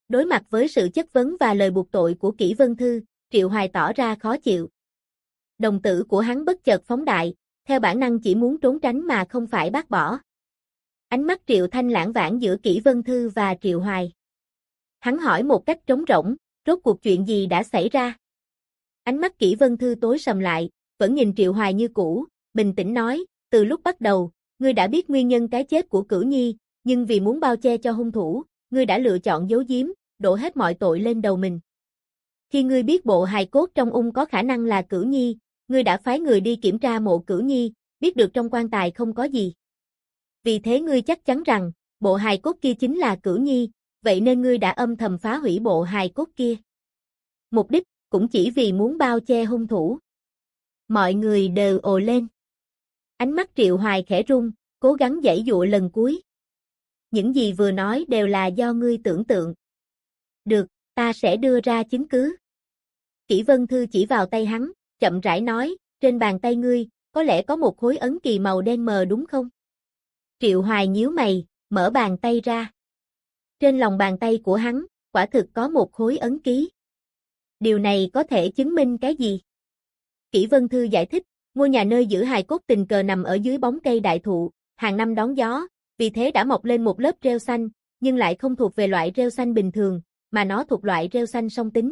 Đối mặt với sự chất vấn và lời buộc tội của Kỷ Vân Thư, Triệu Hoài tỏ ra khó chịu. Đồng tử của hắn bất chợt phóng đại, theo bản năng chỉ muốn trốn tránh mà không phải bác bỏ. Ánh mắt Triệu Thanh lãng vãng giữa Kỷ Vân Thư và Triệu Hoài. Hắn hỏi một cách trống rỗng, rốt cuộc chuyện gì đã xảy ra? Ánh mắt Kỷ Vân Thư tối sầm lại, vẫn nhìn Triệu Hoài như cũ, bình tĩnh nói, từ lúc bắt đầu, ngươi đã biết nguyên nhân cái chết của Cửu Nhi, nhưng vì muốn bao che cho hung thủ, ngươi đã lựa chọn giấu giếm, đổ hết mọi tội lên đầu mình. Khi ngươi biết bộ hài cốt trong có khả năng là Cửu Nhi, ngươi đã phái người đi kiểm tra mộ Cửu Nhi, biết được trong quan tài không có gì. Vì thế ngươi chắc chắn rằng, bộ hài cốt kia chính là Cửu Nhi, vậy nên ngươi đã âm thầm phá hủy bộ hài cốt kia. Mục đích, cũng chỉ vì muốn bao che hung thủ. Mọi người đều ồ lên. Ánh mắt Triệu Hoài khẽ run, cố gắng giãy dụa lần cuối. Những gì vừa nói đều là do ngươi tưởng tượng. Được, ta sẽ đưa ra chứng cứ. Kỷ Vân Thư chỉ vào tay hắn, chậm rãi nói, trên bàn tay ngươi, có lẽ có một khối ấn kỳ màu đen mờ đúng không? Triệu Hoài nhíu mày, mở bàn tay ra. Trên lòng bàn tay của hắn, quả thực có một khối ấn ký. Điều này có thể chứng minh cái gì? Kỷ Vân Thư giải thích, ngôi nhà nơi giữ hài cốt tình cờ nằm ở dưới bóng cây đại thụ, hàng năm đón gió, vì thế đã mọc lên một lớp rêu xanh, nhưng lại không thuộc về loại rêu xanh bình thường, mà nó thuộc loại rêu xanh song tính.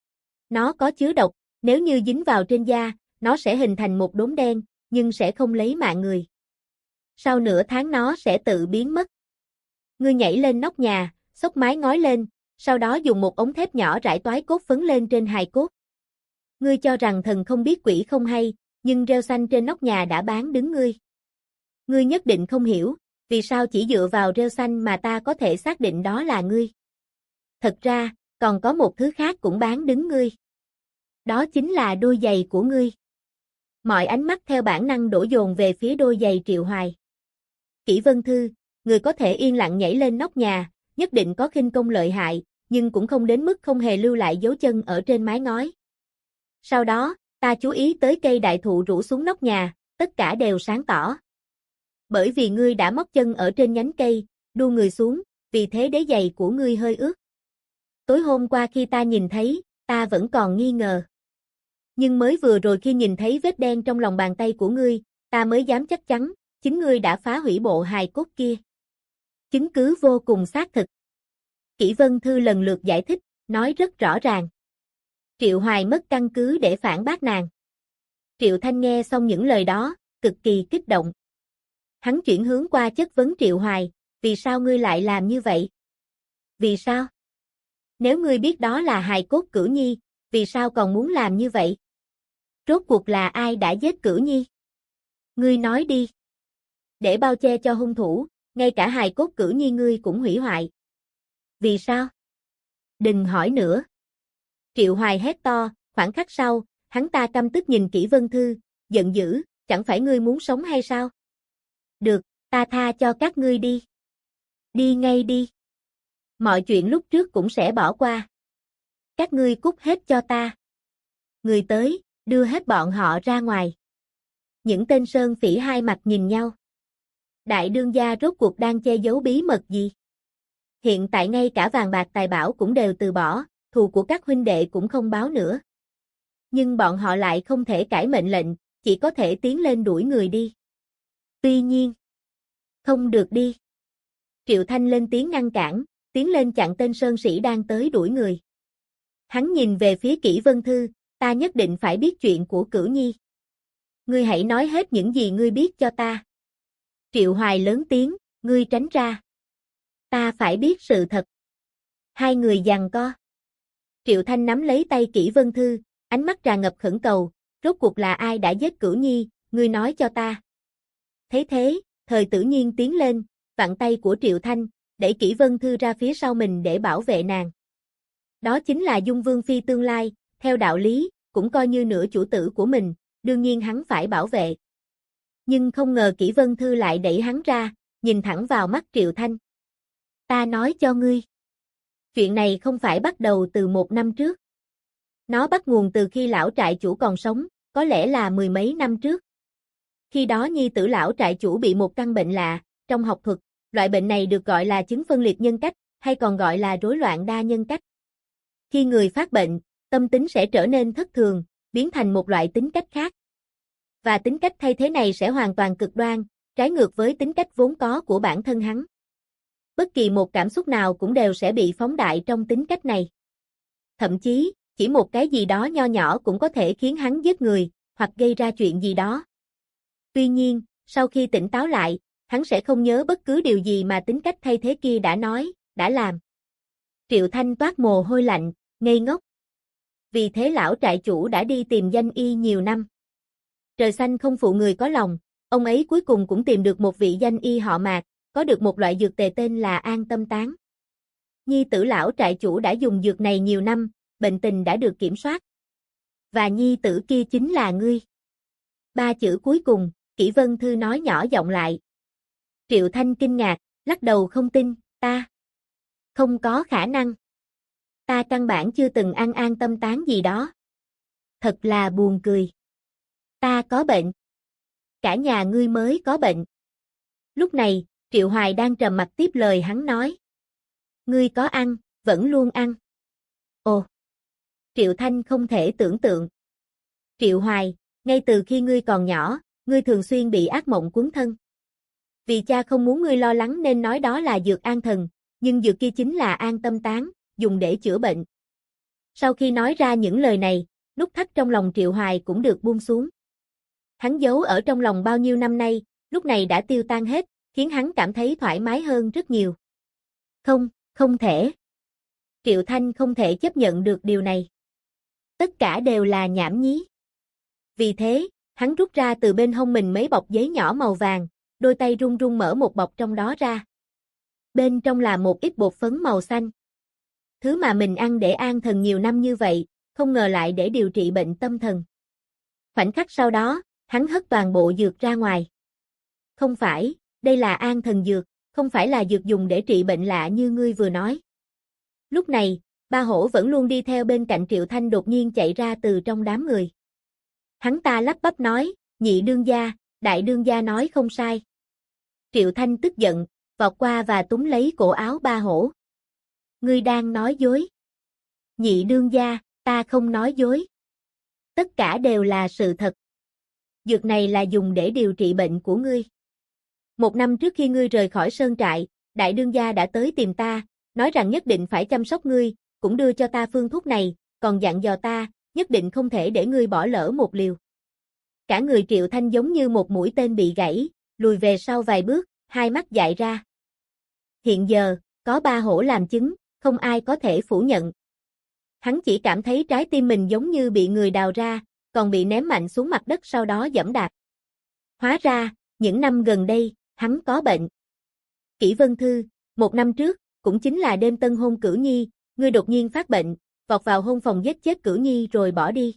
Nó có chứa độc, nếu như dính vào trên da, nó sẽ hình thành một đốm đen, nhưng sẽ không lấy mạng người. Sau nửa tháng nó sẽ tự biến mất. Ngươi nhảy lên nóc nhà, xốc mái ngói lên, sau đó dùng một ống thép nhỏ rải toái cốt phấn lên trên hài cốt. Ngươi cho rằng thần không biết quỷ không hay, nhưng rêu xanh trên nóc nhà đã bán đứng ngươi. Ngươi nhất định không hiểu, vì sao chỉ dựa vào rêu xanh mà ta có thể xác định đó là ngươi. Thật ra, còn có một thứ khác cũng bán đứng ngươi. Đó chính là đôi giày của ngươi. Mọi ánh mắt theo bản năng đổ dồn về phía đôi giày Triệu Hoài. Kỷ Vân Thư, người có thể yên lặng nhảy lên nóc nhà, nhất định có khinh công lợi hại, nhưng cũng không đến mức không hề lưu lại dấu chân ở trên mái ngói. Sau đó, ta chú ý tới cây đại thụ rủ xuống nóc nhà, tất cả đều sáng tỏ. Bởi vì ngươi đã móc chân ở trên nhánh cây, đu người xuống, vì thế đế giày của ngươi hơi ướt. Tối hôm qua khi ta nhìn thấy, ta vẫn còn nghi ngờ. Nhưng mới vừa rồi khi nhìn thấy vết đen trong lòng bàn tay của ngươi, ta mới dám chắc chắn, chính ngươi đã phá hủy bộ hài cốt kia. Chứng cứ vô cùng xác thực. Kỷ Vân Thư lần lượt giải thích, nói rất rõ ràng. Triệu Hoài mất căn cứ để phản bác nàng. Triệu Thanh nghe xong những lời đó, cực kỳ kích động. Hắn chuyển hướng qua chất vấn Triệu Hoài, vì sao ngươi lại làm như vậy? Vì sao? Nếu ngươi biết đó là hài cốt Cửu Nhi, vì sao còn muốn làm như vậy? Rốt cuộc là ai đã giết Cửu Nhi? Ngươi nói đi. Để bao che cho hung thủ, ngay cả hài cốt Cửu Nhi ngươi cũng hủy hoại. Vì sao? Đừng hỏi nữa. Triệu Hoài hét to, khoảnh khắc sau, hắn ta căm tức nhìn Kỷ Vân Thư, giận dữ, chẳng phải ngươi muốn sống hay sao? Được, ta tha cho các ngươi đi. Đi ngay đi. Mọi chuyện lúc trước cũng sẽ bỏ qua. Các ngươi cút hết cho ta. Người tới, đưa hết bọn họ ra ngoài. Những tên sơn phỉ hai mặt nhìn nhau. Đại đương gia rốt cuộc đang che giấu bí mật gì? Hiện tại ngay cả vàng bạc tài bảo cũng đều từ bỏ, thù của các huynh đệ cũng không báo nữa. Nhưng bọn họ lại không thể cãi mệnh lệnh, chỉ có thể tiến lên đuổi người đi. Tuy nhiên, không được đi. Triệu Thanh lên tiếng ngăn cản, tiến lên chặn tên sơn sĩ đang tới đuổi người. Hắn nhìn về phía Kỷ Vân Thư, ta nhất định phải biết chuyện của Cửu Nhi. Ngươi hãy nói hết những gì ngươi biết cho ta. Triệu Hoài lớn tiếng, ngươi tránh ra. Ta phải biết sự thật. Hai người giằng co. Triệu Thanh nắm lấy tay Kỷ Vân Thư, ánh mắt tràn ngập khẩn cầu, rốt cuộc là ai đã giết Cửu Nhi, ngươi nói cho ta. Thấy thế, Thời Tử Nhiên tiến lên, vặn tay của Triệu Thanh, đẩy Kỷ Vân Thư ra phía sau mình để bảo vệ nàng. Đó chính là Dung Vương Phi tương lai, theo đạo lý, cũng coi như nửa chủ tử của mình, đương nhiên hắn phải bảo vệ. Nhưng không ngờ Kỷ Vân Thư lại đẩy hắn ra, nhìn thẳng vào mắt Triệu Thanh. Ta nói cho ngươi. Chuyện này không phải bắt đầu từ 1 năm trước. Nó bắt nguồn từ khi lão trại chủ còn sống, có lẽ là 10 mấy năm trước. Khi đó nhi tử lão trại chủ bị một căn bệnh lạ, trong học thuật, loại bệnh này được gọi là chứng phân liệt nhân cách, hay còn gọi là rối loạn đa nhân cách. Khi người phát bệnh, tâm tính sẽ trở nên thất thường, biến thành một loại tính cách khác. Và tính cách thay thế này sẽ hoàn toàn cực đoan, trái ngược với tính cách vốn có của bản thân hắn. Bất kỳ một cảm xúc nào cũng đều sẽ bị phóng đại trong tính cách này. Thậm chí, chỉ một cái gì đó nho nhỏ cũng có thể khiến hắn giết người, hoặc gây ra chuyện gì đó. Tuy nhiên, sau khi tỉnh táo lại, hắn sẽ không nhớ bất cứ điều gì mà tính cách thay thế kia đã nói, đã làm. Triệu Thanh toát mồ hôi lạnh, ngây ngốc. Vì thế lão trại chủ đã đi tìm danh y nhiều năm. Trời xanh không phụ người có lòng, ông ấy cuối cùng cũng tìm được một vị danh y họ Mạc, có được một loại dược tề tên là An Tâm Tán. Nhi tử lão trại chủ đã dùng dược này nhiều năm, bệnh tình đã được kiểm soát. Và nhi tử kia chính là ngươi. 3 chữ cuối cùng, Kỷ Vân Thư nói nhỏ giọng lại. Triệu Thanh kinh ngạc, lắc đầu không tin, ta. Không có khả năng. Ta căn bản chưa từng ăn An Tâm Tán gì đó. Thật là buồn cười. Ta có bệnh. Cả nhà ngươi mới có bệnh. Lúc này, Triệu Hoài đang trầm mặc tiếp lời hắn nói. Ngươi có ăn, vẫn luôn ăn. Ồ. Triệu Thanh không thể tưởng tượng. Triệu Hoài, ngay từ khi ngươi còn nhỏ, ngươi thường xuyên bị ác mộng cuốn thân. Vì cha không muốn ngươi lo lắng nên nói đó là dược an thần, nhưng dược kia chính là An Tâm Tán, dùng để chữa bệnh. Sau khi nói ra những lời này, nút thắt trong lòng Triệu Hoài cũng được buông xuống. Hắn giấu ở trong lòng bao nhiêu năm nay, lúc này đã tiêu tan hết, khiến hắn cảm thấy thoải mái hơn rất nhiều. Không, không thể. Triệu Thanh không thể chấp nhận được điều này. Tất cả đều là nhảm nhí. Vì thế, hắn rút ra từ bên hông mình mấy bọc giấy nhỏ màu vàng, đôi tay run run mở một bọc trong đó ra. Bên trong là một ít bột phấn màu xanh. Thứ mà mình ăn để an thần nhiều năm như vậy, không ngờ lại để điều trị bệnh tâm thần. Khoảnh khắc sau đó, hắn hất toàn bộ dược ra ngoài. Không phải, đây là an thần dược, không phải là dược dùng để trị bệnh lạ như ngươi vừa nói. Lúc này, Ba Hổ vẫn luôn đi theo bên cạnh Triệu Thanh đột nhiên chạy ra từ trong đám người. Hắn ta lắp bắp nói, nhị đương gia, đại đương gia nói không sai. Triệu Thanh tức giận, vọt qua và túm lấy cổ áo Ba Hổ. Ngươi đang nói dối. Nhị đương gia, ta không nói dối. Tất cả đều là sự thật. Dược này là dùng để điều trị bệnh của ngươi. 1 năm trước khi ngươi rời khỏi sơn trại, đại đương gia đã tới tìm ta, nói rằng nhất định phải chăm sóc ngươi, cũng đưa cho ta phương thuốc này, còn dặn dò ta, nhất định không thể để ngươi bỏ lỡ một liều. Cả người Triệu Thanh giống như một mũi tên bị gãy, lùi về sau vài bước, hai mắt dại ra. Hiện giờ, có Ba Hổ làm chứng, không ai có thể phủ nhận. Hắn chỉ cảm thấy trái tim mình giống như bị người đào ra, còn bị ném mạnh xuống mặt đất sau đó giẫm đạp. Hóa ra, những năm gần đây, hắn có bệnh. Kỷ Vân Thư, 1 năm trước, cũng chính là đêm tân hôn Cửu Nhi, ngươi đột nhiên phát bệnh, vọt vào hôn phòng giết chết Cửu Nhi rồi bỏ đi.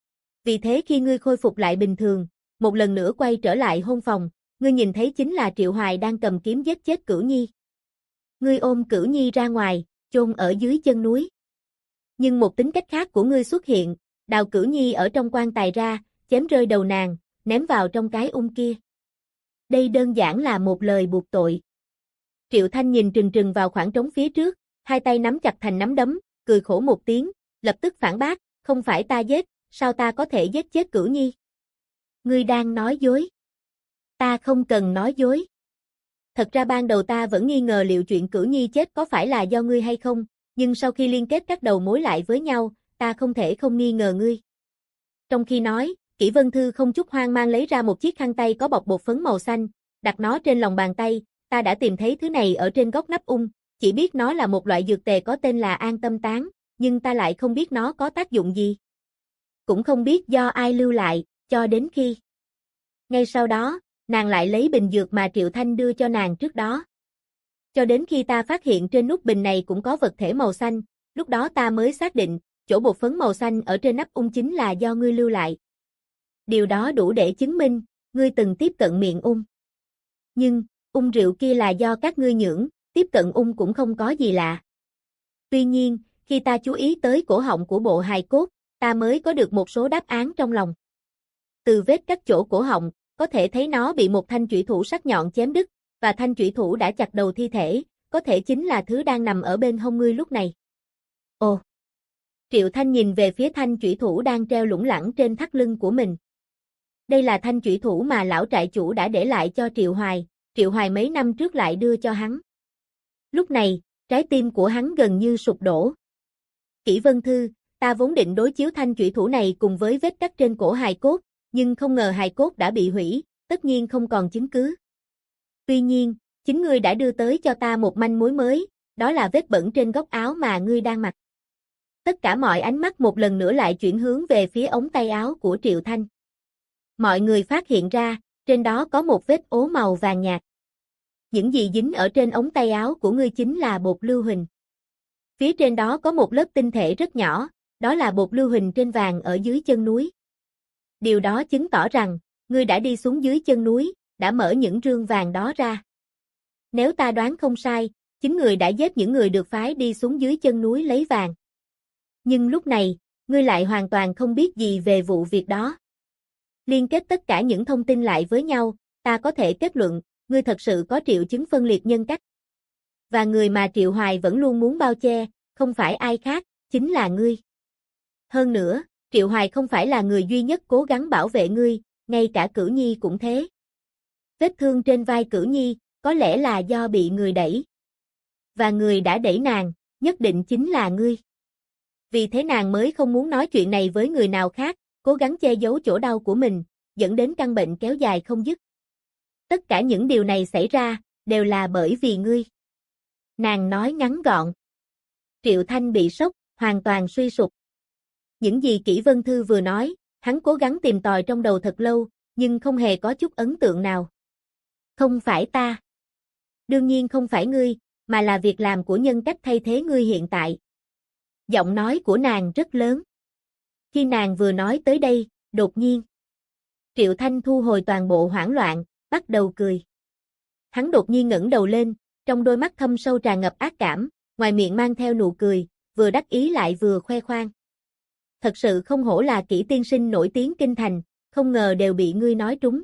Vì thế khi ngươi khôi phục lại bình thường, một lần nữa quay trở lại hôn phòng, ngươi nhìn thấy chính là Triệu Hoài đang cầm kiếm giết chết Cửu Nhi. Ngươi ôm Cửu Nhi ra ngoài, chôn ở dưới chân núi. Nhưng một tính cách khác của ngươi xuất hiện, đào Cửu Nhi ở trong quan tài ra, chém rơi đầu nàng, ném vào trong cái kia. Đây đơn giản là một lời buộc tội. Triệu Thanh nhìn trừng trừng vào khoảng trống phía trước, hai tay nắm chặt thành nắm đấm, cười khổ một tiếng, lập tức phản bác, không phải ta giết, sao ta có thể giết chết Cửu Nhi? Ngươi đang nói dối. Ta không cần nói dối. Thật ra ban đầu ta vẫn nghi ngờ liệu chuyện Cửu Nhi chết có phải là do ngươi hay không, nhưng sau khi liên kết các đầu mối lại với nhau, ta không thể không nghi ngờ ngươi. Trong khi nói, Kỷ Vân Thư không chút hoang mang lấy ra một chiếc khăn tay có bọc bột phấn màu xanh, đặt nó trên lòng bàn tay, ta đã tìm thấy thứ này ở trên góc nắp chỉ biết nó là một loại dược tề có tên là An Tâm Tán, nhưng ta lại không biết nó có tác dụng gì. Cũng không biết do ai lưu lại, cho đến khi. Ngay sau đó, nàng lại lấy bình dược mà Triệu Thanh đưa cho nàng trước đó. Cho đến khi ta phát hiện trên nút bình này cũng có vật thể màu xanh, lúc đó ta mới xác định, chỗ bột phấn màu xanh ở trên nắp chính là do ngươi lưu lại. Điều đó đủ để chứng minh, ngươi từng tiếp cận miệng Nhưng, rượu kia là do các ngươi nhưỡng, tiếp cận cũng không có gì lạ. Tuy nhiên, khi ta chú ý tới cổ họng của bộ hài cốt, ta mới có được một số đáp án trong lòng. Từ vết cắt chỗ cổ họng, có thể thấy nó bị một thanh chủy thủ sắc nhọn chém đứt, và thanh chủy thủ đã chặt đầu thi thể, có thể chính là thứ đang nằm ở bên hông ngươi lúc này. Ồ! Triệu Thanh nhìn về phía thanh chủy thủ đang treo lủng lẳng trên thắt lưng của mình. Đây là thanh chủy thủ mà lão trại chủ đã để lại cho Triệu Hoài mấy năm trước lại đưa cho hắn. Lúc này, trái tim của hắn gần như sụp đổ. Kỷ Vân Thư, ta vốn định đối chiếu thanh chủy thủ này cùng với vết cắt trên cổ hài cốt, nhưng không ngờ hài cốt đã bị hủy, tất nhiên không còn chứng cứ. Tuy nhiên, chính ngươi đã đưa tới cho ta một manh mối mới, đó là vết bẩn trên góc áo mà ngươi đang mặc. Tất cả mọi ánh mắt một lần nữa lại chuyển hướng về phía ống tay áo của Triệu Thanh. Mọi người phát hiện ra, trên đó có một vết ố màu vàng nhạt. Những gì dính ở trên ống tay áo của ngươi chính là bột lưu huỳnh. Phía trên đó có một lớp tinh thể rất nhỏ, đó là bột lưu huỳnh trên vàng ở dưới chân núi. Điều đó chứng tỏ rằng, ngươi đã đi xuống dưới chân núi, đã mở những rương vàng đó ra. Nếu ta đoán không sai, chính người đã giết những người được phái đi xuống dưới chân núi lấy vàng. Nhưng lúc này, ngươi lại hoàn toàn không biết gì về vụ việc đó. Liên kết tất cả những thông tin lại với nhau, ta có thể kết luận, ngươi thật sự có triệu chứng phân liệt nhân cách. Và người mà Triệu Hoài vẫn luôn muốn bao che, không phải ai khác, chính là ngươi. Hơn nữa, Triệu Hoài không phải là người duy nhất cố gắng bảo vệ ngươi, ngay cả Cửu Nhi cũng thế. Vết thương trên vai Cửu Nhi, có lẽ là do bị người đẩy. Và người đã đẩy nàng, nhất định chính là ngươi. Vì thế nàng mới không muốn nói chuyện này với người nào khác, cố gắng che giấu chỗ đau của mình, dẫn đến căn bệnh kéo dài không dứt. Tất cả những điều này xảy ra, đều là bởi vì ngươi. Nàng nói ngắn gọn. Triệu Thanh bị sốc, hoàn toàn suy sụp. Những gì Kỷ Vân Thư vừa nói, hắn cố gắng tìm tòi trong đầu thật lâu, nhưng không hề có chút ấn tượng nào. Không phải ta. Đương nhiên không phải ngươi, mà là việc làm của nhân cách thay thế ngươi hiện tại. Giọng nói của nàng rất lớn. Khi nàng vừa nói tới đây, đột nhiên, Triệu Thanh thu hồi toàn bộ hoảng loạn, bắt đầu cười. Hắn đột nhiên ngẩng đầu lên, trong đôi mắt thâm sâu tràn ngập ác cảm, ngoài miệng mang theo nụ cười, vừa đắc ý lại vừa khoe khoang. Thật sự không hổ là Kỷ tiên sinh nổi tiếng kinh thành, không ngờ đều bị ngươi nói trúng.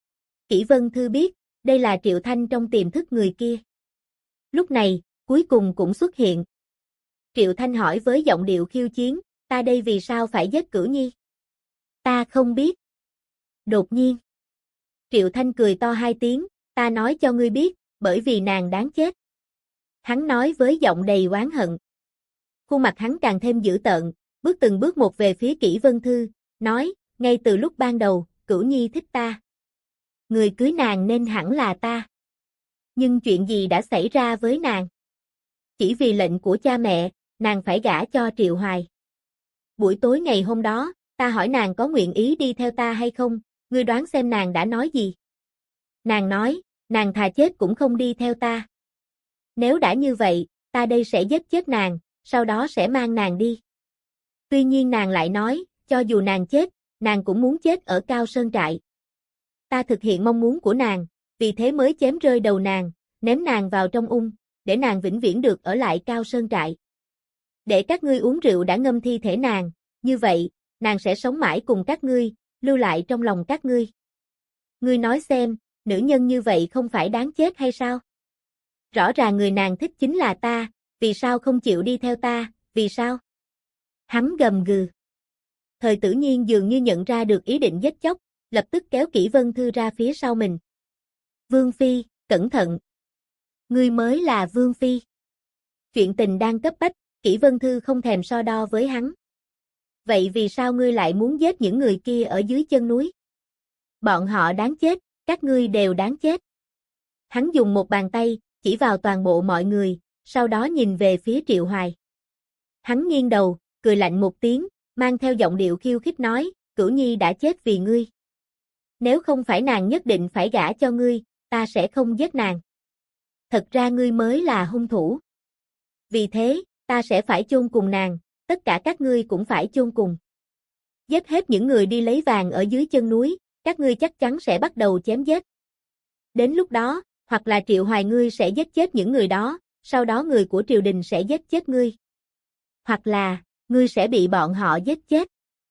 Kỷ Vân Thư biết, đây là Triệu Thanh trong tiềm thức người kia. Lúc này, cuối cùng cũng xuất hiện. Triệu Thanh hỏi với giọng điệu khiêu chiến, ta đây vì sao phải giết Cửu Nhi? Ta không biết. Đột nhiên, Triệu Thanh cười to hai tiếng, ta nói cho ngươi biết, bởi vì nàng đáng chết. Hắn nói với giọng đầy oán hận. Khuôn mặt hắn càng thêm dữ tợn, bước từng bước một về phía Kỷ Vân Thư, nói, ngay từ lúc ban đầu, Cửu Nhi thích ta. Người cưới nàng nên hẳn là ta. Nhưng chuyện gì đã xảy ra với nàng? Chỉ vì lệnh của cha mẹ, nàng phải gả cho Triệu Hoài. Buổi tối ngày hôm đó, ta hỏi nàng có nguyện ý đi theo ta hay không, ngươi đoán xem nàng đã nói gì? Nàng nói, nàng thà chết cũng không đi theo ta. Nếu đã như vậy, ta đây sẽ giết chết nàng, sau đó sẽ mang nàng đi. Tuy nhiên nàng lại nói, cho dù nàng chết, nàng cũng muốn chết ở Cao Sơn Trại. Ta thực hiện mong muốn của nàng, vì thế mới chém rơi đầu nàng, ném nàng vào trong ung, để nàng vĩnh viễn được ở lại Cao Sơn Trại. Để các ngươi uống rượu đã ngâm thi thể nàng, như vậy, nàng sẽ sống mãi cùng các ngươi, lưu lại trong lòng các ngươi. Ngươi nói xem, nữ nhân như vậy không phải đáng chết hay sao? Rõ ràng người nàng thích chính là ta, vì sao không chịu đi theo ta, vì sao? Hắn gầm gừ. Thời Tử Nhiên dường như nhận ra được ý định giết chóc, lập tức kéo Kỷ Vân Thư ra phía sau mình. Vương Phi, cẩn thận. Ngươi mới là Vương Phi. Chuyện tình đang cấp bách, Kỷ Vân Thư không thèm so đo với hắn. Vậy vì sao ngươi lại muốn giết những người kia ở dưới chân núi? Bọn họ đáng chết, các ngươi đều đáng chết. Hắn dùng một bàn tay, chỉ vào toàn bộ mọi người, sau đó nhìn về phía Triệu Hoài. Hắn nghiêng đầu, cười lạnh một tiếng, mang theo giọng điệu khiêu khích nói, Cửu Nhi đã chết vì ngươi. Nếu không phải nàng nhất định phải gả cho ngươi, ta sẽ không giết nàng. Thật ra ngươi mới là hung thủ. Vì thế, ta sẽ phải chôn cùng nàng, tất cả các ngươi cũng phải chôn cùng. Giết hết những người đi lấy vàng ở dưới chân núi, các ngươi chắc chắn sẽ bắt đầu chém giết. Đến lúc đó, hoặc là Triệu Hoài ngươi sẽ giết chết những người đó, sau đó người của triều đình sẽ giết chết ngươi. Hoặc là, ngươi sẽ bị bọn họ giết chết.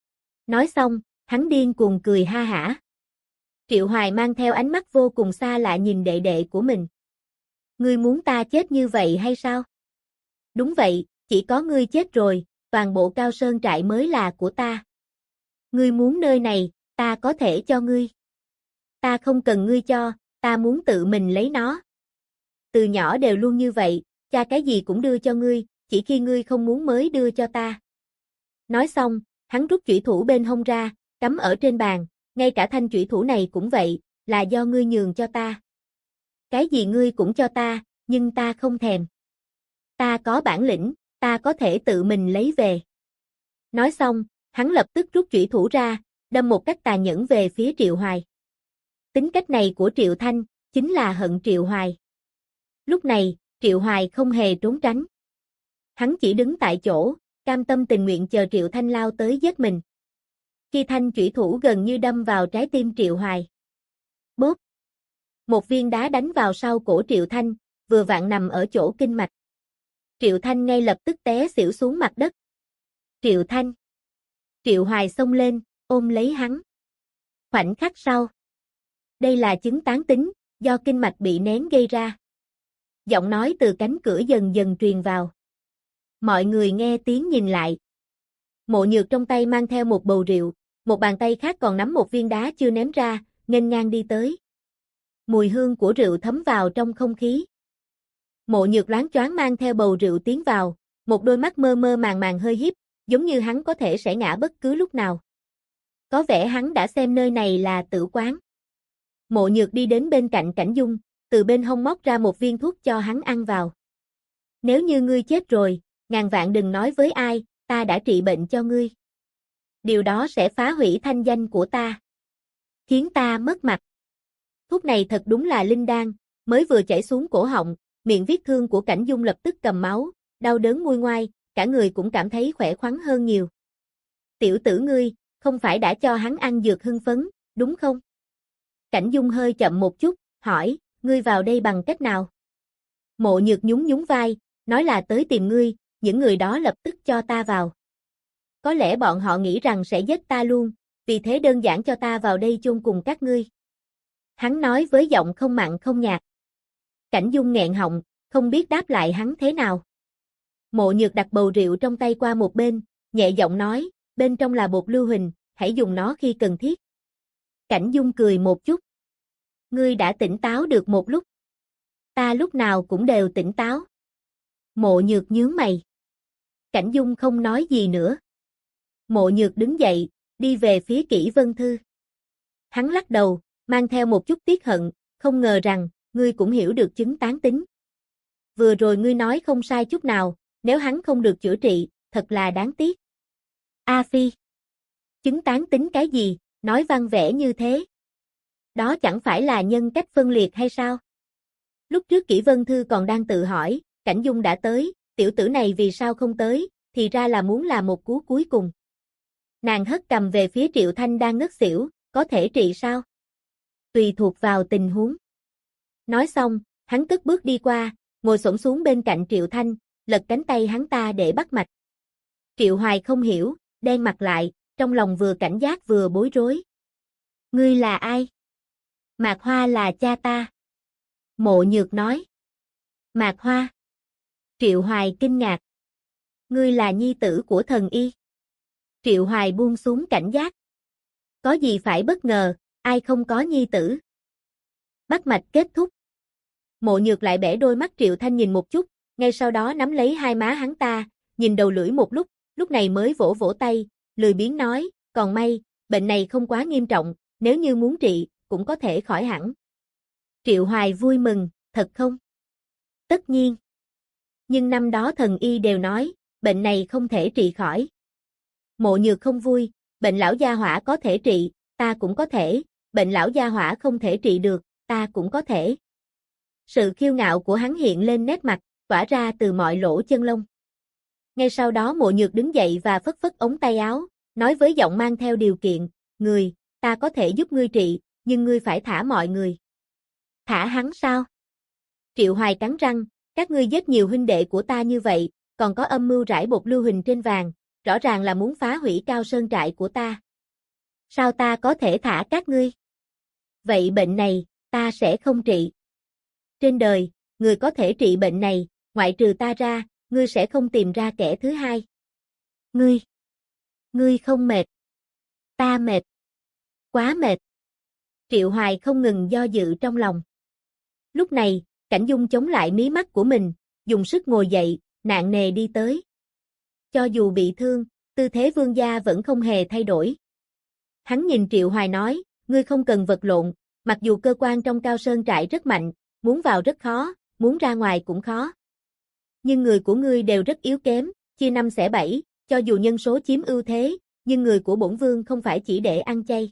Nói xong, hắn điên cuồng cười ha hả. Triệu Hoài mang theo ánh mắt vô cùng xa lạ nhìn đệ đệ của mình. Ngươi muốn ta chết như vậy hay sao? Đúng vậy, chỉ có ngươi chết rồi, toàn bộ Cao Sơn trại mới là của ta. Ngươi muốn nơi này, ta có thể cho ngươi. Ta không cần ngươi cho, ta muốn tự mình lấy nó. Từ nhỏ đều luôn như vậy, cha cái gì cũng đưa cho ngươi, chỉ khi ngươi không muốn mới đưa cho ta. Nói xong, hắn rút chủy thủ bên hông ra, cắm ở trên bàn, ngay cả thanh chủy thủ này cũng vậy, là do ngươi nhường cho ta. Cái gì ngươi cũng cho ta, nhưng ta không thèm. Ta có bản lĩnh, ta có thể tự mình lấy về. Nói xong, hắn lập tức rút chủy thủ ra, đâm một cách tàn nhẫn về phía Triệu Hoài. Tính cách này của Triệu Thanh, chính là hận Triệu Hoài. Lúc này, Triệu Hoài không hề trốn tránh. Hắn chỉ đứng tại chỗ, cam tâm tình nguyện chờ Triệu Thanh lao tới giết mình. Khi thanh chủy thủ gần như đâm vào trái tim Triệu Hoài. Bốp! Một viên đá đánh vào sau cổ Triệu Thanh, vừa vặn nằm ở chỗ kinh mạch. Triệu Thanh ngay lập tức té xỉu xuống mặt đất. Triệu Thanh! Triệu Hoài xông lên, ôm lấy hắn. Khoảnh khắc sau. Đây là chứng tán tính, do kinh mạch bị nén gây ra. Giọng nói từ cánh cửa dần dần truyền vào. Mọi người nghe tiếng nhìn lại. Mộ Nhược trong tay mang theo một bầu rượu, một bàn tay khác còn nắm một viên đá chưa ném ra, nghênh ngang đi tới. Mùi hương của rượu thấm vào trong không khí. Mộ Nhược loáng choáng mang theo bầu rượu tiến vào, một đôi mắt mơ mơ màng màng hơi híp, giống như hắn có thể sẽ ngã bất cứ lúc nào. Có vẻ hắn đã xem nơi này là tử quán. Mộ Nhược đi đến bên cạnh Cảnh Dung, từ bên hông móc ra một viên thuốc cho hắn ăn vào. Nếu như ngươi chết rồi, ngàn vạn đừng nói với ai, ta đã trị bệnh cho ngươi. Điều đó sẽ phá hủy thanh danh của ta. Khiến ta mất mặt. Thuốc này thật đúng là linh đan, mới vừa chảy xuống cổ họng, miệng vết thương của Cảnh Dung lập tức cầm máu, đau đớn nguôi ngoai, cả người cũng cảm thấy khỏe khoắn hơn nhiều. Tiểu tử ngươi, không phải đã cho hắn ăn dược hưng phấn, đúng không? Cảnh Dung hơi chậm một chút, hỏi, ngươi vào đây bằng cách nào? Mộ Nhược nhún nhún vai, nói là tới tìm ngươi, những người đó lập tức cho ta vào. Có lẽ bọn họ nghĩ rằng sẽ giết ta luôn, vì thế đơn giản cho ta vào đây chôn cùng các ngươi. Hắn nói với giọng không mặn không nhạt. Cảnh Dung nghẹn họng, không biết đáp lại hắn thế nào. Mộ Nhược đặt bầu rượu trong tay qua một bên, nhẹ giọng nói, bên trong là bột lưu huỳnh, hãy dùng nó khi cần thiết. Cảnh Dung cười một chút. Ngươi đã tỉnh táo được một lúc. Ta lúc nào cũng đều tỉnh táo. Mộ Nhược nhướng mày. Cảnh Dung không nói gì nữa. Mộ Nhược đứng dậy, đi về phía Kỷ Vân Thư. Hắn lắc đầu, mang theo một chút tiếc hận, không ngờ rằng, ngươi cũng hiểu được chứng tán tính. Vừa rồi ngươi nói không sai chút nào, nếu hắn không được chữa trị, thật là đáng tiếc. A Phi. Chứng tán tính cái gì, nói văn vẻ như thế. Đó chẳng phải là nhân cách phân liệt hay sao? Lúc trước Kỷ Vân Thư còn đang tự hỏi, Cảnh Dung đã tới, tiểu tử này vì sao không tới, thì ra là muốn làm một cú cuối cùng. Nàng hất cầm về phía Triệu Thanh đang ngất xỉu, có thể trị sao? Tùy thuộc vào tình huống. Nói xong, hắn cất bước đi qua, ngồi xổm xuống bên cạnh Triệu Thanh, lật cánh tay hắn ta để bắt mạch. Triệu Hoài không hiểu, đen mặt lại, trong lòng vừa cảnh giác vừa bối rối. Ngươi là ai? Mạc Hoa là cha ta. Mộ Nhược nói. Mạc Hoa. Triệu Hoài kinh ngạc. Ngươi là nhi tử của thần y. Triệu Hoài buông xuống cảnh giác. Có gì phải bất ngờ, ai không có nhi tử. Bắt mạch kết thúc. Mộ Nhược lại bẻ đôi mắt Triệu Thanh nhìn một chút, ngay sau đó nắm lấy hai má hắn ta, nhìn đầu lưỡi một lúc này mới vỗ vỗ tay, lười biếng nói, còn may, bệnh này không quá nghiêm trọng, nếu như muốn trị, cũng có thể khỏi hẳn. Triệu Hoài vui mừng, thật không? Tất nhiên. Nhưng năm đó thần y đều nói, bệnh này không thể trị khỏi. Mộ Nhược không vui, bệnh lão gia hỏa có thể trị, ta cũng có thể, bệnh lão gia hỏa không thể trị được, ta cũng có thể. Sự kiêu ngạo của hắn hiện lên nét mặt, tỏa ra từ mọi lỗ chân lông. Ngay sau đó Mộ Nhược đứng dậy và phất phất ống tay áo, nói với giọng mang theo điều kiện, ta có thể giúp ngươi trị, nhưng ngươi phải thả mọi người. Thả hắn sao? Triệu Hoài cắn răng, các ngươi giết nhiều huynh đệ của ta như vậy, còn có âm mưu rải bột lưu huỳnh trên vàng, rõ ràng là muốn phá hủy Cao Sơn trại của ta. Sao ta có thể thả các ngươi? Vậy bệnh này, ta sẽ không trị. Trên đời, người có thể trị bệnh này, ngoại trừ ta ra, ngươi sẽ không tìm ra kẻ thứ hai. Ngươi không mệt. Ta mệt. Quá mệt. Triệu Hoài không ngừng do dự trong lòng. Lúc này, Cảnh Dung chống lại mí mắt của mình, dùng sức ngồi dậy, nặng nề đi tới. Cho dù bị thương, tư thế vương gia vẫn không hề thay đổi. Hắn nhìn Triệu Hoài nói, ngươi không cần vật lộn, mặc dù cơ quan trong Cao Sơn trại rất mạnh, muốn vào rất khó, muốn ra ngoài cũng khó. Nhưng người của ngươi đều rất yếu kém, chia 5 xẻ 7, cho dù nhân số chiếm ưu thế, nhưng người của bổn vương không phải chỉ để ăn chay.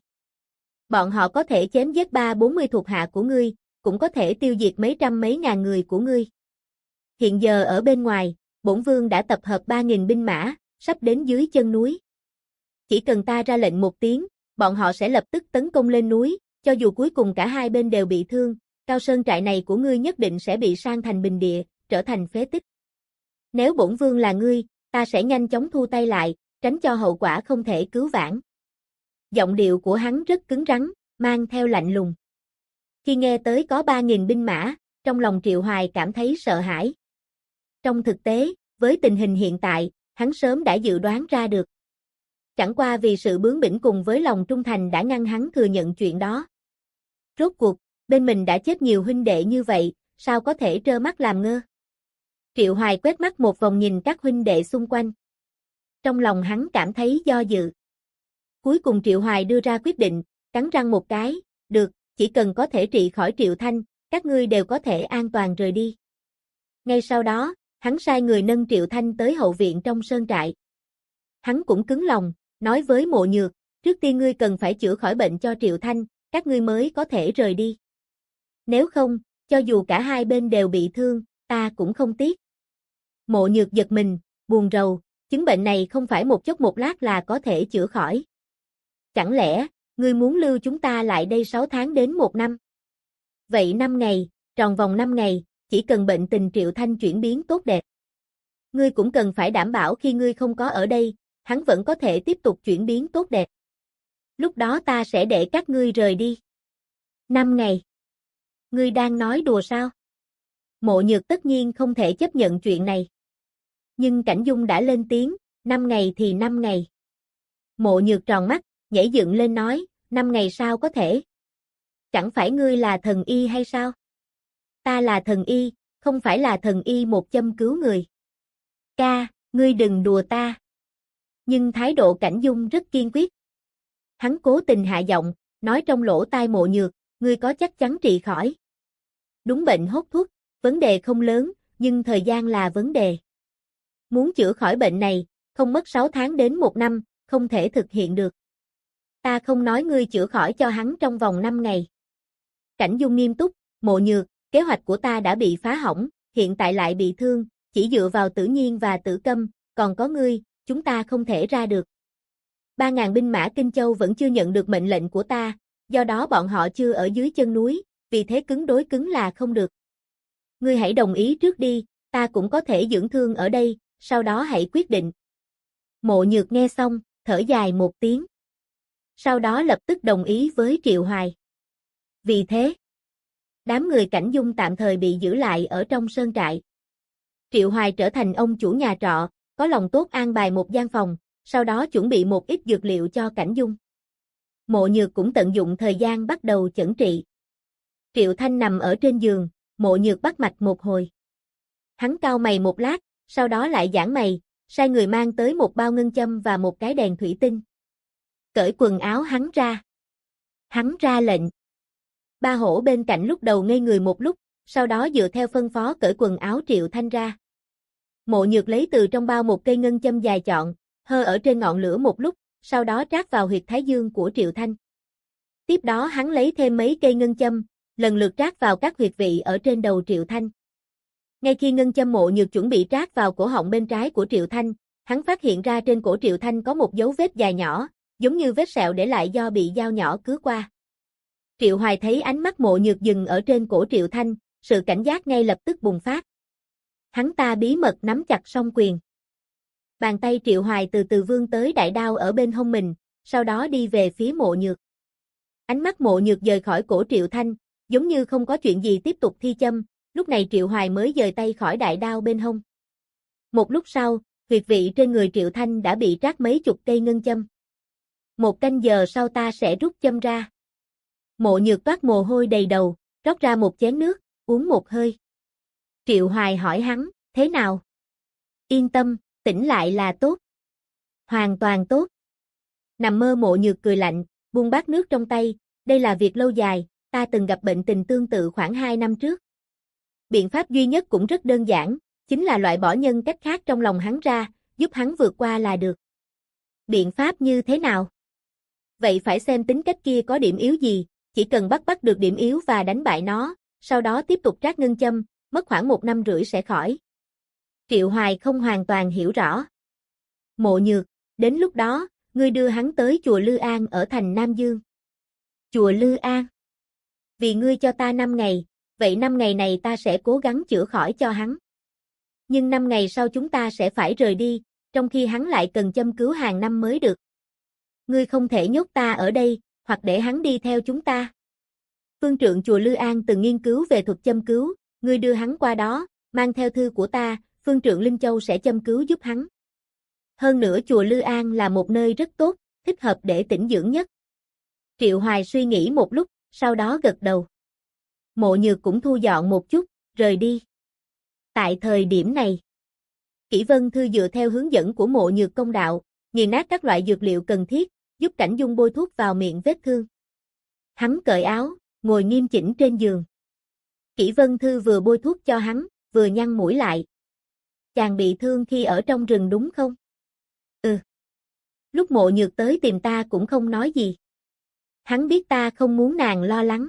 Bọn họ có thể chém giết 30-40 thuộc hạ của ngươi, cũng có thể tiêu diệt mấy trăm mấy ngàn người của ngươi. Hiện giờ ở bên ngoài, bổn vương đã tập hợp 3.000 binh mã, sắp đến dưới chân núi. Chỉ cần ta ra lệnh một tiếng, bọn họ sẽ lập tức tấn công lên núi, cho dù cuối cùng cả hai bên đều bị thương, Cao Sơn trại này của ngươi nhất định sẽ bị san thành bình địa, trở thành phế tích. Nếu bổn vương là ngươi, ta sẽ nhanh chóng thu tay lại, tránh cho hậu quả không thể cứu vãn. Giọng điệu của hắn rất cứng rắn, mang theo lạnh lùng. Khi nghe tới có 3.000 binh mã, trong lòng Triệu Hoài cảm thấy sợ hãi. Trong thực tế, với tình hình hiện tại, hắn sớm đã dự đoán ra được. Chẳng qua vì sự bướng bỉnh cùng với lòng trung thành đã ngăn hắn thừa nhận chuyện đó. Rốt cuộc, bên mình đã chết nhiều huynh đệ như vậy, sao có thể trơ mắt làm ngơ? Triệu Hoài quét mắt một vòng nhìn các huynh đệ xung quanh. Trong lòng hắn cảm thấy do dự. Cuối cùng Triệu Hoài đưa ra quyết định, cắn răng một cái, được, chỉ cần có thể trị khỏi Triệu Thanh, các ngươi đều có thể an toàn rời đi. Ngay sau đó, hắn sai người nâng Triệu Thanh tới hậu viện trong sơn trại. Hắn cũng cứng lòng, nói với Mộ Nhược, trước tiên ngươi cần phải chữa khỏi bệnh cho Triệu Thanh, các ngươi mới có thể rời đi. Nếu không, cho dù cả hai bên đều bị thương, ta cũng không tiếc. Mộ Nhược giật mình, buồn rầu, chứng bệnh này không phải một chốc một lát là có thể chữa khỏi. Chẳng lẽ, ngươi muốn lưu chúng ta lại đây 6 tháng đến 1 năm? Vậy 5 ngày, tròn vòng 5 ngày, chỉ cần bệnh tình Triệu Thanh chuyển biến tốt đẹp. Ngươi cũng cần phải đảm bảo khi ngươi không có ở đây, hắn vẫn có thể tiếp tục chuyển biến tốt đẹp. Lúc đó ta sẽ để các ngươi rời đi. 5 ngày. Ngươi đang nói đùa sao? Mộ Nhược tất nhiên không thể chấp nhận chuyện này. Nhưng Cảnh Dung đã lên tiếng, 5 ngày thì 5 ngày. Mộ Nhược tròn mắt, nhảy dựng lên nói, 5 ngày sao có thể? Chẳng phải ngươi là thần y hay sao? Ta là thần y, không phải là thần y một châm cứu người. Ca, ngươi đừng đùa ta. Nhưng thái độ Cảnh Dung rất kiên quyết. Hắn cố tình hạ giọng, nói trong lỗ tai Mộ Nhược, ngươi có chắc chắn trị khỏi? Đúng bệnh hốt thuốc, vấn đề không lớn, nhưng thời gian là vấn đề. Muốn chữa khỏi bệnh này, không mất 6 tháng đến 1 năm, không thể thực hiện được. Ta không nói ngươi chữa khỏi cho hắn trong vòng 5 ngày. Cảnh Dung nghiêm túc, Mộ Nhược, kế hoạch của ta đã bị phá hỏng, hiện tại lại bị thương, chỉ dựa vào Tử Nhiên và Tử Câm, còn có ngươi, chúng ta không thể ra được. 3.000 binh mã Kinh Châu vẫn chưa nhận được mệnh lệnh của ta, do đó bọn họ chưa ở dưới chân núi, vì thế cứng đối cứng là không được. Ngươi hãy đồng ý trước đi, ta cũng có thể dưỡng thương ở đây, sau đó hãy quyết định. Mộ Nhược nghe xong, thở dài một tiếng. Sau đó lập tức đồng ý với Triệu Hoài. Vì thế, đám người Cảnh Dung tạm thời bị giữ lại ở trong sơn trại. Triệu Hoài trở thành ông chủ nhà trọ, có lòng tốt an bài một gian phòng, sau đó chuẩn bị một ít dược liệu cho Cảnh Dung. Mộ Nhược cũng tận dụng thời gian bắt đầu chẩn trị. Triệu Thanh nằm ở trên giường, Mộ Nhược bắt mạch một hồi. Hắn cau mày một lát, sau đó lại giãn mày, sai người mang tới một bao ngân châm và một cái đèn thủy tinh. Cởi quần áo hắn ra. Hắn ra lệnh. Ba hổ bên cạnh lúc đầu ngây người một lúc, sau đó dựa theo phân phó cởi quần áo Triệu Thanh ra. Mộ Nhược lấy từ trong bao một cây ngân châm dài nhọn, hơ ở trên ngọn lửa một lúc, sau đó trát vào huyệt thái dương của Triệu Thanh. Tiếp đó hắn lấy thêm mấy cây ngân châm, lần lượt trát vào các huyệt vị ở trên đầu Triệu Thanh. Ngay khi ngân châm Mộ Nhược chuẩn bị trát vào cổ họng bên trái của Triệu Thanh, hắn phát hiện ra trên cổ Triệu Thanh có một dấu vết dài nhỏ, giống như vết sẹo để lại do bị dao nhỏ cứa qua. Triệu Hoài thấy ánh mắt Mộ Nhược dừng ở trên cổ Triệu Thanh, sự cảnh giác ngay lập tức bùng phát. Hắn ta bí mật nắm chặt song quyền. Bàn tay Triệu Hoài từ từ vươn tới đại đao ở bên hông mình, sau đó đi về phía Mộ Nhược. Ánh mắt Mộ Nhược rời khỏi cổ Triệu Thanh, giống như không có chuyện gì tiếp tục thi châm, Lúc này Triệu Hoài mới dời tay khỏi đại đao bên hông. Một lúc sau, huyệt vị trên người Triệu Thanh đã bị trát mấy chục cây ngân châm. 1 canh giờ sau ta sẽ rút châm ra. Mộ Nhược toát mồ hôi đầy đầu, rót ra một chén nước, uống một hơi. Triệu Hoài hỏi hắn, thế nào? Yên tâm, tỉnh lại là tốt. Hoàn toàn tốt. Nằm mơ Mộ Nhược cười lạnh, buông bát nước trong tay, đây là việc lâu dài, ta từng gặp bệnh tình tương tự khoảng 2 năm trước. Biện pháp duy nhất cũng rất đơn giản, chính là loại bỏ nhân cách khác trong lòng hắn ra, giúp hắn vượt qua là được. Biện pháp như thế nào? Vậy phải xem tính cách kia có điểm yếu gì, chỉ cần bắt được điểm yếu và đánh bại nó, sau đó tiếp tục trát ngân châm, mất khoảng 1 năm rưỡi sẽ khỏi. Triệu Hoài không hoàn toàn hiểu rõ. Mộ Nhược, đến lúc đó, ngươi đưa hắn tới chùa Lư An ở thành Nam Dương. Chùa Lư An? Vì ngươi cho ta 5 ngày, vậy 5 ngày này ta sẽ cố gắng chữa khỏi cho hắn. Nhưng 5 ngày sau chúng ta sẽ phải rời đi, trong khi hắn lại cần châm cứu hàng năm mới được. Ngươi không thể nhốt ta ở đây, hoặc để hắn đi theo chúng ta. Phương trượng chùa Lư An từng nghiên cứu về thuật châm cứu, ngươi đưa hắn qua đó, mang theo thư của ta, phương trượng Linh Châu sẽ châm cứu giúp hắn. Hơn nữa chùa Lư An là một nơi rất tốt, thích hợp để tĩnh dưỡng nhất. Triệu Hoài suy nghĩ một lúc, sau đó gật đầu. Mộ Nhược cũng thu dọn một chút, rời đi. Tại thời điểm này, Kỷ Vân Thư dựa theo hướng dẫn của Mộ Nhược công đạo, nghiền nát các loại dược liệu cần thiết, giúp Cảnh Dung bôi thuốc vào miệng vết thương. Hắn cởi áo, ngồi nghiêm chỉnh trên giường. Kỷ Vân Thư vừa bôi thuốc cho hắn, vừa nhăn mũi lại. Chàng bị thương khi ở trong rừng đúng không? Ừ. Lúc Mộ Nhược tới tìm ta cũng không nói gì. Hắn biết ta không muốn nàng lo lắng.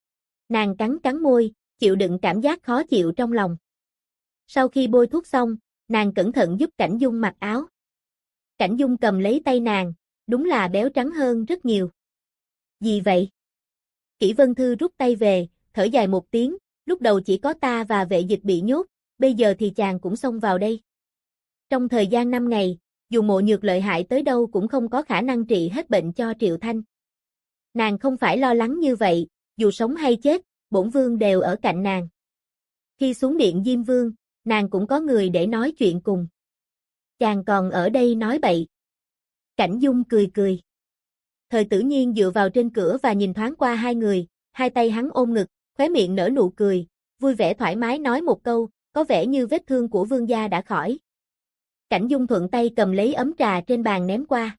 Nàng cắn môi, chịu đựng cảm giác khó chịu trong lòng. Sau khi bôi thuốc xong, nàng cẩn thận giúp Cảnh Dung mặc áo. Cảnh Dung cầm lấy tay nàng, đúng là béo trắng hơn rất nhiều. Gì vậy? Kỷ Vân Thư rút tay về, thở dài một tiếng, lúc đầu chỉ có ta và Vệ Dịch bị nhốt, bây giờ thì chàng cũng xông vào đây. Trong thời gian 5 ngày, dù Mộ Nhược lợi hại tới đâu cũng không có khả năng trị hết bệnh cho Triệu Thanh. Nàng không phải lo lắng như vậy, dù sống hay chết, bổn vương đều ở cạnh nàng. Khi xuống điện Diêm Vương, nàng cũng có người để nói chuyện cùng. Chàng còn ở đây nói bậy. Cảnh Dung cười cười. Thời Tử Nhiên dựa vào trên cửa và nhìn thoáng qua hai người, hai tay hắn ôm ngực, khóe miệng nở nụ cười, vui vẻ thoải mái nói một câu, có vẻ như vết thương của vương gia đã khỏi. Cảnh Dung thuận tay cầm lấy ấm trà trên bàn ném qua.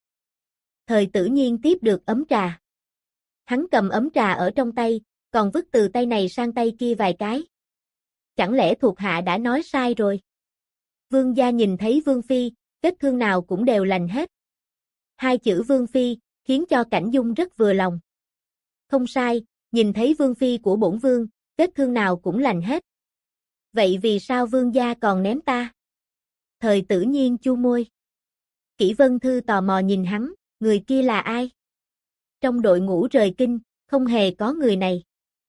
Thời Tử Nhiên tiếp được ấm trà. Hắn cầm ấm trà ở trong tay, còn vứt từ tay này sang tay kia vài cái. Chẳng lẽ thuộc hạ đã nói sai rồi? Vương gia nhìn thấy Vương Phi, vết thương nào cũng đều lành hết. Hai chữ Vương Phi, khiến cho Cảnh Dung rất vừa lòng. Không sai, nhìn thấy Vương Phi của bổn vương, vết thương nào cũng lành hết. Vậy vì sao vương gia còn ném ta? Thời Tử Nhiên chu môi. Kỷ Vân Thư tò mò nhìn hắn, người kia là ai? Trong đội ngũ rời kinh, không hề có người này.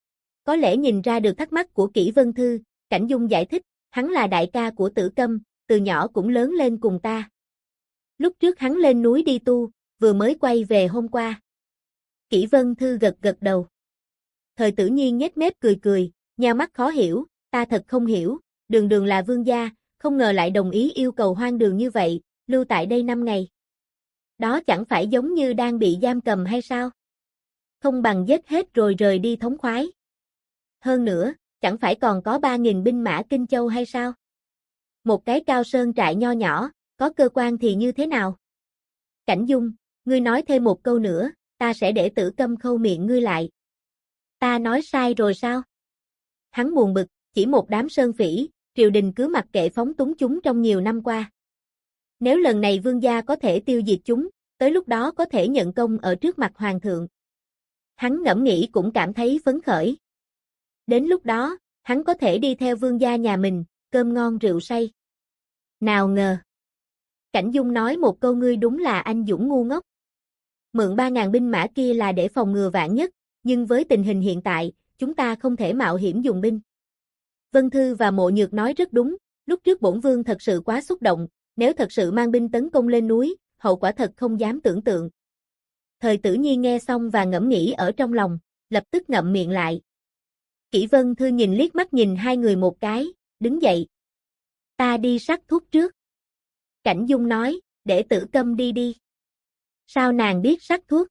Có lẽ nhìn ra được thắc mắc của Kỷ Vân Thư, Cảnh Dung giải thích, hắn là đại ca của Tử Câm, từ nhỏ cũng lớn lên cùng ta. Lúc trước hắn lên núi đi tu, vừa mới quay về hôm qua. Kỷ Vân Thư gật đầu. Thời Tử Nhiên nhếch mép cười, nheo mắt khó hiểu, ta thật không hiểu, đường là vương gia, không ngờ lại đồng ý yêu cầu hoang đường như vậy, lưu tại đây 5 ngày. Đó chẳng phải giống như đang bị giam cầm hay sao? Không bằng giết hết rồi rời đi thống khoái. Hơn nữa, chẳng phải còn có 3.000 binh mã Kinh Châu hay sao? Một cái cao sơn trại nho nhỏ, có cơ quan thì như thế nào? Cảnh Dung, ngươi nói thêm một câu nữa, ta sẽ để Tử Câm khâu miệng ngươi lại. Ta nói sai rồi sao? Hắn buồn bực, chỉ một đám sơn phỉ, triều đình cứ mặc kệ phóng túng chúng trong nhiều năm qua. Nếu lần này vương gia có thể tiêu diệt chúng, tới lúc đó có thể nhận công ở trước mặt hoàng thượng. Hắn ngẫm nghĩ cũng cảm thấy phấn khởi. Đến lúc đó, hắn có thể đi theo vương gia nhà mình, cơm ngon rượu say. Nào ngờ. Cảnh Dung nói một câu ngươi đúng là anh dũng ngu ngốc. Mượn 3.000 binh mã kia là để phòng ngừa vạn nhất, nhưng với tình hình hiện tại, chúng ta không thể mạo hiểm dùng binh. Vân Thư và Mộ Nhược nói rất đúng, lúc trước bổn vương thật sự quá xúc động, nếu thật sự mang binh tấn công lên núi, hậu quả thật không dám tưởng tượng. Thời Tử Nhiên nghe xong và ngẫm nghĩ ở trong lòng, lập tức ngậm miệng lại. Kỷ Vân Thư liếc mắt nhìn hai người một cái, đứng dậy. Ta đi sắc thuốc trước. Cảnh Dung nói, để Tử Câm đi đi. Sao nàng biết sắc thuốc?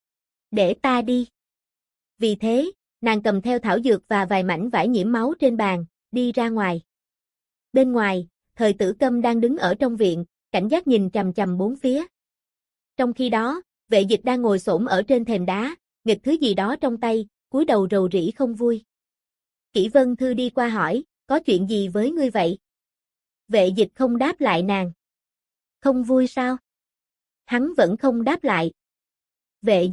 Để ta đi. Vì thế, nàng cầm theo thảo dược và vài mảnh vải nhiễm máu trên bàn, đi ra ngoài. Bên ngoài, Thời Tử Câm đang đứng ở trong viện, cảnh giác nhìn chằm chằm bốn phía. Trong khi đó, Vệ Dịch đang ngồi xổm ở trên thềm đá, nghịch thứ gì đó trong tay, cúi đầu rầu rĩ không vui. Kỷ Vân Thư đi qua hỏi, có chuyện gì với ngươi vậy? Vệ Dịch không đáp lại nàng. Không vui sao? Hắn vẫn không đáp lại. Vệ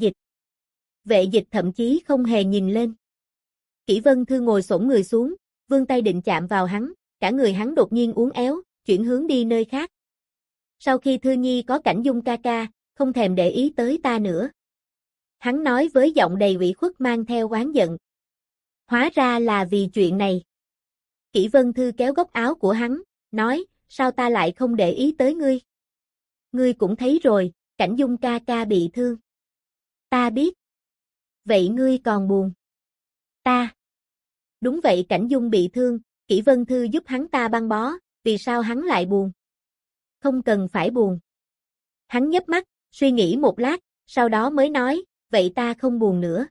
Dịch thậm chí không hề nhìn lên. Kỷ Vân Thư ngồi xổm người xuống, vươn tay định chạm vào hắn, cả người hắn đột nhiên uốn éo, chuyển hướng đi nơi khác. Sau khi Thư Nhi có Cảnh Dung ca ca, không thèm để ý tới ta nữa. Hắn nói với giọng đầy ủy khuất mang theo oán giận. Hóa ra là vì chuyện này. Kỷ Vân Thư kéo góc áo của hắn, nói, sao ta lại không để ý tới ngươi? Ngươi cũng thấy rồi, Cảnh Dung ca ca bị thương. Ta biết. Vậy ngươi còn buồn? Ta. Đúng vậy, Cảnh Dung bị thương, Kỷ Vân Thư giúp hắn ta băng bó, vì sao hắn lại buồn? Không cần phải buồn. Hắn nhấp mắt, suy nghĩ một lát, sau đó mới nói, vậy ta không buồn nữa.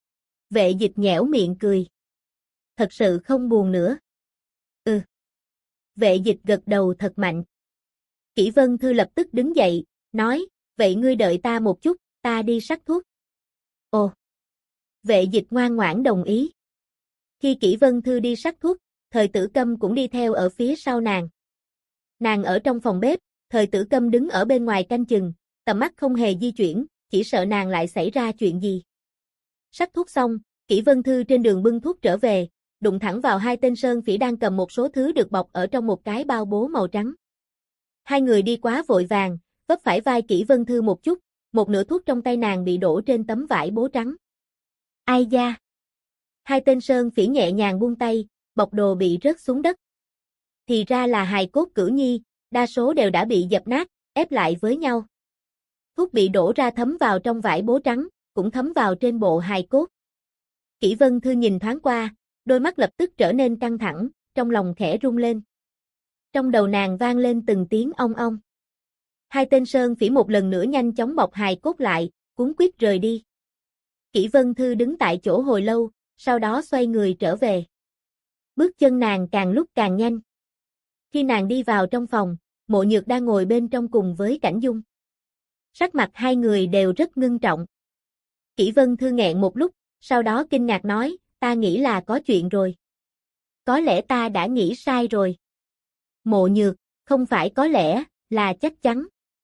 Vệ Dịch nhẽo miệng cười. Thật sự không buồn nữa. Ừ. Vệ Dịch gật đầu thật mạnh. Kỷ Vân Thư lập tức đứng dậy, nói, vậy ngươi đợi ta một chút, ta đi sắc thuốc. Ồ. Vệ Dịch ngoan ngoãn đồng ý. Khi Kỷ Vân Thư đi sắc thuốc, Thời Tử Câm cũng đi theo ở phía sau nàng. Nàng ở trong phòng bếp, Thời Tử Câm đứng ở bên ngoài canh chừng, tầm mắt không hề di chuyển, chỉ sợ nàng lại xảy ra chuyện gì. Sắc thuốc xong, Kỷ Vân Thư trên đường bưng thuốc trở về, đụng thẳng vào hai tên sơn phỉ đang cầm một số thứ được bọc ở trong một cái bao bố màu trắng. Hai người đi quá vội vàng, vấp phải vai Kỷ Vân Thư một chút, một nửa thuốc trong tay nàng bị đổ trên tấm vải bố trắng. Ai da! Hai tên sơn phỉ nhẹ nhàng buông tay, bọc đồ bị rớt xuống đất. Thì ra là hài cốt Cửu Nhi, đa số đều đã bị dập nát, ép lại với nhau. Thuốc bị đổ ra thấm vào trong vải bố trắng, cũng thấm vào trên bộ hài cốt. Kỷ Vân Thư nhìn thoáng qua, đôi mắt lập tức trở nên căng thẳng, trong lòng khẽ rung lên. Trong đầu nàng vang lên từng tiếng ong ong. Hai tên sơn phỉ một lần nữa nhanh chóng bọc hài cốt lại, cuống quýt rời đi. Kỷ Vân Thư đứng tại chỗ hồi lâu, sau đó xoay người trở về. Bước chân nàng càng lúc càng nhanh. Khi nàng đi vào trong phòng, Mộ Nhược đang ngồi bên trong cùng với Cảnh Dung. Sắc mặt hai người đều rất ngưng trọng. Kỷ Vân Thư nghẹn một lúc, sau đó kinh ngạc nói, ta nghĩ là có chuyện rồi. Có lẽ ta đã nghĩ sai rồi. Mộ Nhược, không phải có lẽ, là chắc chắn.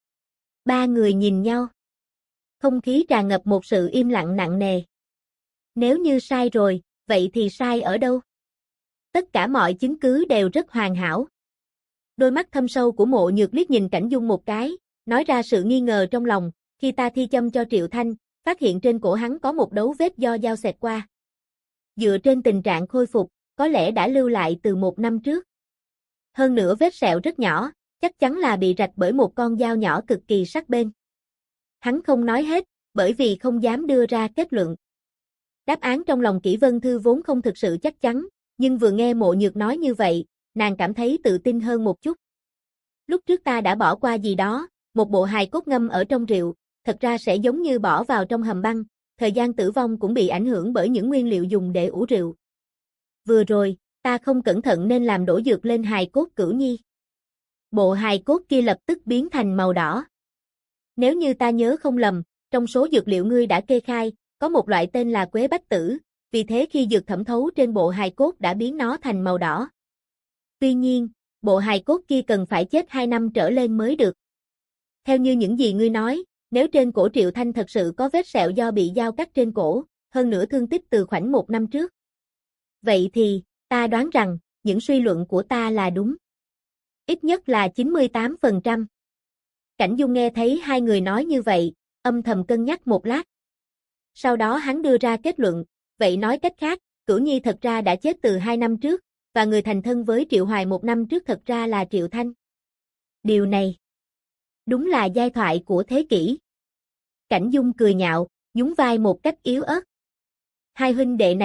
Ba người nhìn nhau. Không khí tràn ngập một sự im lặng nặng nề. Nếu như sai rồi, vậy thì sai ở đâu? Tất cả mọi chứng cứ đều rất hoàn hảo. Đôi mắt thâm sâu của Mộ Nhược liếc nhìn Cảnh Dung một cái, nói ra sự nghi ngờ trong lòng, khi ta thi châm cho Triệu Thanh, phát hiện trên cổ hắn có một dấu vết do dao xẹt qua. Dựa trên tình trạng khôi phục, có lẽ đã lưu lại từ 1 năm trước. Hơn nữa vết sẹo rất nhỏ, chắc chắn là bị rạch bởi một con dao nhỏ cực kỳ sắc bén. Hắn không nói hết, bởi vì không dám đưa ra kết luận. Đáp án trong lòng Kỷ Vân Thư vốn không thực sự chắc chắn, nhưng vừa nghe Mộ Nhược nói như vậy, nàng cảm thấy tự tin hơn một chút. Lúc trước ta đã bỏ qua gì đó, một bộ hài cốt ngâm ở trong rượu, thật ra sẽ giống như bỏ vào trong hầm băng, thời gian tử vong cũng bị ảnh hưởng bởi những nguyên liệu dùng để ủ rượu. Vừa rồi, ta không cẩn thận nên làm đổ dược lên hài cốt Cửu Nhi. Bộ hài cốt kia lập tức biến thành màu đỏ. Nếu như ta nhớ không lầm, trong số dược liệu ngươi đã kê khai, có một loại tên là quế bách tử, vì thế khi dược thẩm thấu trên bộ hài cốt đã biến nó thành màu đỏ. Tuy nhiên, bộ hài cốt kia cần phải chết 2 năm trở lên mới được. Theo như những gì ngươi nói, nếu trên cổ Triệu Thanh thật sự có vết sẹo do bị dao cắt trên cổ, hơn nữa thương tích từ khoảng 1 năm trước. Vậy thì, ta đoán rằng, những suy luận của ta là đúng. Ít nhất là 98%. Cảnh Dung nghe thấy hai người nói như vậy, âm thầm cân nhắc một lát. Sau đó hắn đưa ra kết luận, vậy nói cách khác, Cửu Nhi thật ra đã chết từ 2 năm trước, và người thành thân với Triệu Hoài 1 năm trước thật ra là Triệu Thanh. Điều này, đúng là giai thoại của thế kỷ. Cảnh Dung cười nhạo, nhún vai một cách yếu ớt. Hai huynh đệ này,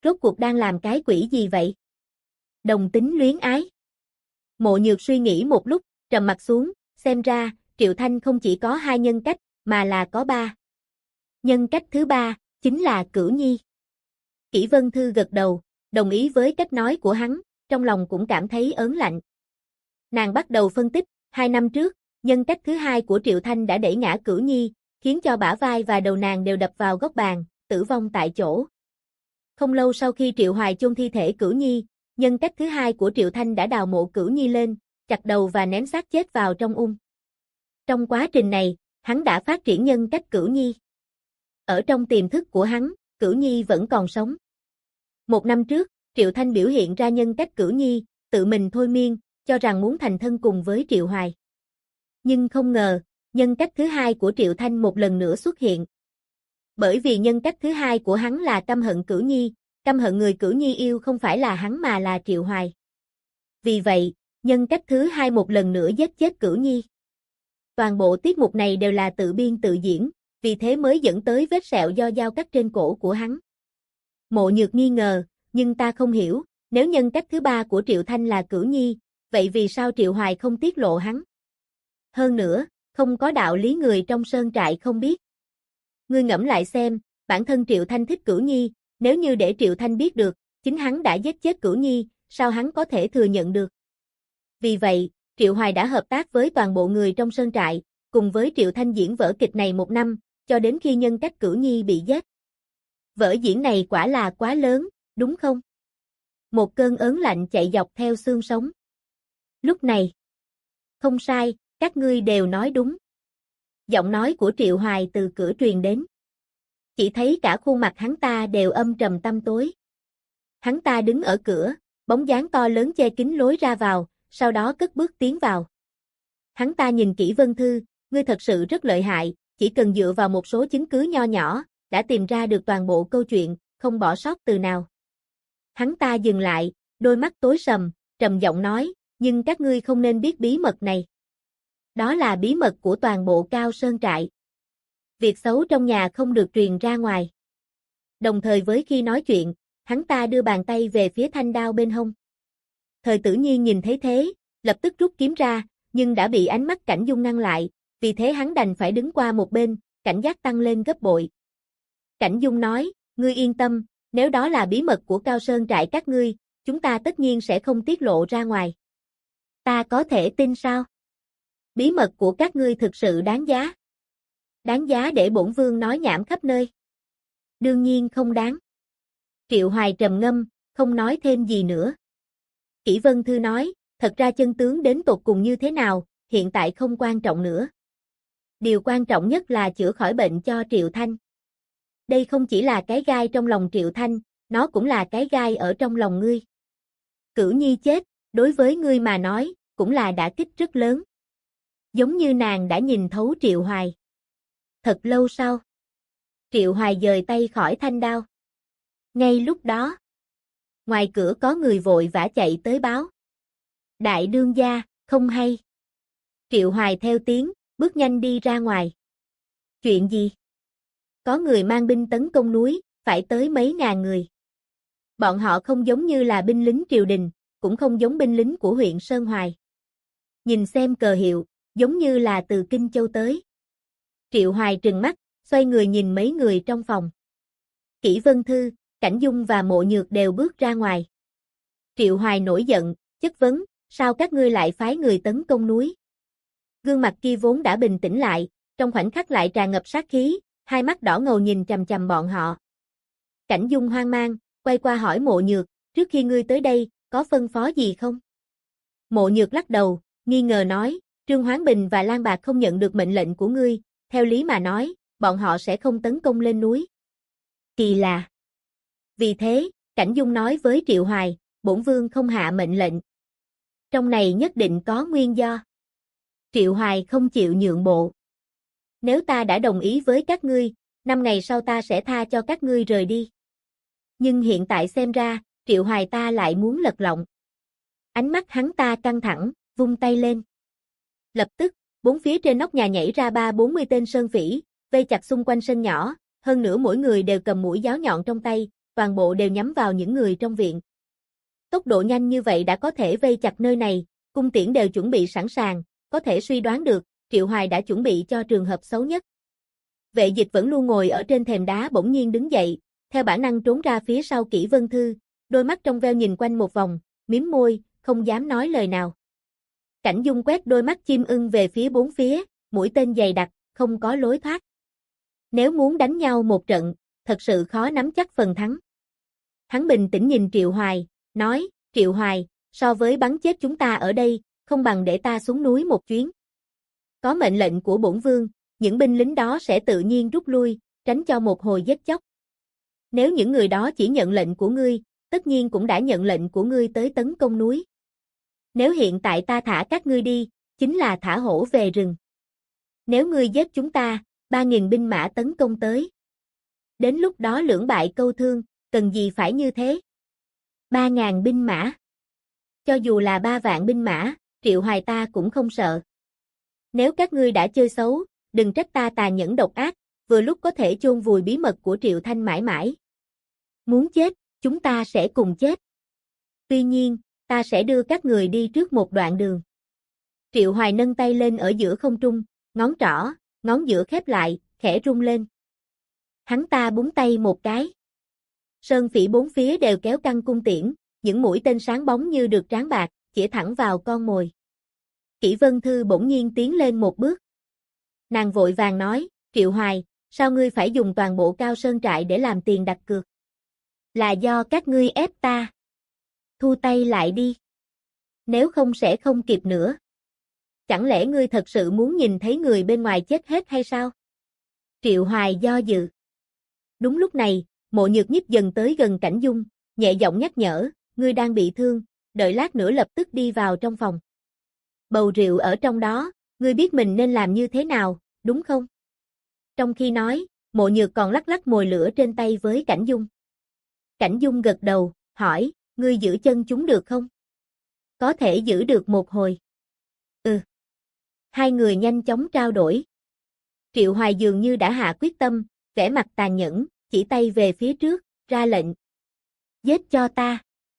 rốt cuộc đang làm cái quỷ gì vậy? Đồng tính luyến ái. Mộ Nhược suy nghĩ một lúc, trầm mặt xuống, xem ra, Triệu Thanh không chỉ có 2 nhân cách, mà là có 3. Nhân cách thứ 3, chính là Cửu Nhi. Kỷ Vân Thư gật đầu, đồng ý với cách nói của hắn, trong lòng cũng cảm thấy ớn lạnh. Nàng bắt đầu phân tích, 2 năm trước, nhân cách thứ 2 của Triệu Thanh đã đẩy ngã Cửu Nhi, khiến cho bả vai và đầu nàng đều đập vào góc bàn, tử vong tại chỗ. Không lâu sau khi Triệu Hoài chôn thi thể Cửu Nhi, nhân cách thứ 2 của Triệu Thanh đã đào mộ Cửu Nhi lên, chặt đầu và ném xác chết vào trong. Trong quá trình này, hắn đã phát triển nhân cách Cửu Nhi. Ở trong tiềm thức của hắn, Cửu Nhi vẫn còn sống. 1 năm trước, Triệu Thanh biểu hiện ra nhân cách Cửu Nhi, tự mình thôi miên, cho rằng muốn thành thân cùng với Triệu Hoài. Nhưng không ngờ, nhân cách thứ 2 của Triệu Thanh một lần nữa xuất hiện. Bởi vì nhân cách thứ 2 của hắn là căm hận Cửu Nhi, căm hận người Cửu Nhi yêu không phải là hắn mà là Triệu Hoài. Vì vậy, nhân cách thứ 2 một lần nữa giết chết Cửu Nhi. Toàn bộ tiết mục này đều là tự biên tự diễn, vì thế mới dẫn tới vết sẹo do dao cắt trên cổ của hắn. Mộ Nhược nghi ngờ, nhưng ta không hiểu, nếu nhân cách thứ 3 của Triệu Thanh là Cửu Nhi, vậy vì sao Triệu Hoài không tiết lộ hắn? Hơn nữa, không có đạo lý người trong sơn trại không biết. Ngươi ngẫm lại xem, bản thân Triệu Thanh thích Cửu Nhi, nếu như để Triệu Thanh biết được, chính hắn đã giết chết Cửu Nhi, sao hắn có thể thừa nhận được? Vì vậy, Triệu Hoài đã hợp tác với toàn bộ người trong sơn trại, cùng với Triệu Thanh diễn vở kịch này 1 năm, cho đến khi nhân cách Cửu Nhi bị giết. Vở diễn này quả là quá lớn, đúng không? Một cơn ớn lạnh chạy dọc theo xương sống. Lúc này, không sai, các ngươi đều nói đúng. Giọng nói của Triệu Hoài từ cửa truyền đến. Chỉ thấy cả khuôn mặt hắn ta đều âm trầm tăm tối. Hắn ta đứng ở cửa, bóng dáng to lớn che kín lối ra vào, sau đó cất bước tiến vào. Hắn ta nhìn Kỷ Vân Thư, ngươi thật sự rất lợi hại, chỉ cần dựa vào một số chứng cứ nho nhỏ, đã tìm ra được toàn bộ câu chuyện, không bỏ sót từ nào. Hắn ta dừng lại, đôi mắt tối sầm, trầm giọng nói, nhưng các ngươi không nên biết bí mật này. Đó là bí mật của toàn bộ Cao Sơn trại. Việc xấu trong nhà không được truyền ra ngoài. Đồng thời với khi nói chuyện, hắn ta đưa bàn tay về phía thanh đao bên hông. Thời Tử Nhiên nhìn thấy thế, lập tức rút kiếm ra, nhưng đã bị ánh mắt Cảnh Dung ngăn lại, vì thế hắn đành phải đứng qua một bên, cảnh giác tăng lên gấp bội. Cảnh Dung nói, ngươi yên tâm, nếu đó là bí mật của Cao Sơn trại các ngươi, chúng ta tất nhiên sẽ không tiết lộ ra ngoài. Ta có thể tin sao? Bí mật của các ngươi thực sự đáng giá. Đáng giá để bổn vương nói nhảm khắp nơi. Đương nhiên không đáng. Triệu Hoài trầm ngâm, không nói thêm gì nữa. Kỷ Vân Thư nói, thật ra chân tướng đến tột cùng như thế nào, hiện tại không quan trọng nữa. Điều quan trọng nhất là chữa khỏi bệnh cho Triệu Thanh. Đây không chỉ là cái gai trong lòng Triệu Thanh, nó cũng là cái gai ở trong lòng ngươi. Cửu Nhi chết, đối với ngươi mà nói, cũng là đả kích rất lớn. Giống như nàng đã nhìn thấu Triệu Hoài. Thật lâu sau, Triệu Hoài dời tay khỏi thanh đao. Ngay lúc đó, ngoài cửa có người vội vã chạy tới báo. Đại đương gia, không hay. Triệu Hoài theo tiếng, bước nhanh đi ra ngoài. Chuyện gì? Có người mang binh tấn công núi, phải tới mấy ngàn người. Bọn họ không giống như là binh lính triều đình, cũng không giống binh lính của huyện Sơn Hoài. Nhìn xem cờ hiệu, giống như là từ Kinh Châu tới. Triệu Hoài trừng mắt, xoay người nhìn mấy người trong phòng. Kỷ Vân Thư, Cảnh Dung và Mộ Nhược đều bước ra ngoài. Triệu Hoài nổi giận, chất vấn, sao các ngươi lại phái người tấn công núi? Gương mặt kia vốn đã bình tĩnh lại, trong khoảnh khắc lại tràn ngập sát khí, hai mắt đỏ ngầu nhìn chằm chằm bọn họ. Cảnh Dung hoang mang, quay qua hỏi Mộ Nhược, trước khi ngươi tới đây, có phân phó gì không? Mộ Nhược lắc đầu, nghi ngờ nói, Trương Hoán Bình và Lan Bạc không nhận được mệnh lệnh của ngươi, theo lý mà nói, bọn họ sẽ không tấn công lên núi. Kỳ lạ. Vì thế, Cảnh Dung nói với Triệu Hoài, bổn vương không hạ mệnh lệnh. Trong này nhất định có nguyên do. Triệu Hoài không chịu nhượng bộ. Nếu ta đã đồng ý với các ngươi, 5 ngày sau ta sẽ tha cho các ngươi rời đi. Nhưng hiện tại xem ra, Triệu Hoài ta lại muốn lật lọng. Ánh mắt hắn ta căng thẳng, vung tay lên. Lập tức, 4 phía trên nóc nhà nhảy ra 30-40 tên sơn phỉ, vây chặt xung quanh sân nhỏ, hơn nữa mỗi người đều cầm mũi giáo nhọn trong tay, toàn bộ đều nhắm vào những người trong viện. Tốc độ nhanh như vậy đã có thể vây chặt nơi này, cung tiễn đều chuẩn bị sẵn sàng, có thể suy đoán được, Triệu Hoài đã chuẩn bị cho trường hợp xấu nhất. Vệ Dịch vẫn luôn ngồi ở trên thềm đá bỗng nhiên đứng dậy, theo bản năng trốn ra phía sau Kỷ Vân Thư, đôi mắt trong veo nhìn quanh một vòng, mím môi, không dám nói lời nào. Cảnh Dung quét đôi mắt chim ưng về phía bốn phía, mũi tên dày đặc, không có lối thoát. Nếu muốn đánh nhau một trận, thật sự khó nắm chắc phần thắng. Hắn bình tĩnh nhìn Triệu Hoài, nói, Triệu Hoài, so với bắn chết chúng ta ở đây, không bằng để ta xuống núi một chuyến. Có mệnh lệnh của bổn vương, những binh lính đó sẽ tự nhiên rút lui, tránh cho một hồi giết chóc. Nếu những người đó chỉ nhận lệnh của ngươi, tất nhiên cũng đã nhận lệnh của ngươi tới tấn công núi. Nếu hiện tại ta thả các ngươi đi, chính là thả hổ về rừng. Nếu ngươi giết chúng ta, 3.000 binh mã tấn công tới. Đến lúc đó lưỡng bại câu thương, cần gì phải như thế? 3.000 binh mã. Cho dù là 3 vạn binh mã, Triệu Hoài ta cũng không sợ. Nếu các ngươi đã chơi xấu, đừng trách ta tàn nhẫn độc ác, vừa lúc có thể chôn vùi bí mật của Triệu Thanh mãi mãi. Muốn chết, chúng ta sẽ cùng chết. Tuy nhiên, ta sẽ đưa các người đi trước một đoạn đường. Triệu Hoài nâng tay lên ở giữa không trung, ngón trỏ, ngón giữa khép lại, khẽ rung lên. Hắn ta búng tay một cái. Sơn phỉ bốn phía đều kéo căng cung tiễn, những mũi tên sáng bóng như được tráng bạc, chĩa thẳng vào con mồi. Kỷ Vân Thư bỗng nhiên tiến lên một bước. Nàng vội vàng nói, Triệu Hoài, sao ngươi phải dùng toàn bộ Cao Sơn trại để làm tiền đặt cược? Là do các ngươi ép ta. Thu tay lại đi. Nếu không sẽ không kịp nữa. Chẳng lẽ ngươi thật sự muốn nhìn thấy người bên ngoài chết hết hay sao? Triệu Hoài do dự. Đúng lúc này, Mộ Nhược Nhích dần tới gần Cảnh Dung, nhẹ giọng nhắc nhở, ngươi đang bị thương, đợi lát nữa lập tức đi vào trong phòng. Bầu rượu ở trong đó, ngươi biết mình nên làm như thế nào, đúng không? Trong khi nói, Mộ Nhược còn lắc lắc mồi lửa trên tay với Cảnh Dung. Cảnh Dung gật đầu, hỏi, ngươi giữ chân chúng được không? Có thể giữ được một hồi. Ừ. Hai người nhanh chóng trao đổi. Triệu Hoài dường như đã hạ quyết tâm, vẻ mặt tàn nhẫn, chỉ tay về phía trước, ra lệnh. Giết cho ta.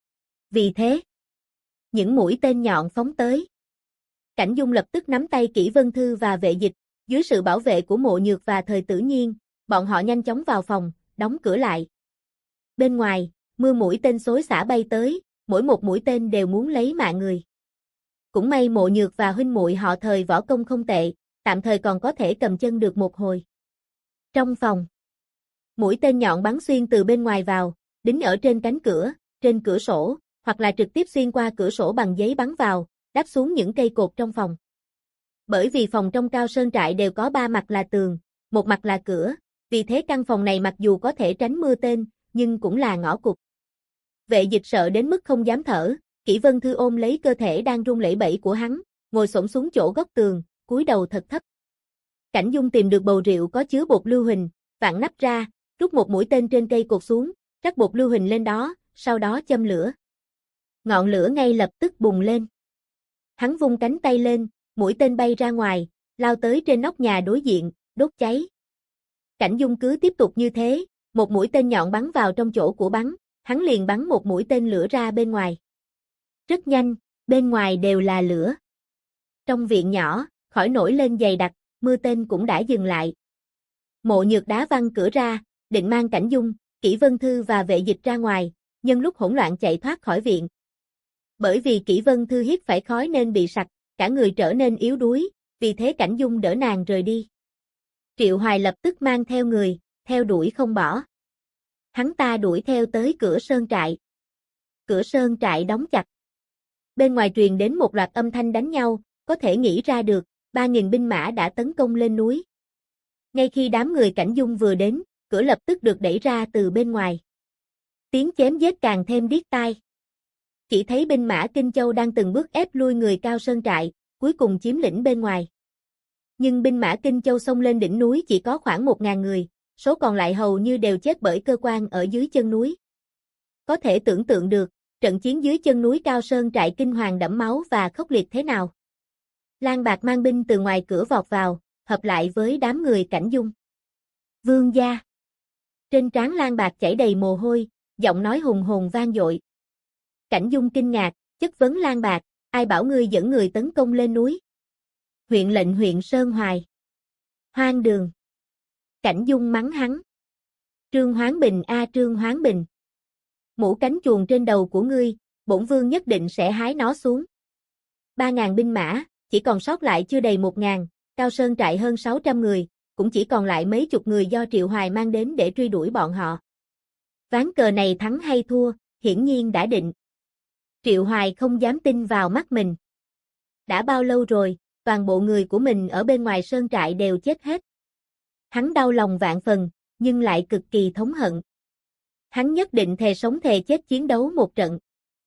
Vì thế, những mũi tên nhọn phóng tới. Cảnh Dung lập tức nắm tay Kỷ Vân Thư và Vệ Dịch, dưới sự bảo vệ của Mộ Nhược và Thời Tử Nhiên, bọn họ nhanh chóng vào phòng, đóng cửa lại. Bên ngoài, mưa mũi tên xối xả bay tới, mỗi một mũi tên đều muốn lấy mạng người. Cũng may Mộ Nhược và huynh muội họ Thời võ công không tệ, tạm thời còn có thể cầm chân được một hồi. Trong phòng, mũi tên nhọn bắn xuyên từ bên ngoài vào, đính ở trên cánh cửa, trên cửa sổ, hoặc là trực tiếp xuyên qua cửa sổ bằng giấy bắn vào, đáp xuống những cây cột trong phòng. Bởi vì phòng trong Cao Sơn trại đều có 3 mặt là tường, một mặt là cửa, vì thế căn phòng này mặc dù có thể tránh mưa tên, nhưng cũng là ngõ cụt. Vệ Dịch sợ đến mức không dám thở, Kỷ Vân Thư ôm lấy cơ thể đang run lẩy bẩy của hắn, ngồi xổm xuống chỗ góc tường, cúi đầu thật thấp. Cảnh Dung tìm được bầu rượu có chứa bột lưu huỳnh, vặn nắp ra, rút một mũi tên trên cây cột xuống, rắc bột lưu huỳnh lên đó, sau đó châm lửa. Ngọn lửa ngay lập tức bùng lên. Hắn vung cánh tay lên, mũi tên bay ra ngoài, lao tới trên nóc nhà đối diện, đốt cháy. Cảnh Dung cứ tiếp tục như thế, một mũi tên nhọn bắn vào trong chỗ của bắn, hắn liền bắn một mũi tên lửa ra bên ngoài. Rất nhanh, bên ngoài đều là lửa. Trong viện nhỏ, khói nổi lên dày đặc, mưa tên cũng đã dừng lại. Mộ Nhược đá văng cửa ra, định mang Cảnh Dung, Kỷ Vân Thư và Vệ Dịch ra ngoài, nhân lúc hỗn loạn chạy thoát khỏi viện. Bởi vì Kỷ Vân Thư hít phải khói nên bị sặc, cả người trở nên yếu đuối, vì thế Cảnh Dung đỡ nàng rời đi. Triệu Hoài lập tức mang theo người, theo đuổi không bỏ. Hắn ta đuổi theo tới cửa sơn trại. Cửa sơn trại đóng chặt. Bên ngoài truyền đến một loạt âm thanh đánh nhau, có thể nghĩ ra được, 3.000 binh mã đã tấn công lên núi. Ngay khi đám người Cảnh Dung vừa đến, cửa lập tức được đẩy ra từ bên ngoài. Tiếng chém giết càng thêm điếc tai. Chỉ thấy binh mã Kinh Châu đang từng bước ép lui người Cao Sơn trại, cuối cùng chiếm lĩnh bên ngoài. Nhưng binh mã Kinh Châu xông lên đỉnh núi chỉ có khoảng 1.000 người, số còn lại hầu như đều chết bởi cơ quan ở dưới chân núi. Có thể tưởng tượng được, trận chiến dưới chân núi Cao Sơn trại kinh hoàng đẫm máu và khốc liệt thế nào. Lang Bạc mang binh từ ngoài cửa vọt vào, hợp lại với đám người Cảnh Dung. Vương gia. Trên trán Lang Bạc chảy đầy mồ hôi, giọng nói hùng hồn vang dội. Cảnh Dung kinh ngạc, chất vấn Lan Bạc, ai bảo ngươi dẫn người tấn công lên núi? Huyện lệnh huyện Sơn Hoài. Hoang đường. Cảnh Dung mắng hắn. Trương Hoán Bình a Trương Hoán Bình. Mũ cánh chuồn trên đầu của ngươi, bổn vương nhất định sẽ hái nó xuống. 3.000 binh mã, chỉ còn sót lại chưa đầy 1.000, Cao Sơn trại hơn 600 người, cũng chỉ còn lại mấy chục người do Triệu Hoài mang đến để truy đuổi bọn họ. Ván cờ này thắng hay thua, hiển nhiên đã định. Triệu Hoài không dám tin vào mắt mình. Đã bao lâu rồi, toàn bộ người của mình ở bên ngoài sơn trại đều chết hết. Hắn đau lòng vạn phần, nhưng lại cực kỳ thống hận. Hắn nhất định thề sống thề chết chiến đấu một trận.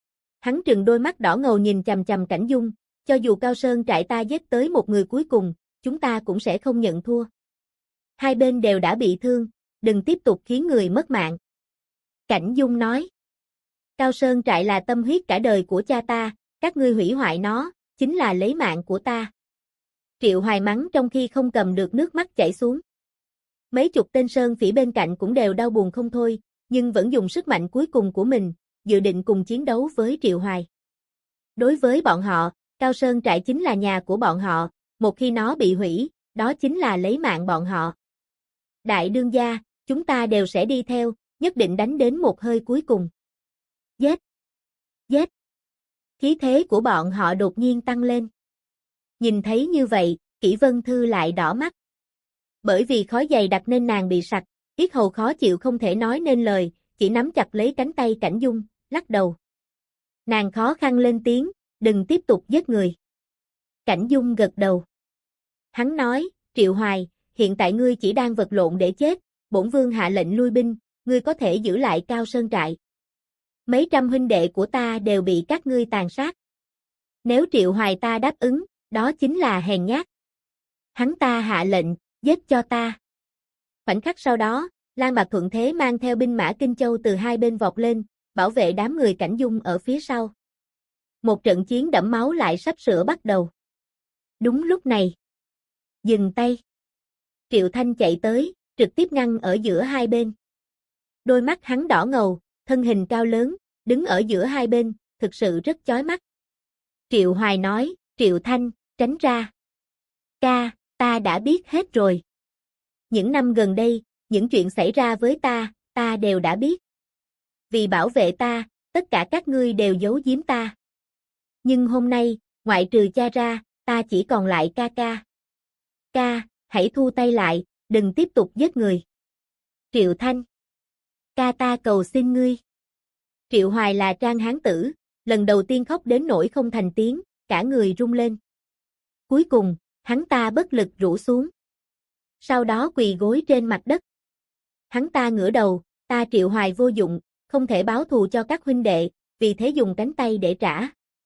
Hắn trừng đôi mắt đỏ ngầu nhìn chằm chằm Cảnh Dung, cho dù Cao Sơn trại ta giết tới một người cuối cùng, chúng ta cũng sẽ không nhận thua. Hai bên đều đã bị thương, đừng tiếp tục khiến người mất mạng. Cảnh Dung nói. Cao Sơn trại là tâm huyết cả đời của cha ta, các ngươi hủy hoại nó, chính là lấy mạng của ta. Triệu Hoài mắng trong khi không cầm được nước mắt chảy xuống. Mấy chục tên sơn phỉ bên cạnh cũng đều đau buồn không thôi, nhưng vẫn dùng sức mạnh cuối cùng của mình, dự định cùng chiến đấu với Triệu Hoài. Đối với bọn họ, Cao Sơn trại chính là nhà của bọn họ, một khi nó bị hủy, đó chính là lấy mạng bọn họ. Đại đương gia, chúng ta đều sẽ đi theo, nhất định đánh đến một hơi cuối cùng. Giết! Giết! Khí thế của bọn họ đột nhiên tăng lên. Nhìn thấy như vậy, Kỷ Vân Thư lại đỏ mắt. Bởi vì khói dày đặc nên nàng bị sặc, yết hầu khó chịu không thể nói nên lời, chỉ nắm chặt lấy cánh tay Cảnh Dung, lắc đầu. Nàng khó khăn lên tiếng, đừng tiếp tục giết người. Cảnh Dung gật đầu. Hắn nói, Triệu Hoài, hiện tại ngươi chỉ đang vật lộn để chết, bổn vương hạ lệnh lui binh, ngươi có thể giữ lại Cao Sơn trại. Mấy trăm huynh đệ của ta đều bị các ngươi tàn sát. Nếu Triệu Hoài ta đáp ứng, đó chính là hèn nhát. Hắn ta hạ lệnh, giết cho ta. Khoảnh khắc sau đó, Lan Bạc thuận thế mang theo binh mã Kinh Châu từ hai bên vọt lên, bảo vệ đám người Cảnh Dung ở phía sau. Một trận chiến đẫm máu lại sắp sửa bắt đầu. Đúng lúc này. Dừng tay. Triệu Thanh chạy tới, trực tiếp ngăn ở giữa hai bên. Đôi mắt hắn đỏ ngầu, thân hình cao lớn, đứng ở giữa hai bên, thực sự rất chói mắt. Triệu Hoài nói, Triệu Thanh, tránh ra. Ca, ta đã biết hết rồi. Những năm gần đây, những chuyện xảy ra với ta đều đã biết. Vì bảo vệ ta, tất cả các ngươi đều giấu giếm ta. Nhưng hôm nay, ngoại trừ cha ra, ta chỉ còn lại ca ca. Ca, hãy thu tay lại, đừng tiếp tục giết người. Triệu Thanh. Ca ta cầu xin ngươi. Triệu Hoài là trang hán tử, lần đầu tiên khóc đến nỗi không thành tiếng, cả người rung lên. Cuối cùng, hắn ta bất lực rũ xuống. Sau đó quỳ gối trên mặt đất. Hắn ta ngửa đầu, ta Triệu Hoài vô dụng, không thể báo thù cho các huynh đệ, vì thế dùng cánh tay để trả.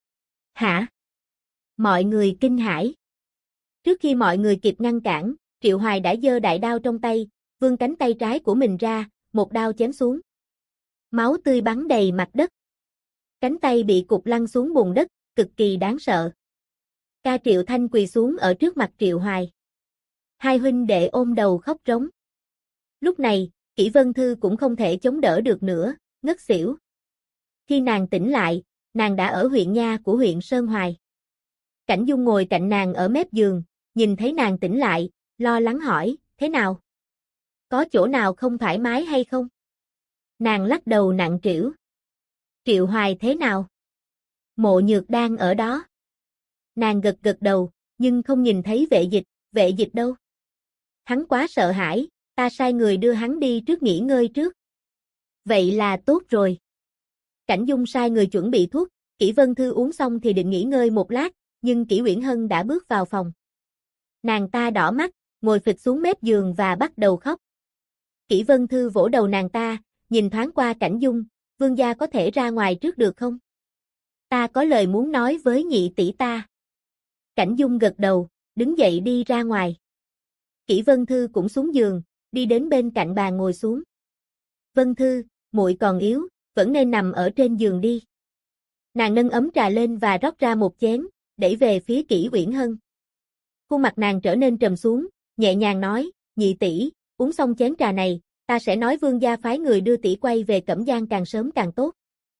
Hả? Mọi người kinh hãi. Trước khi mọi người kịp ngăn cản, Triệu Hoài đã giơ đại đao trong tay, vươn cánh tay trái của mình ra, một đao chém xuống. Máu tươi bắn đầy mặt đất. Cánh tay bị cụt lăn xuống bùn đất, cực kỳ đáng sợ. Ca Triệu Thanh quỳ xuống ở trước mặt Triệu Hoài. Hai huynh đệ ôm đầu khóc rống. Lúc này, Kỷ Vân Thư cũng không thể chống đỡ được nữa, ngất xỉu. Khi nàng tỉnh lại, nàng đã ở huyện nha của huyện Sơn Hoài. Cảnh Dung ngồi cạnh nàng ở mép giường, nhìn thấy nàng tỉnh lại, lo lắng hỏi, thế nào? Có chỗ nào không thoải mái hay không? Nàng lắc đầu nặng trĩu. Triệu Hoài thế nào? Mộ Nhược đang ở đó. Nàng gật gật đầu, nhưng không nhìn thấy vệ dịch đâu? Hắn quá sợ hãi, ta sai người đưa hắn đi trước nghỉ ngơi trước. Vậy là tốt rồi. Cảnh Dung sai người chuẩn bị thuốc, Kỷ Vân Thư uống xong thì định nghỉ ngơi một lát, nhưng Kỷ Uyển Hân đã bước vào phòng. Nàng ta đỏ mắt, ngồi phịch xuống mép giường và bắt đầu khóc. Kỷ Vân Thư vỗ đầu nàng ta, nhìn thoáng qua Cảnh Dung, vương gia có thể ra ngoài trước được không? Ta có lời muốn nói với nhị tỷ ta. Cảnh Dung gật đầu, đứng dậy đi ra ngoài. Kỷ Vân Thư cũng xuống giường, đi đến bên cạnh bàn ngồi xuống. Vân Thư, muội còn yếu, vẫn nên nằm ở trên giường đi. Nàng nâng ấm trà lên và rót ra một chén, đẩy về phía Kỷ Uyển Hân. Khuôn mặt nàng trở nên trầm xuống, nhẹ nhàng nói, nhị tỷ, uống xong chén trà này, ta sẽ nói vương gia phái người đưa tỷ quay về Cẩm Giang càng sớm càng tốt.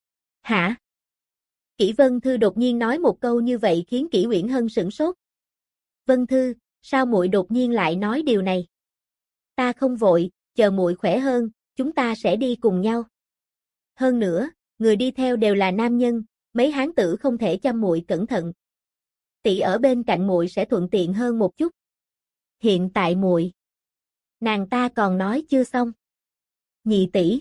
Hả? Kỷ Vân Thư đột nhiên nói một câu như vậy khiến Kỷ Uyển Hân sửng sốt. Vân Thư, sao muội đột nhiên lại nói điều này? Ta không vội, chờ muội khỏe hơn, chúng ta sẽ đi cùng nhau. Hơn nữa, người đi theo đều là nam nhân, mấy hán tử không thể chăm muội cẩn thận. Tỷ ở bên cạnh muội sẽ thuận tiện hơn một chút. Hiện tại muội. Nàng ta còn nói chưa xong. Nhị tỷ.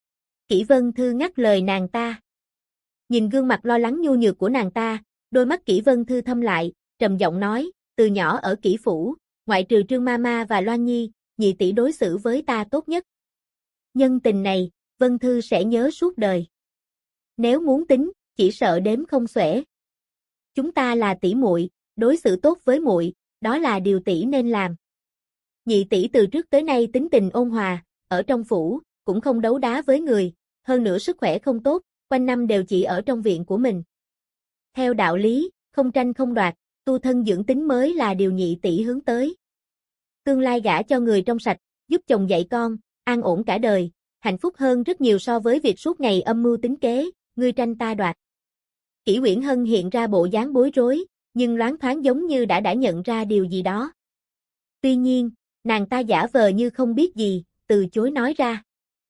Kỷ Vân Thư ngắt lời nàng ta. Nhìn gương mặt lo lắng nhu nhược của nàng ta, đôi mắt Kỷ Vân Thư thâm lại, trầm giọng nói, từ nhỏ ở Kỷ phủ, ngoại trừ Trương Mama và Loan Nhi, nhị tỷ đối xử với ta tốt nhất. Nhân tình này, Vân Thư sẽ nhớ suốt đời. Nếu muốn tính, chỉ sợ đếm không xuể. Chúng ta là tỷ muội, đối xử tốt với muội, đó là điều tỷ nên làm. Nhị tỷ từ trước tới nay tính tình ôn hòa, ở trong phủ, cũng không đấu đá với người, hơn nữa sức khỏe không tốt, quanh năm đều chỉ ở trong viện của mình. Theo đạo lý, không tranh không đoạt, tu thân dưỡng tính mới là điều nhị tỷ hướng tới. Tương lai gả cho người trong sạch, giúp chồng dạy con, an ổn cả đời, hạnh phúc hơn rất nhiều so với việc suốt ngày âm mưu tính kế, ngươi tranh ta đoạt. Kỷ Uyển Hân hiện ra bộ dáng bối rối, nhưng loáng thoáng giống như đã nhận ra điều gì đó. Tuy nhiên, nàng ta giả vờ như không biết gì, từ chối nói ra.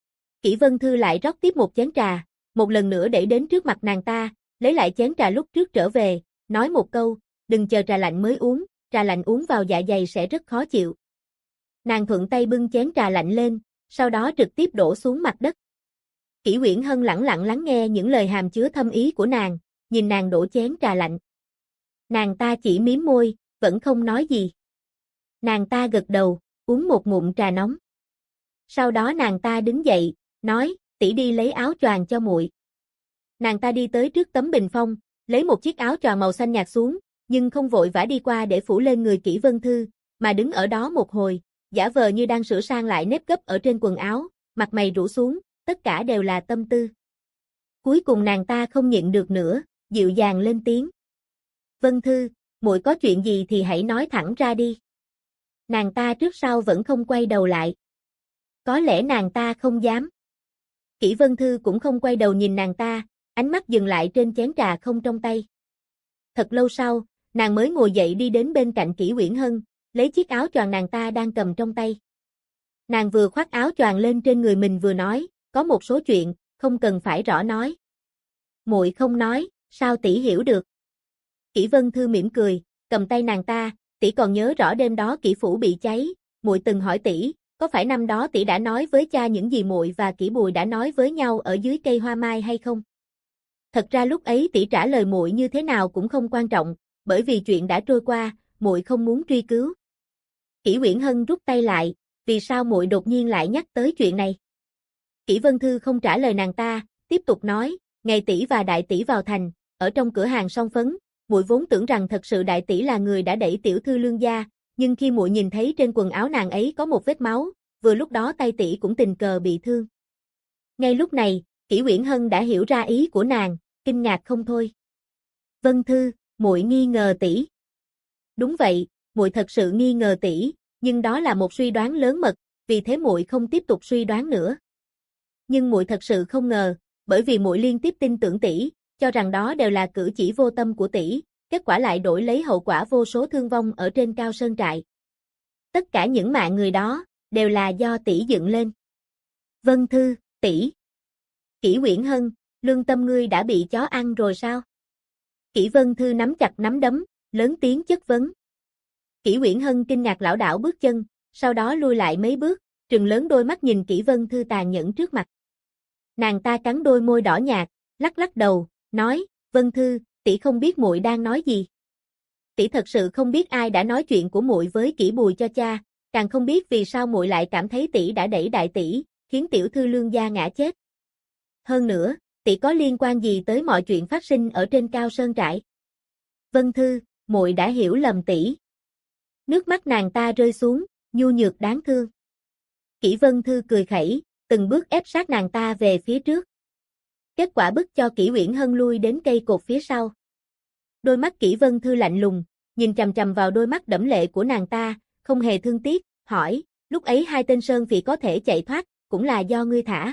Kỷ Vân Thư lại rót tiếp một chén trà, một lần nữa để đến trước mặt nàng ta, lấy lại chén trà lúc trước trở về, nói một câu, đừng chờ trà lạnh mới uống, trà lạnh uống vào dạ dày sẽ rất khó chịu. Nàng thuận tay bưng chén trà lạnh lên, sau đó trực tiếp đổ xuống mặt đất. Kỷ Uyển Hân lẳng lặng lắng nghe những lời hàm chứa thâm ý của nàng, nhìn nàng đổ chén trà lạnh. Nàng ta chỉ mím môi, vẫn không nói gì. Nàng ta gật đầu, uống một ngụm trà nóng. Sau đó nàng ta đứng dậy, nói, tỷ đi lấy áo choàng cho muội. Nàng ta đi tới trước tấm bình phong, lấy một chiếc áo choàng màu xanh nhạt xuống, nhưng không vội vã đi qua để phủ lên người Kỷ Vân Thư, mà đứng ở đó một hồi, giả vờ như đang sửa sang lại nếp gấp ở trên quần áo, mặt mày rũ xuống, tất cả đều là tâm tư. Cuối cùng nàng ta không nhịn được nữa, dịu dàng lên tiếng. Vân Thư, muội có chuyện gì thì hãy nói thẳng ra đi. Nàng ta trước sau vẫn không quay đầu lại. Có lẽ nàng ta không dám. Kỷ Vân Thư cũng không quay đầu nhìn nàng ta, ánh mắt dừng lại trên chén trà không trong tay. Thật lâu sau, nàng mới ngồi dậy đi đến bên cạnh Kỷ Uyển Hân, lấy chiếc áo choàng nàng ta đang cầm trong tay. Nàng vừa khoác áo choàng lên trên người mình vừa nói, có một số chuyện, không cần phải rõ nói. Muội không nói, sao tỷ hiểu được? Kỷ Vân Thư mỉm cười, cầm tay nàng ta, tỷ còn nhớ rõ đêm đó Kỷ phủ bị cháy, muội từng hỏi tỷ, có phải năm đó tỷ đã nói với cha những gì muội và Kỷ Bùi đã nói với nhau ở dưới cây hoa mai hay không? Thật ra lúc ấy tỷ trả lời muội như thế nào cũng không quan trọng, bởi vì chuyện đã trôi qua, muội không muốn truy cứu. Kỷ Uyển Hân rút tay lại, vì sao muội đột nhiên lại nhắc tới chuyện này? Kỷ Vân Thư không trả lời nàng ta, tiếp tục nói, ngày tỷ và đại tỷ vào thành, ở trong cửa hàng son phấn, muội vốn tưởng rằng thật sự đại tỷ là người đã đẩy tiểu thư Lương gia, nhưng khi muội nhìn thấy trên quần áo nàng ấy có một vết máu, vừa lúc đó tay tỷ cũng tình cờ bị thương. Ngay lúc này, Kỷ Uyển Hân đã hiểu ra ý của nàng, kinh ngạc không thôi. Vân Thư, muội nghi ngờ tỷ. Đúng vậy, muội thật sự nghi ngờ tỷ, nhưng đó là một suy đoán lớn mật, vì thế muội không tiếp tục suy đoán nữa. Nhưng muội thật sự không ngờ, bởi vì muội liên tiếp tin tưởng tỷ, cho rằng đó đều là cử chỉ vô tâm của tỷ, kết quả lại đổi lấy hậu quả vô số thương vong ở trên Cao Sơn trại. Tất cả những mạng người đó đều là do tỷ dựng lên. Vân Thư, tỷ. Kỷ Uyển Hân, lương tâm ngươi đã bị chó ăn rồi sao? Kỷ Vân Thư nắm chặt nắm đấm, lớn tiếng chất vấn. Kỷ Uyển Hân kinh ngạc lảo đảo bước chân, sau đó lui lại mấy bước, trừng lớn đôi mắt nhìn Kỷ Vân Thư tàn nhẫn trước mặt. Nàng ta cắn đôi môi đỏ nhạt, lắc lắc đầu, nói, Vân Thư, tỷ không biết muội đang nói gì. Tỷ thật sự không biết ai đã nói chuyện của muội với Kỷ Bùi cho cha, càng không biết vì sao muội lại cảm thấy tỷ đã đẩy đại tỷ, khiến tiểu thư Lương gia ngã chết. Hơn nữa, tỷ có liên quan gì tới mọi chuyện phát sinh ở trên Cao Sơn trại? Vân Thư, muội đã hiểu lầm tỷ. Nước mắt nàng ta rơi xuống, nhu nhược đáng thương. Kỷ Vân Thư cười khẩy, từng bước ép sát nàng ta về phía trước. Kết quả bức cho Kỷ Uyển Hân lui đến cây cột phía sau. Đôi mắt Kỷ Vân Thư lạnh lùng, nhìn chằm chằm vào đôi mắt đẫm lệ của nàng ta, không hề thương tiếc, hỏi, lúc ấy hai tên sơn phỉ có thể chạy thoát, cũng là do ngươi thả.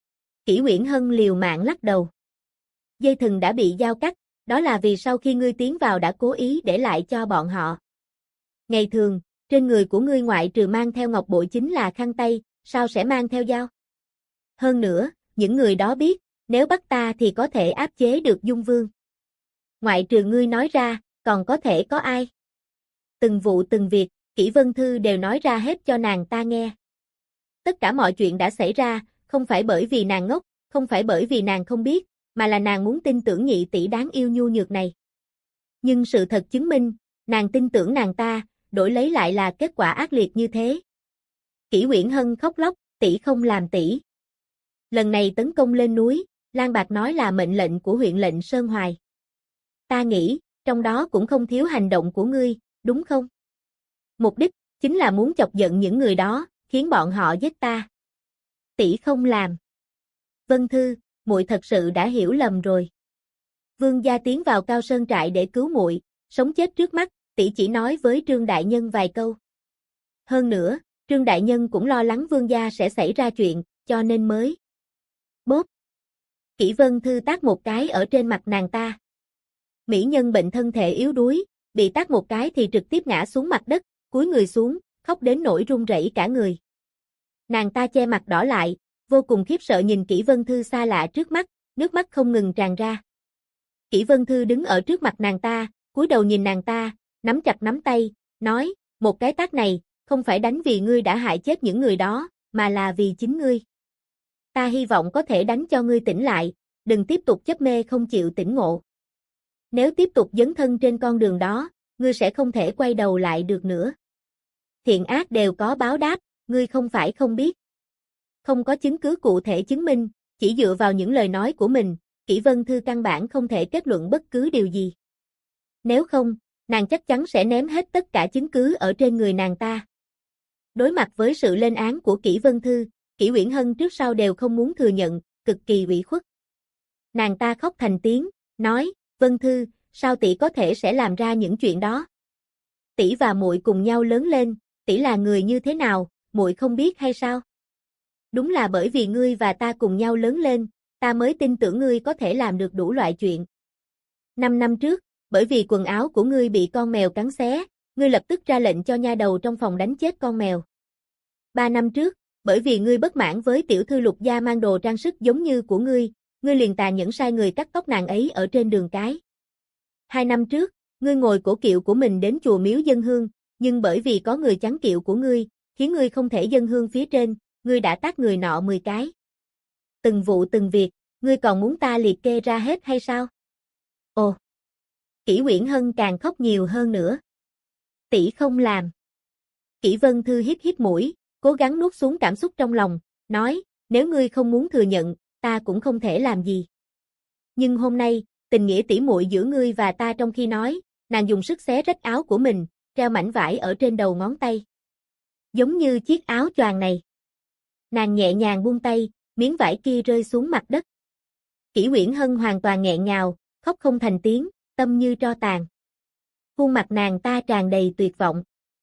Kỷ Uyển Hân liều mạng lắc đầu. Dây thừng đã bị dao cắt, đó là vì sau khi ngươi tiến vào đã cố ý để lại cho bọn họ. Ngày thường, trên người của ngươi ngoại trừ mang theo ngọc bội chính là khăn tay, sao sẽ mang theo dao? Hơn nữa, những người đó biết, nếu bắt ta thì có thể áp chế được Dung Vương. Ngoại trừ ngươi nói ra, còn có thể có ai? Từng vụ từng việc, Kỷ Vân Thư đều nói ra hết cho nàng ta nghe. Tất cả mọi chuyện đã xảy ra, không phải bởi vì nàng ngốc, không phải bởi vì nàng không biết, mà là nàng muốn tin tưởng nhị tỷ đáng yêu nhu nhược này. Nhưng sự thật chứng minh, nàng tin tưởng nàng ta, đổi lấy lại là kết quả ác liệt như thế. Kỷ Uyển Hân khóc lóc, tỷ không làm tỷ. Lần này tấn công lên núi, Lan Bạc nói là mệnh lệnh của huyện lệnh Sơn Hoài. Ta nghĩ, trong đó cũng không thiếu hành động của ngươi, đúng không? Mục đích, chính là muốn chọc giận những người đó, khiến bọn họ giết ta. Tỷ không làm. Vân Thư, muội thật sự đã hiểu lầm rồi. Vương gia tiến vào Cao Sơn trại để cứu muội, sống chết trước mắt, tỷ chỉ nói với Trương đại nhân vài câu. Hơn nữa, Trương đại nhân cũng lo lắng Vương gia sẽ xảy ra chuyện, cho nên mới. Bốp. Kỷ Vân Thư tát một cái ở trên mặt nàng ta. Mỹ nhân bệnh thân thể yếu đuối, bị tát một cái thì trực tiếp ngã xuống mặt đất, cúi người xuống, khóc đến nỗi run rẩy cả người. Nàng ta che mặt đỏ lại, vô cùng khiếp sợ nhìn Kỷ Vân Thư xa lạ trước mắt, nước mắt không ngừng tràn ra. Kỷ Vân Thư đứng ở trước mặt nàng ta, cúi đầu nhìn nàng ta, nắm chặt nắm tay, nói, một cái tát này, không phải đánh vì ngươi đã hại chết những người đó, mà là vì chính ngươi. Ta hy vọng có thể đánh cho ngươi tỉnh lại, đừng tiếp tục chấp mê không chịu tỉnh ngộ. Nếu tiếp tục dấn thân trên con đường đó, ngươi sẽ không thể quay đầu lại được nữa. Thiện ác đều có báo đáp, ngươi không phải không biết. Không có chứng cứ cụ thể chứng minh, chỉ dựa vào những lời nói của mình, Kỷ Vân Thư căn bản không thể kết luận bất cứ điều gì. Nếu không, nàng chắc chắn sẽ ném hết tất cả chứng cứ ở trên người nàng ta. Đối mặt với sự lên án của Kỷ Vân Thư, Kỷ Uyển Hân trước sau đều không muốn thừa nhận, cực kỳ ủy khuất. Nàng ta khóc thành tiếng, nói, Vân Thư, sao tỷ có thể sẽ làm ra những chuyện đó? Tỷ và muội cùng nhau lớn lên, tỷ là người như thế nào, muội không biết hay sao? Đúng là bởi vì ngươi và ta cùng nhau lớn lên, ta mới tin tưởng ngươi có thể làm được đủ loại chuyện. 5 năm trước, bởi vì quần áo của ngươi bị con mèo cắn xé, ngươi lập tức ra lệnh cho nha đầu trong phòng đánh chết con mèo. 3 năm trước, bởi vì ngươi bất mãn với tiểu thư Lục gia mang đồ trang sức giống như của ngươi liền tàn nhẫn sai người cắt tóc nàng ấy ở trên đường cái. 2 năm trước, ngươi ngồi cổ kiệu của mình đến chùa miếu dâng hương, nhưng bởi vì có người chắn kiệu của ngươi, khiến ngươi không thể dâng hương phía trên, ngươi đã tát người nọ 10 cái. Từng vụ từng việc, ngươi còn muốn ta liệt kê ra hết hay sao? Ồ! Kỷ Uyển Hân càng khóc nhiều hơn nữa. Tỷ không làm. Kỷ Vân Thư hít hít mũi, cố gắng nuốt xuống cảm xúc trong lòng, nói, nếu ngươi không muốn thừa nhận, ta cũng không thể làm gì. Nhưng hôm nay, tình nghĩa tỉ muội giữa ngươi và ta trong khi nói, nàng dùng sức xé rách áo của mình, treo mảnh vải ở trên đầu ngón tay. Giống như chiếc áo choàng này. Nàng nhẹ nhàng buông tay, miếng vải kia rơi xuống mặt đất. Kỷ Uyển Hân hoàn toàn nghẹn ngào, khóc không thành tiếng, tâm như tro tàn. Khuôn mặt nàng ta tràn đầy tuyệt vọng.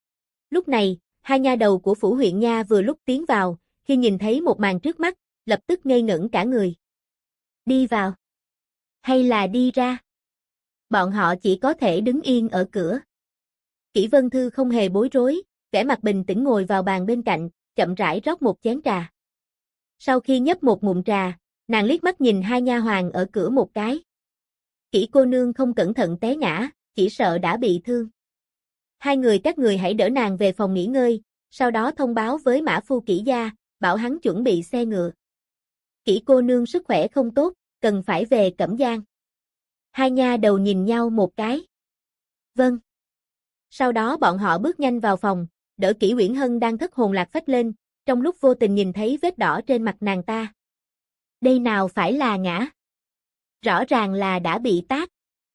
Lúc này, hai nha đầu của phủ huyện nha vừa lúc tiến vào, khi nhìn thấy một màn trước mắt, lập tức ngây ngẩn cả người. Đi vào. Hay là đi ra? Bọn họ chỉ có thể đứng yên ở cửa. Kỷ Vân Thư không hề bối rối, vẻ mặt bình tĩnh ngồi vào bàn bên cạnh, chậm rãi rót một chén trà. Sau khi nhấp một ngụm trà, nàng liếc mắt nhìn hai nha hoàn ở cửa một cái. Kỷ cô nương không cẩn thận té ngã, chỉ sợ đã bị thương. Hai người các người hãy đỡ nàng về phòng nghỉ ngơi, sau đó thông báo với Mã Phu Kỷ gia, bảo hắn chuẩn bị xe ngựa. Kỷ cô nương sức khỏe không tốt, cần phải về Cẩm Giang. Hai nha đầu nhìn nhau một cái. Vâng. Sau đó bọn họ bước nhanh vào phòng, đỡ Kỷ Uyển Hân đang thất hồn lạc phách lên, trong lúc vô tình nhìn thấy vết đỏ trên mặt nàng ta. Đây nào phải là ngã? Rõ ràng là đã bị tát.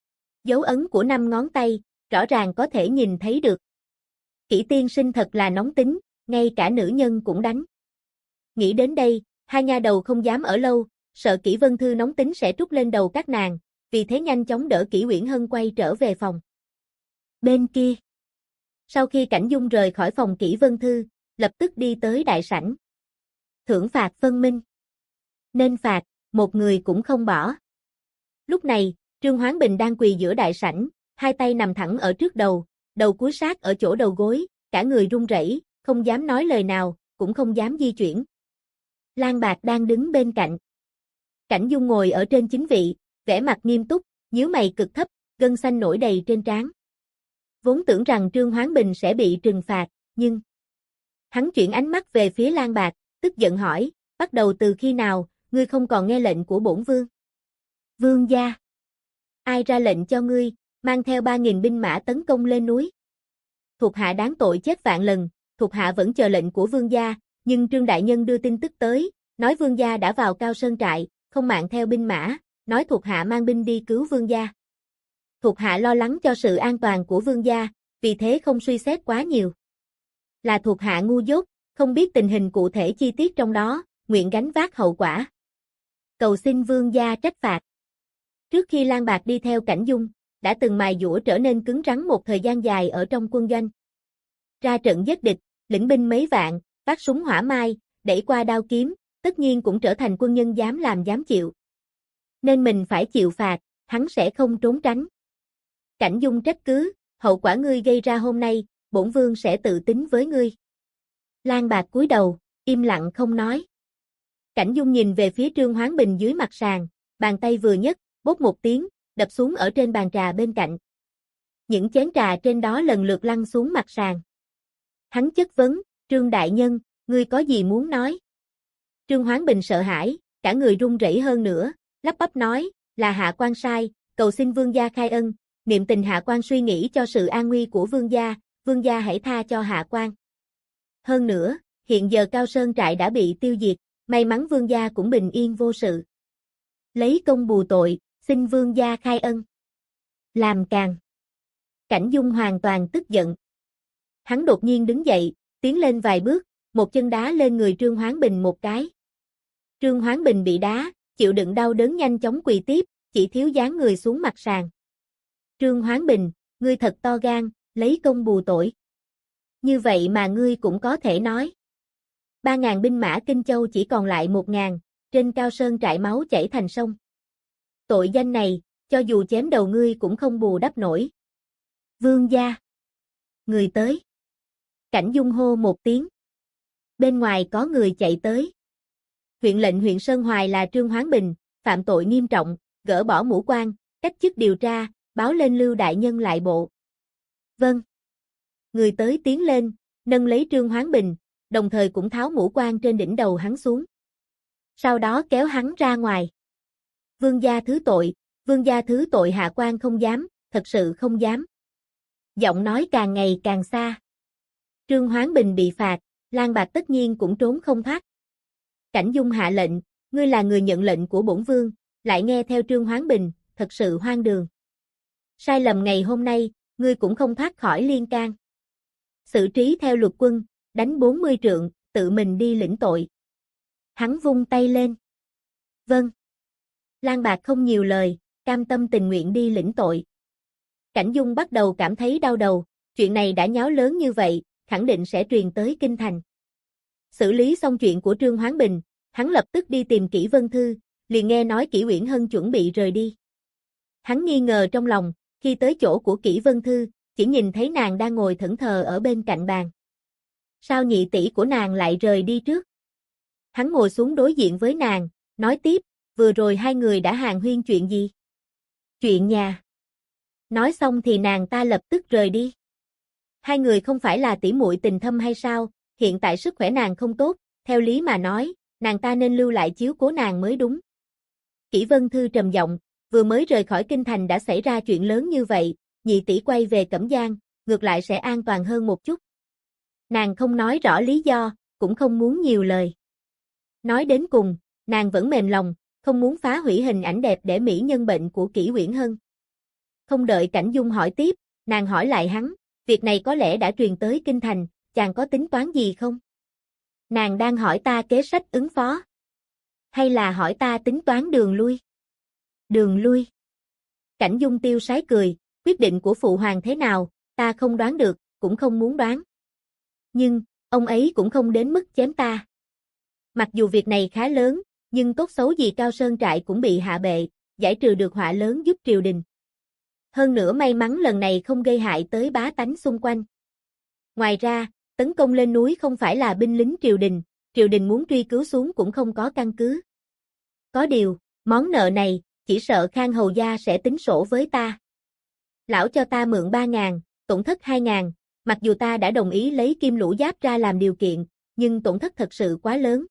Dấu ấn của 5 ngón tay, rõ ràng có thể nhìn thấy được. Kỷ tiên sinh thật là nóng tính, ngay cả nữ nhân cũng đánh. Nghĩ đến đây, hai nha đầu không dám ở lâu, sợ Kỷ Vân Thư nóng tính sẽ trút lên đầu các nàng, vì thế nhanh chóng đỡ Kỷ Uyển Hân quay trở về phòng. Bên kia, sau khi Cảnh Dung rời khỏi phòng Kỷ Vân Thư, lập tức đi tới đại sảnh. thưởng phạt phân minh. Nên phạt, một người cũng không bỏ. Lúc này, Trương Hoán Bình đang quỳ giữa đại sảnh, hai tay nằm thẳng ở trước đầu, đầu cúi sát ở chỗ đầu gối, cả người run rẩy, không dám nói lời nào, cũng không dám di chuyển. Lang Bạc đang đứng bên cạnh. Cảnh Dung ngồi ở trên chính vị, vẻ mặt nghiêm túc, nhíu mày cực thấp, gân xanh nổi đầy trên trán. Vốn tưởng rằng Trương Hoán Bình sẽ bị trừng phạt, nhưng hắn chuyển ánh mắt về phía Lang Bạc, tức giận hỏi, bắt đầu từ khi nào, ngươi không còn nghe lệnh của bổn vương? Vương gia. Ai ra lệnh cho ngươi, mang theo 3.000 binh mã tấn công lên núi? Thuộc hạ đáng tội chết vạn lần, thuộc hạ vẫn chờ lệnh của vương gia, nhưng Trương đại nhân đưa tin tức tới, nói vương gia đã vào Cao Sơn trại, không mang theo binh mã, nói thuộc hạ mang binh đi cứu vương gia. Thuộc hạ lo lắng cho sự an toàn của vương gia, vì thế không suy xét quá nhiều. Là thuộc hạ ngu dốt, không biết tình hình cụ thể chi tiết trong đó, nguyện gánh vác hậu quả. Cầu xin vương gia trách phạt. Trước khi Lang Bạc đi theo Cảnh Dung, đã từng mài dũa trở nên cứng rắn một thời gian dài ở trong quân doanh. Ra trận giết địch, lĩnh binh mấy vạn, vác súng hỏa mai, đẩy qua đao kiếm, tất nhiên cũng trở thành quân nhân dám làm dám chịu. Nên mình phải chịu phạt, hắn sẽ không trốn tránh. Cảnh Dung trách cứ, hậu quả ngươi gây ra hôm nay, bổn vương sẽ tự tính với ngươi. Lang Bạc cúi đầu, im lặng không nói. Cảnh Dung nhìn về phía Trương Hoán Bình dưới mặt sàn, bàn tay vừa nhấc, bốp một tiếng, đập xuống ở trên bàn trà bên cạnh. Những chén trà trên đó lần lượt lăn xuống mặt sàn. Hắn chất vấn, Trương đại nhân, ngươi có gì muốn nói? Trương Hoán Bình sợ hãi, cả người run rẩy hơn nữa, lắp bắp nói, là hạ quan sai, cầu xin vương gia khai ân, niệm tình hạ quan suy nghĩ cho sự an nguy của vương gia hãy tha cho hạ quan. Hơn nữa, hiện giờ Cao Sơn trại đã bị tiêu diệt, may mắn vương gia cũng bình yên vô sự. Lấy công bù tội, xin vương gia khai ân. Làm càng. Cảnh Dung hoàn toàn tức giận. Hắn đột nhiên đứng dậy, tiến lên vài bước, một chân đá lên người Trương Hoán Bình một cái. Trương Hoán Bình bị đá, chịu đựng đau đớn nhanh chóng quỳ tiếp, chỉ thiếu dán người xuống mặt sàn. Trương Hoán Bình, ngươi thật to gan, lấy công bù tội. Như vậy mà ngươi cũng có thể nói. 3.000 binh mã Kinh Châu chỉ còn lại 1.000, trên Cao Sơn trại máu chảy thành sông. Tội danh này, cho dù chém đầu ngươi cũng không bù đắp nổi. Vương gia. Người tới. Cảnh Dung hô một tiếng. Bên ngoài có người chạy tới. Huyện lệnh huyện Sơn Hoài là Trương Hoán Bình, phạm tội nghiêm trọng, gỡ bỏ mũ quan, cách chức điều tra, báo lên Lưu đại nhân lại bộ. Vâng. Người tới tiến lên, nâng lấy Trương Hoán Bình, đồng thời cũng tháo mũ quan trên đỉnh đầu hắn xuống. Sau đó kéo hắn ra ngoài. Vương gia thứ tội hạ quan không dám, thật sự không dám. Giọng nói càng ngày càng xa. Trương Hoán Bình bị phạt, Lang Bạc tất nhiên cũng trốn không thoát. Cảnh Dung hạ lệnh, ngươi là người nhận lệnh của bổn vương, lại nghe theo Trương Hoán Bình, thật sự hoang đường. Sai lầm ngày hôm nay, ngươi cũng không thoát khỏi liên can. Xử trí theo luật quân, đánh 40 trượng, tự mình đi lĩnh tội. Hắn vung tay lên. Vâng. Lang Bạc không nhiều lời, cam tâm tình nguyện đi lĩnh tội. Cảnh Dung bắt đầu cảm thấy đau đầu, chuyện này đã nháo lớn như vậy, khẳng định sẽ truyền tới kinh thành. Xử lý xong chuyện của Trương Hoán Bình, hắn lập tức đi tìm Kỷ Vân Thư, liền nghe nói Kỷ Uyển Hân chuẩn bị rời đi. Hắn nghi ngờ trong lòng, khi tới chỗ của Kỷ Vân Thư, chỉ nhìn thấy nàng đang ngồi thẫn thờ ở bên cạnh bàn. Sao nhị tỷ của nàng lại rời đi trước? Hắn ngồi xuống đối diện với nàng, nói tiếp, vừa rồi hai người đã hàn huyên chuyện gì? Chuyện nhà. Nói xong thì nàng ta lập tức rời đi. Hai người không phải là tỷ muội tình thâm hay sao? Hiện tại sức khỏe nàng không tốt, theo lý mà nói, nàng ta nên lưu lại chiếu cố nàng mới đúng. Kỷ Vân Thư trầm giọng, vừa mới rời khỏi kinh thành đã xảy ra chuyện lớn như vậy, nhị tỷ quay về Cẩm Giang, ngược lại sẽ an toàn hơn một chút. Nàng không nói rõ lý do, cũng không muốn nhiều lời. Nói đến cùng, nàng vẫn mềm lòng, không muốn phá hủy hình ảnh đẹp để mỹ nhân bệnh của Kỷ Uyển Hân. Không đợi Cảnh Dung hỏi tiếp, nàng hỏi lại hắn, việc này có lẽ đã truyền tới kinh thành, chàng có tính toán gì không? Nàng đang hỏi ta kế sách ứng phó. Hay là hỏi ta tính toán đường lui? Đường lui. Cảnh Dung tiêu sái cười, quyết định của phụ hoàng thế nào, ta không đoán được, cũng không muốn đoán. Nhưng, ông ấy cũng không đến mức chém ta. Mặc dù việc này khá lớn, nhưng tốt xấu gì Cao Sơn trại cũng bị hạ bệ, giải trừ được họa lớn giúp triều đình. Hơn nữa may mắn lần này không gây hại tới bá tánh xung quanh. Ngoài ra, tấn công lên núi không phải là binh lính triều đình muốn truy cứu xuống cũng không có căn cứ. Có điều, món nợ này, chỉ sợ Khang Hầu Gia sẽ tính sổ với ta. Lão cho ta mượn 3.000, tổn thất 2.000, mặc dù ta đã đồng ý lấy Kim Lũ Giáp ra làm điều kiện, nhưng tổn thất thật sự quá lớn.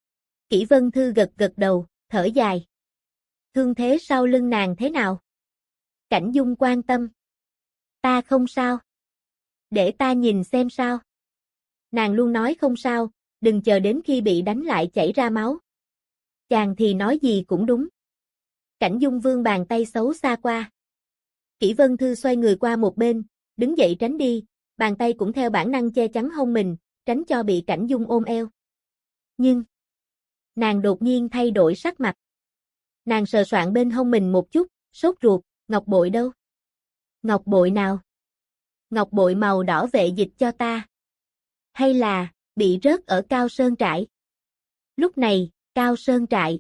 Kỷ Vân Thư gật gật đầu, thở dài. Thương thế sau lưng nàng thế nào? Cảnh Dung quan tâm. Ta không sao. Để ta nhìn xem sao. Nàng luôn nói không sao, đừng chờ đến khi bị đánh lại chảy ra máu. Chàng thì nói gì cũng đúng. Cảnh Dung vươn bàn tay xấu xa qua. Kỷ Vân Thư xoay người qua một bên, đứng dậy tránh đi, bàn tay cũng theo bản năng che chắn hông mình, tránh cho bị Cảnh Dung ôm eo. Nhưng, nàng đột nhiên thay đổi sắc mặt. Nàng sờ soạn bên hông mình một chút, sốt ruột, ngọc bội đâu? Ngọc bội nào? Ngọc bội màu đỏ vệ dịch cho ta. Hay là, bị rớt ở Cao Sơn trại? Lúc này, Cao Sơn trại.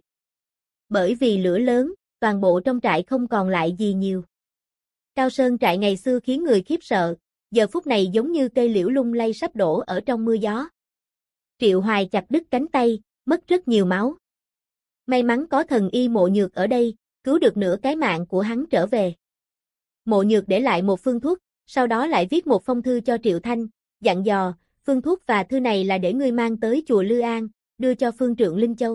Bởi vì lửa lớn, toàn bộ trong trại không còn lại gì nhiều. Cao Sơn trại ngày xưa khiến người khiếp sợ, giờ phút này giống như cây liễu lung lay sắp đổ ở trong mưa gió. Triệu Hoài chặt đứt cánh tay, mất rất nhiều máu. May mắn có thần y Mộ Nhược ở đây, cứu được nửa cái mạng của hắn trở về. Mộ Nhược để lại một phương thuốc, sau đó lại viết một phong thư cho Triệu Thanh, dặn dò, phương thuốc và thư này là để ngươi mang tới chùa Lư An, đưa cho phương trượng Linh Châu.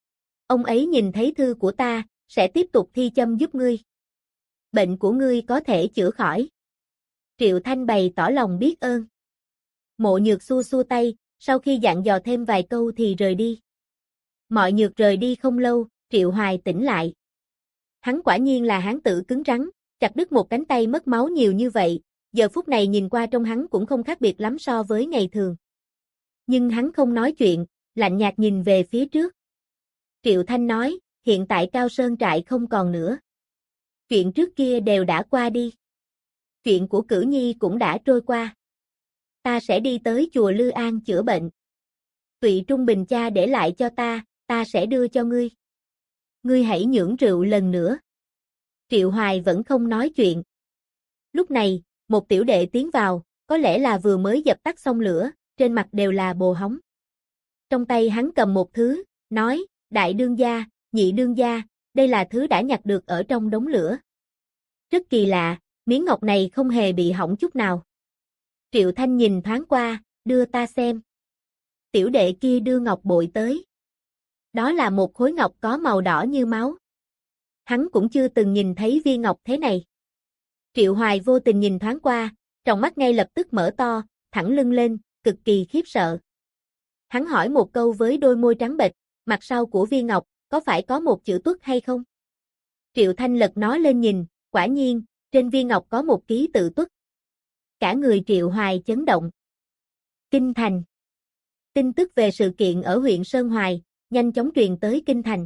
Ông ấy nhìn thấy thư của ta, sẽ tiếp tục thi châm giúp ngươi. Bệnh của ngươi có thể chữa khỏi. Triệu Thanh bày tỏ lòng biết ơn. Mộ Nhược xua xua tay, sau khi dặn dò thêm vài câu thì rời đi. Mọi Nhược rời đi không lâu, Triệu Hoài tỉnh lại. Hắn quả nhiên là hán tử cứng rắn, chặt đứt một cánh tay mất máu nhiều như vậy, giờ phút này nhìn qua trong hắn cũng không khác biệt lắm so với ngày thường. Nhưng hắn không nói chuyện, lạnh nhạt nhìn về phía trước. Triệu Thanh nói, hiện tại Cao Sơn trại không còn nữa. Chuyện trước kia đều đã qua đi. Chuyện của Cửu Nhi cũng đã trôi qua. Ta sẽ đi tới chùa Lư An chữa bệnh. Tụy Trung Bình cha để lại cho ta sẽ đưa cho ngươi. Ngươi hãy nhưỡng rượu lần nữa. Triệu Hoài vẫn không nói chuyện. Lúc này, một tiểu đệ tiến vào, có lẽ là vừa mới dập tắt xong lửa, trên mặt đều là bồ hóng. Trong tay hắn cầm một thứ, nói, đại đương gia, nhị đương gia, đây là thứ đã nhặt được ở trong đống lửa. Rất kỳ lạ, miếng ngọc này không hề bị hỏng chút nào. Triệu Thanh nhìn thoáng qua, đưa ta xem. Tiểu đệ kia đưa ngọc bội tới. Đó là một khối ngọc có màu đỏ như máu. Hắn cũng chưa từng nhìn thấy viên ngọc thế này. Triệu Hoài vô tình nhìn thoáng qua, tròng mắt ngay lập tức mở to, thẳng lưng lên, cực kỳ khiếp sợ. Hắn hỏi một câu với đôi môi trắng bệch, mặt sau của viên ngọc, có phải có một chữ tuất hay không? Triệu Thanh lật nó lên nhìn, quả nhiên, trên viên ngọc có một ký tự tuất. Cả người Triệu Hoài chấn động. Kinh thành. Tin tức về sự kiện ở huyện Sơn Hoài, nhanh chóng truyền tới Kinh thành.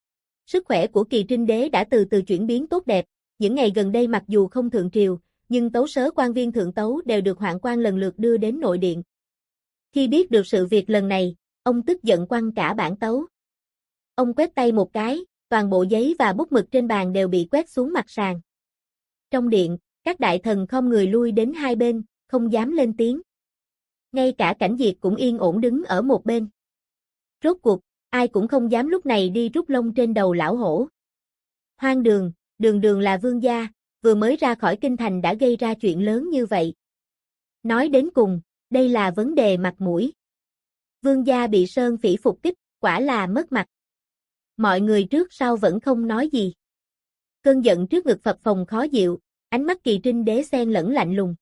Sức khỏe của Kỳ Trinh Đế đã từ từ chuyển biến tốt đẹp, những ngày gần đây mặc dù không thượng triều, nhưng tấu sớ quan viên thượng tấu đều được hoạn quan lần lượt đưa đến nội điện. Khi biết được sự việc lần này, ông tức giận quăng cả bản tấu. Ông quét tay một cái, toàn bộ giấy và bút mực trên bàn đều bị quét xuống mặt sàn. Trong điện, các đại thần khom người lui đến hai bên, không dám lên tiếng. Ngay cả Cảnh Diệt cũng yên ổn đứng ở một bên. Rốt cuộc, ai cũng không dám lúc này đi rút lông trên đầu lão hổ. Hoang đường, đường đường là vương gia, vừa mới ra khỏi kinh thành đã gây ra chuyện lớn như vậy. Nói đến cùng, đây là vấn đề mặt mũi. Vương gia bị Sơn Phỉ phục kích, quả là mất mặt. Mọi người trước sau vẫn không nói gì. Cơn giận trước ngực phập phồng khó dịu, ánh mắt Kỳ Trinh Đế xen lẫn lạnh lùng.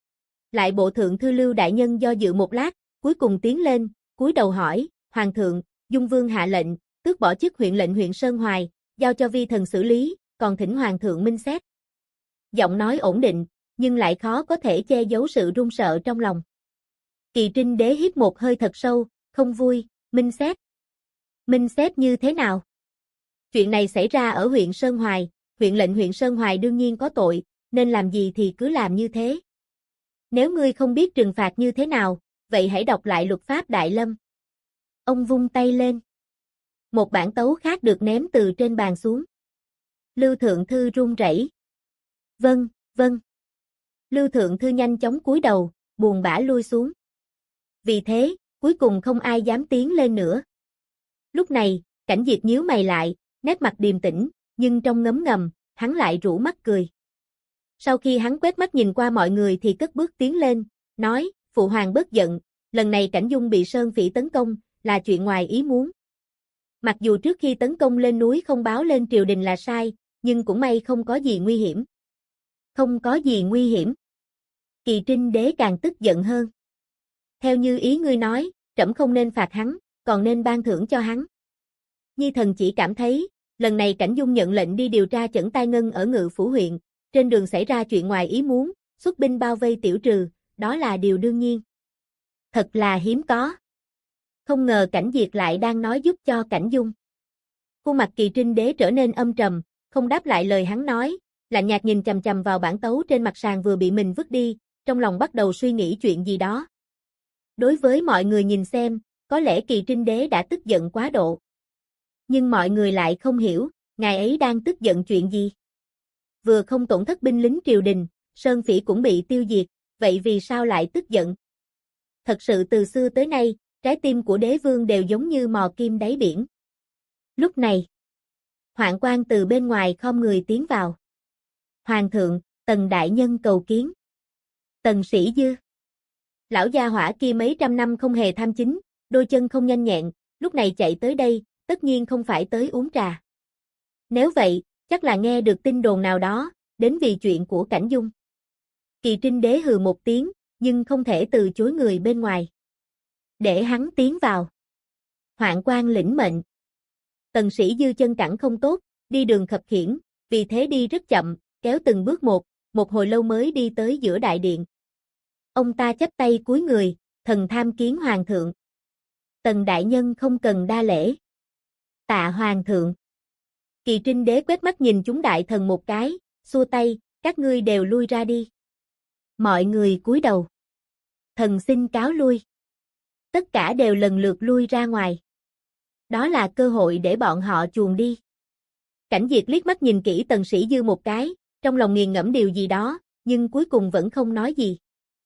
Lại bộ thượng thư Lưu đại nhân do dự một lát, cuối cùng tiến lên, cúi đầu hỏi, Hoàng thượng, Dung Vương hạ lệnh, tước bỏ chức huyện lệnh huyện Sơn Hoài, giao cho vi thần xử lý, còn thỉnh Hoàng thượng minh xét. Giọng nói ổn định, nhưng lại khó có thể che giấu sự run sợ trong lòng. Kỳ Trinh Đế hít một hơi thật sâu, không vui, minh xét. Minh xét như thế nào? Chuyện này xảy ra ở huyện Sơn Hoài, huyện lệnh huyện Sơn Hoài đương nhiên có tội, nên làm gì thì cứ làm như thế. Nếu ngươi không biết trừng phạt như thế nào, vậy hãy đọc lại luật pháp Đại Lâm. Ông vung tay lên. Một bản tấu khác được ném từ trên bàn xuống. Lưu Thượng Thư run rẩy. Vâng, vâng. Lưu Thượng Thư nhanh chóng cúi đầu, buồn bã lui xuống. Vì thế, cuối cùng không ai dám tiến lên nữa. Lúc này, Cảnh Diệt nhíu mày lại, nét mặt điềm tĩnh, nhưng trong ngấm ngầm, hắn lại rũ mắt cười. Sau khi hắn quét mắt nhìn qua mọi người thì cất bước tiến lên, nói, Phụ Hoàng bớt giận, lần này Cảnh Dung bị Sơn Phỉ tấn công, là chuyện ngoài ý muốn. Mặc dù trước khi tấn công lên núi không báo lên triều đình là sai, nhưng cũng may không có gì nguy hiểm. Không có gì nguy hiểm. Kỳ Trinh Đế càng tức giận hơn. Theo như ý ngươi nói, trẫm không nên phạt hắn, còn nên ban thưởng cho hắn. Nhi thần chỉ cảm thấy, lần này Cảnh Dung nhận lệnh đi điều tra Chẩn Tai Ngân ở Ngự Phủ huyện, trên đường xảy ra chuyện ngoài ý muốn, xuất binh bao vây tiểu trừ, đó là điều đương nhiên. Thật là hiếm có. Không ngờ Cảnh Diệt lại đang nói giúp cho Cảnh Dung. Khuôn mặt Kỳ Trinh Đế trở nên âm trầm, không đáp lại lời hắn nói, lạnh nhạt nhìn chằm chằm vào bản tấu trên mặt sàn vừa bị mình vứt đi, trong lòng bắt đầu suy nghĩ chuyện gì đó. Đối với mọi người nhìn xem, có lẽ Kỳ Trinh Đế đã tức giận quá độ. Nhưng mọi người lại không hiểu, ngài ấy đang tức giận chuyện gì. Vừa không tổn thất binh lính triều đình, Sơn Phỉ cũng bị tiêu diệt, vậy vì sao lại tức giận? Thật sự từ xưa tới nay, trái tim của đế vương đều giống như mò kim đáy biển. Lúc này, Hoạn Quan từ bên ngoài khom người tiến vào. Hoàng thượng, Tần đại nhân cầu kiến. Tần Sĩ Dư. Lão gia hỏa kia mấy trăm năm không hề tham chính, đôi chân không nhanh nhẹn, lúc này chạy tới đây, tất nhiên không phải tới uống trà. Nếu vậy, chắc là nghe được tin đồn nào đó, đến vì chuyện của Cảnh Dung. Kỳ Trinh Đế hừ một tiếng, nhưng không thể từ chối người bên ngoài. Để hắn tiến vào. Hoạn Quan lĩnh mệnh. Tần Sĩ Dư chân cẳng không tốt, đi đường khập khiễng, vì thế đi rất chậm, kéo từng bước một hồi lâu mới đi tới giữa đại điện. Ông ta chắp tay cúi người, thần tham kiến Hoàng thượng. Tần đại nhân không cần đa lễ. Tạ Hoàng thượng. Kỳ Trinh Đế quét mắt nhìn chúng đại thần một cái, xua tay, các ngươi đều lui ra đi. Mọi người cúi đầu. Thần xin cáo lui. Tất cả đều lần lượt lui ra ngoài. Đó là cơ hội để bọn họ chuồn đi. Cảnh Diệt liếc mắt nhìn kỹ Tần Sĩ Dư một cái, trong lòng nghiền ngẫm điều gì đó, nhưng cuối cùng vẫn không nói gì.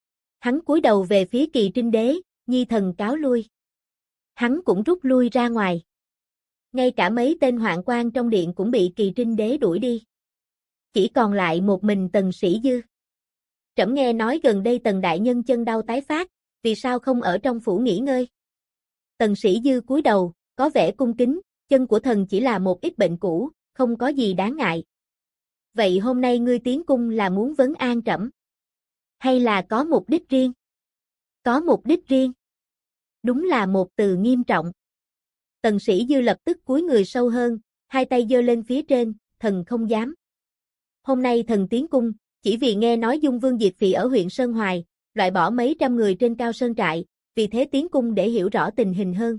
Hắn cúi đầu về phía Kỳ Trinh Đế, nhi thần cáo lui. Hắn cũng rút lui ra ngoài. Ngay cả mấy tên hoạn quan trong điện cũng bị Kỳ Trinh Đế đuổi đi. Chỉ còn lại một mình Tần Sĩ Dư. Trẫm nghe nói gần đây Tần đại nhân chân đau tái phát, vì sao không ở trong phủ nghỉ ngơi? Tần Sĩ Dư cúi đầu, có vẻ cung kính, chân của thần chỉ là một ít bệnh cũ, không có gì đáng ngại. Vậy hôm nay ngươi tiến cung là muốn vấn an trẫm? Hay là có mục đích riêng? Có mục đích riêng. Đúng là một từ nghiêm trọng. Tần Sĩ Dư lập tức cúi người sâu hơn, hai tay giơ lên phía trên, thần không dám. Hôm nay thần tiến cung, chỉ vì nghe nói Dung Vương diệt phỉ ở huyện Sơn Hoài, loại bỏ mấy trăm người trên Cao Sơn Trại, vì thế tiến cung để hiểu rõ tình hình hơn.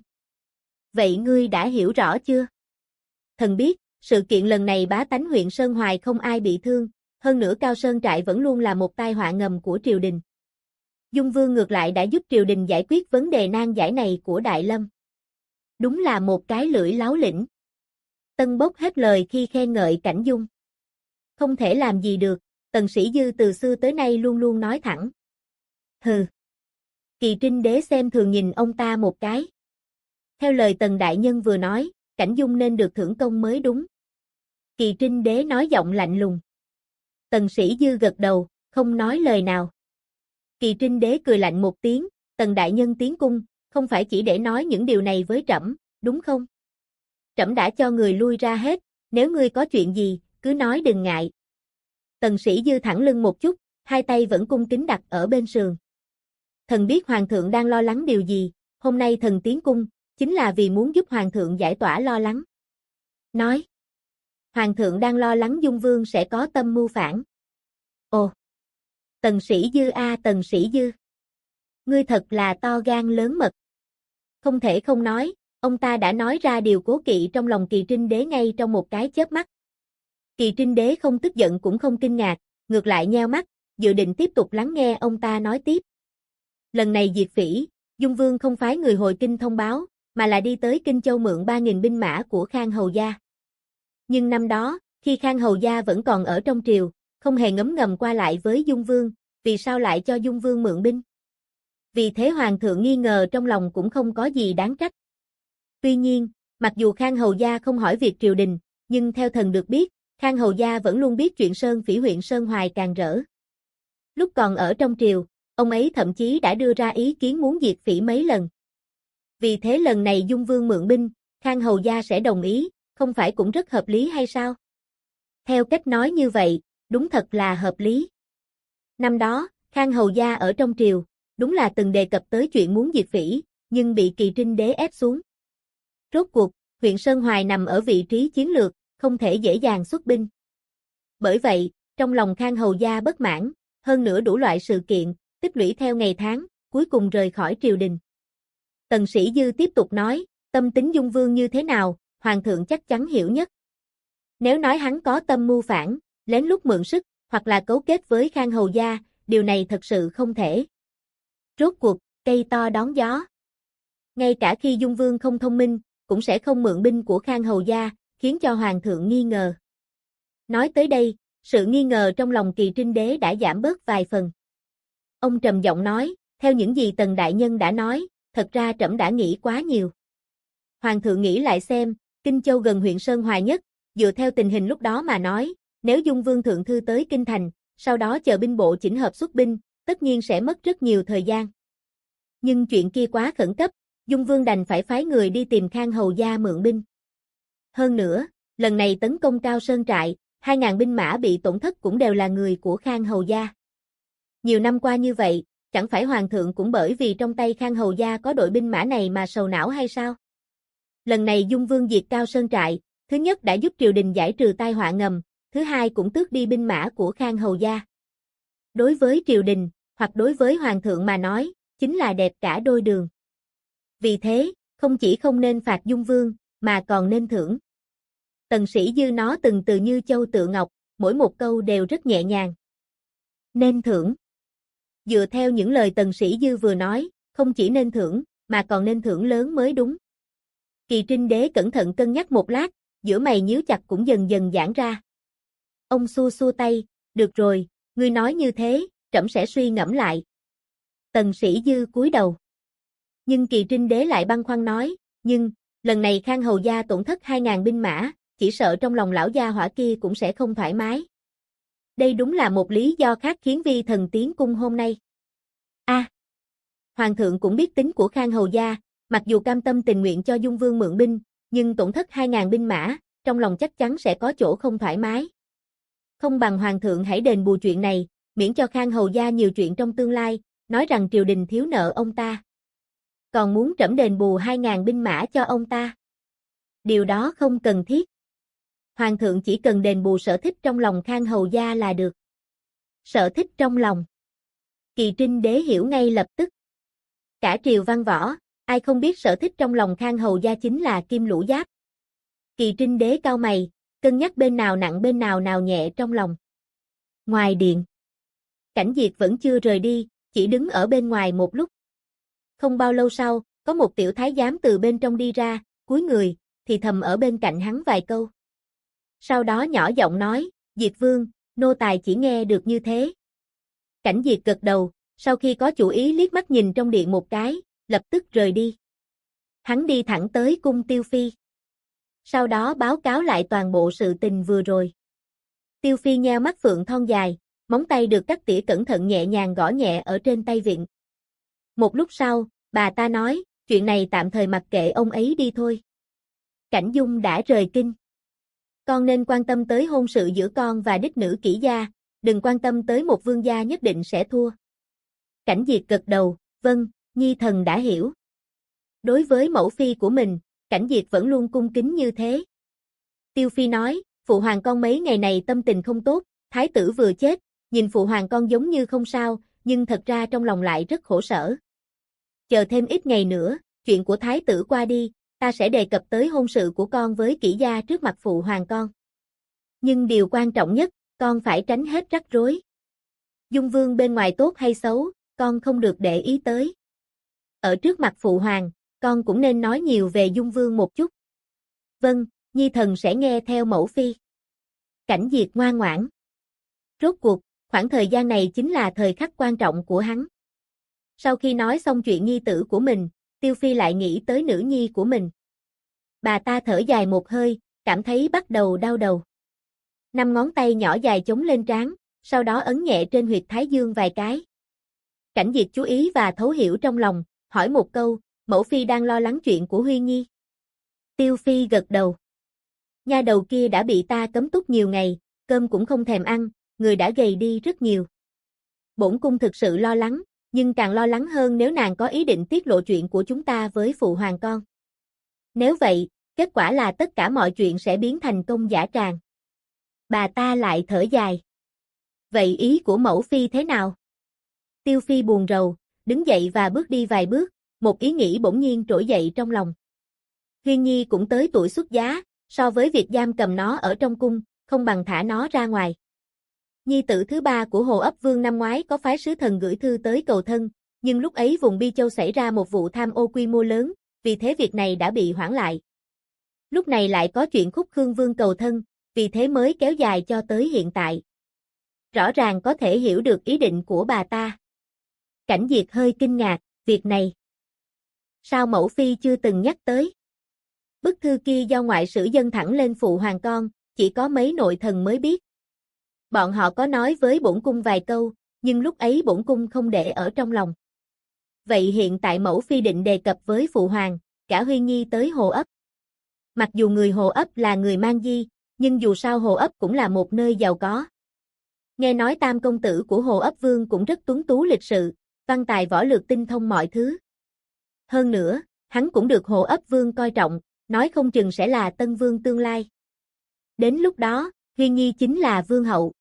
Vậy ngươi đã hiểu rõ chưa? Thần biết, sự kiện lần này bá tánh huyện Sơn Hoài không ai bị thương, hơn nữa Cao Sơn Trại vẫn luôn là một tai họa ngầm của triều đình. Dung Vương ngược lại đã giúp triều đình giải quyết vấn đề nan giải này của Đại Lâm. Đúng là một cái lưỡi láo lĩnh. Tân Bốc hết lời khi khen ngợi Cảnh Dung. Không thể làm gì được, Tần Sĩ Dư từ xưa tới nay luôn luôn nói thẳng. Hừ. Kỳ Trinh Đế xem thường nhìn ông ta một cái. Theo lời Tần đại nhân vừa nói, Cảnh Dung nên được thưởng công mới đúng. Kỳ Trinh Đế nói giọng lạnh lùng. Tần Sĩ Dư gật đầu, không nói lời nào. Kỳ Trinh Đế cười lạnh một tiếng, Tần đại nhân tiến cung, không phải chỉ để nói những điều này với trẫm, đúng không? Trẫm đã cho người lui ra hết, nếu ngươi có chuyện gì, cứ nói đừng ngại. Tần Sĩ Dư thẳng lưng một chút, hai tay vẫn cung kính đặt ở bên sườn. Thần biết Hoàng thượng đang lo lắng điều gì, hôm nay thần tiến cung, chính là vì muốn giúp Hoàng thượng giải tỏa lo lắng. Nói. Hoàng thượng đang lo lắng Dung Vương sẽ có tâm mưu phản. Ồ. Tần Sĩ Dư Tần Sĩ Dư. Ngươi thật là to gan lớn mật. Không thể không nói, ông ta đã nói ra điều cố kỵ trong lòng Kỳ Trinh Đế ngay trong một cái chớp mắt. Kỳ Trinh Đế không tức giận cũng không kinh ngạc, ngược lại nheo mắt, dự định tiếp tục lắng nghe ông ta nói tiếp. Lần này diệt phỉ, Dung Vương không phái người hồi kinh thông báo, mà là đi tới Kinh Châu mượn 3.000 binh mã của Khang Hầu Gia. Nhưng năm đó, khi Khang Hầu Gia vẫn còn ở trong triều, không hề ngấm ngầm qua lại với Dung Vương, vì sao lại cho Dung Vương mượn binh? Vì thế Hoàng thượng nghi ngờ trong lòng cũng không có gì đáng trách. Tuy nhiên, mặc dù Khang Hầu Gia không hỏi việc triều đình, nhưng theo thần được biết, Khang Hầu Gia vẫn luôn biết chuyện Sơn Phỉ huyện Sơn Hoài càng rỡ. Lúc còn ở trong triều, ông ấy thậm chí đã đưa ra ý kiến muốn diệt Phỉ mấy lần. Vì thế lần này Dung Vương mượn binh, Khang Hầu Gia sẽ đồng ý, không phải cũng rất hợp lý hay sao? Theo cách nói như vậy, đúng thật là hợp lý. Năm đó, Khang Hầu Gia ở trong triều, đúng là từng đề cập tới chuyện muốn diệt Phỉ, nhưng bị Kỳ Trinh Đế ép xuống. Rốt cuộc, huyện Sơn Hoài nằm ở vị trí chiến lược, không thể dễ dàng xuất binh. Bởi vậy, trong lòng Khang Hầu Gia bất mãn, hơn nữa đủ loại sự kiện, tích lũy theo ngày tháng, cuối cùng rời khỏi triều đình. Tần Sĩ Dư tiếp tục nói, tâm tính Dung Vương như thế nào, Hoàng thượng chắc chắn hiểu nhất. Nếu nói hắn có tâm mưu phản, lén lút mượn sức, hoặc là cấu kết với Khang Hầu Gia, điều này thật sự không thể. Rốt cuộc, cây to đón gió. Ngay cả khi Dung Vương không thông minh, cũng sẽ không mượn binh của Khang Hầu Gia, khiến cho Hoàng thượng nghi ngờ. Nói tới đây, sự nghi ngờ trong lòng Kỳ Trinh Đế đã giảm bớt vài phần. Ông trầm giọng nói, theo những gì Tần Đại Nhân đã nói, thật ra trẫm đã nghĩ quá nhiều. Hoàng thượng nghĩ lại xem, Kinh Châu gần huyện Sơn Hoài nhất, dựa theo tình hình lúc đó mà nói, nếu Dung Vương thượng thư tới Kinh Thành, sau đó chờ binh bộ chỉnh hợp xuất binh, tất nhiên sẽ mất rất nhiều thời gian. Nhưng chuyện kia quá khẩn cấp, Dung Vương đành phải phái người đi tìm Khang Hầu Gia mượn binh. Hơn nữa, lần này tấn công Cao Sơn Trại, 2.000 binh mã bị tổn thất cũng đều là người của Khang Hầu Gia. Nhiều năm qua như vậy, chẳng phải Hoàng thượng cũng bởi vì trong tay Khang Hầu Gia có đội binh mã này mà sầu não hay sao? Lần này Dung Vương diệt Cao Sơn Trại, thứ nhất đã giúp triều đình giải trừ tai họa ngầm, thứ hai cũng tước đi binh mã của Khang Hầu Gia. Đối với triều đình, hoặc đối với Hoàng thượng mà nói, chính là đẹp cả đôi đường. Vì thế, không chỉ không nên phạt Dung Vương, mà còn nên thưởng. Tần Sĩ Dư nó từng từ như châu tựa ngọc, mỗi một câu đều rất nhẹ nhàng. Nên thưởng. Dựa theo những lời Tần Sĩ Dư vừa nói, không chỉ nên thưởng, mà còn nên thưởng lớn mới đúng. Kỳ Trinh Đế cẩn thận cân nhắc một lát, giữa mày nhíu chặt cũng dần dần giãn ra. Ông xua xua tay, được rồi, ngươi nói như thế, trẫm sẽ suy ngẫm lại. Tần Sĩ Dư cúi đầu. Nhưng Kỳ Trinh Đế lại băn khoăn nói, nhưng, lần này Khang Hầu Gia tổn thất 2.000 binh mã, chỉ sợ trong lòng lão gia hỏa kia cũng sẽ không thoải mái. Đây đúng là một lý do khác khiến vi thần tiến cung hôm nay. Hoàng thượng cũng biết tính của Khang Hầu Gia, mặc dù cam tâm tình nguyện cho Dung Vương mượn binh, nhưng tổn thất 2.000 binh mã, trong lòng chắc chắn sẽ có chỗ không thoải mái. Không bằng Hoàng thượng hãy đền bù chuyện này, miễn cho Khang Hầu Gia nhiều chuyện trong tương lai, nói rằng triều đình thiếu nợ ông ta. Còn muốn trẫm đền bù 2.000 binh mã cho ông ta. Điều đó không cần thiết. Hoàng thượng chỉ cần đền bù sở thích trong lòng Khang Hầu Gia là được. Sở thích trong lòng. Kỳ Trinh Đế hiểu ngay lập tức. Cả triều văn võ, ai không biết sở thích trong lòng Khang Hầu Gia chính là Kim Lũ Giáp. Kỳ Trinh Đế cau mày, cân nhắc bên nào nặng bên nào nào nhẹ trong lòng. Ngoài điện, Cảnh Diệt vẫn chưa rời đi, chỉ đứng ở bên ngoài một lúc. Không bao lâu sau, có một tiểu thái giám từ bên trong đi ra, cúi người, thì thầm ở bên cạnh hắn vài câu. Sau đó nhỏ giọng nói, Diệt Vương, nô tài chỉ nghe được như thế. Cảnh Diệt gật đầu, sau khi có chủ ý liếc mắt nhìn trong điện một cái, lập tức rời đi. Hắn đi thẳng tới cung Tiêu Phi. Sau đó báo cáo lại toàn bộ sự tình vừa rồi. Tiêu Phi nheo mắt phượng thon dài, móng tay được cắt tỉa cẩn thận nhẹ nhàng gõ nhẹ ở trên tay vịn. Một lúc sau, bà ta nói, chuyện này tạm thời mặc kệ ông ấy đi thôi. Cảnh Dung đã rời kinh. Con nên quan tâm tới hôn sự giữa con và đích nữ Kỷ gia, đừng quan tâm tới một vương gia nhất định sẽ thua. Cảnh Diệt gật đầu, vâng, nhi thần đã hiểu. Đối với mẫu phi của mình, Cảnh Diệt vẫn luôn cung kính như thế. Tiêu Phi nói, phụ hoàng con mấy ngày này tâm tình không tốt, thái tử vừa chết, nhìn phụ hoàng con giống như không sao, nhưng thật ra trong lòng lại rất khổ sở. Chờ thêm ít ngày nữa, chuyện của thái tử qua đi, ta sẽ đề cập tới hôn sự của con với Kỷ gia trước mặt phụ hoàng con. Nhưng điều quan trọng nhất, con phải tránh hết rắc rối. Dung Vương bên ngoài tốt hay xấu, con không được để ý tới. Ở trước mặt phụ hoàng, con cũng nên nói nhiều về Dung Vương một chút. Vâng, nhi thần sẽ nghe theo mẫu phi. Cảnh Diệt ngoan ngoãn. Rốt cuộc, khoảng thời gian này chính là thời khắc quan trọng của hắn. Sau khi nói xong chuyện nhi tử của mình, Tiêu Phi lại nghĩ tới nữ nhi của mình. Bà ta thở dài một hơi, cảm thấy bắt đầu đau đầu. 5 ngón tay nhỏ dài chống lên trán, sau đó ấn nhẹ trên huyệt thái dương vài cái. Cảnh Diệt chú ý và thấu hiểu trong lòng, hỏi một câu, mẫu phi đang lo lắng chuyện của Huy Nhi. Tiêu Phi gật đầu. Nha đầu kia đã bị ta cấm túc nhiều ngày, cơm cũng không thèm ăn, người đã gầy đi rất nhiều. Bổn cung thực sự lo lắng, nhưng càng lo lắng hơn nếu nàng có ý định tiết lộ chuyện của chúng ta với phụ hoàng con. Nếu vậy, kết quả là tất cả mọi chuyện sẽ biến thành công dã tràng. Bà ta lại thở dài. Vậy ý của mẫu phi thế nào? Tiêu Phi buồn rầu, đứng dậy và bước đi vài bước, một ý nghĩ bỗng nhiên trỗi dậy trong lòng. Huyên Nhi cũng tới tuổi xuất giá, so với việc giam cầm nó ở trong cung, không bằng thả nó ra ngoài. Nhi tử thứ 3 của Hồ Ấp Vương năm ngoái có phái sứ thần gửi thư tới cầu thân, nhưng lúc ấy vùng Bi Châu xảy ra một vụ tham ô quy mô lớn, vì thế việc này đã bị hoãn lại. Lúc này lại có chuyện Khúc Khương Vương cầu thân, vì thế mới kéo dài cho tới hiện tại. Rõ ràng có thể hiểu được ý định của bà ta. Cảnh Diệt hơi kinh ngạc, việc này. Sao mẫu phi chưa từng nhắc tới? Bức thư kia do ngoại sử dâng thẳng lên phụ hoàng con, chỉ có mấy nội thần mới biết. Bọn họ có nói với bổn cung vài câu, nhưng lúc ấy bổn cung không để ở trong lòng. Vậy hiện tại mẫu phi định đề cập với phụ hoàng, cả Huy Nhi tới Hồ Ấp. Mặc dù người Hồ Ấp là người mang di, nhưng dù sao Hồ Ấp cũng là một nơi giàu có. Nghe nói tam công tử của Hồ Ấp Vương cũng rất tuấn tú lịch sự, văn tài võ lược tinh thông mọi thứ. Hơn nữa, hắn cũng được Hồ Ấp Vương coi trọng, nói không chừng sẽ là tân vương tương lai. Đến lúc đó, Huy Nhi chính là vương hậu.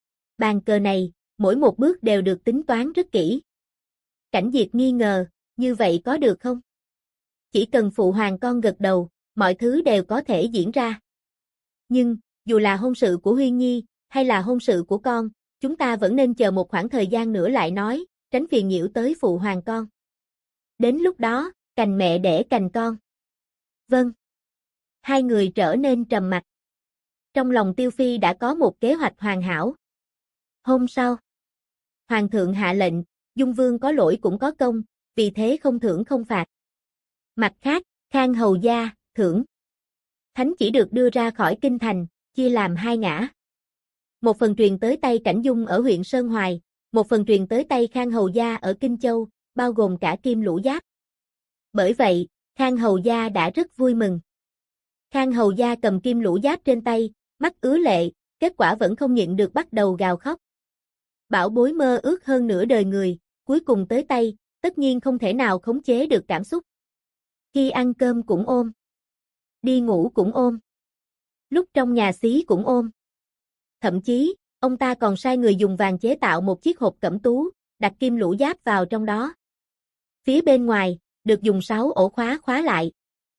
Bàn cờ này, mỗi một bước đều được tính toán rất kỹ. Cảnh Diệt nghi ngờ, như vậy có được không? Chỉ cần phụ hoàng con gật đầu, mọi thứ đều có thể diễn ra. Nhưng, dù là hôn sự của Huy Nhi, hay là hôn sự của con, chúng ta vẫn nên chờ một khoảng thời gian nữa lại nói, tránh phiền nhiễu tới phụ hoàng con. Đến lúc đó, cành mẹ đẻ cành con. Vâng. Hai người trở nên trầm mặc. Trong lòng Tiêu Phi đã có một kế hoạch hoàn hảo. Hôm sau, Hoàng thượng hạ lệnh, Dung Vương có lỗi cũng có công, vì thế không thưởng không phạt. Mặt khác, Khang hầu gia, thưởng. Thánh chỉ được đưa ra khỏi kinh thành, chia làm 2 ngã. Một phần truyền tới tay Cảnh Dung ở huyện Sơn Hoài, một phần truyền tới tay Khang hầu gia ở Kinh Châu, bao gồm cả Kim Lũ Giáp. Bởi vậy, Khang hầu gia đã rất vui mừng. Khang hầu gia cầm Kim Lũ Giáp trên tay, mắt ứa lệ, kết quả vẫn không nhịn được bắt đầu gào khóc. Bảo bối mơ ước hơn nửa đời người, cuối cùng tới tay, tất nhiên không thể nào khống chế được cảm xúc. Khi ăn cơm cũng ôm. Đi ngủ cũng ôm. Lúc trong nhà xí cũng ôm. Thậm chí, ông ta còn sai người dùng vàng chế tạo một chiếc hộp cẩm tú, đặt Kim Lũ Giáp vào trong đó. Phía bên ngoài, được dùng 6 ổ khóa khóa lại.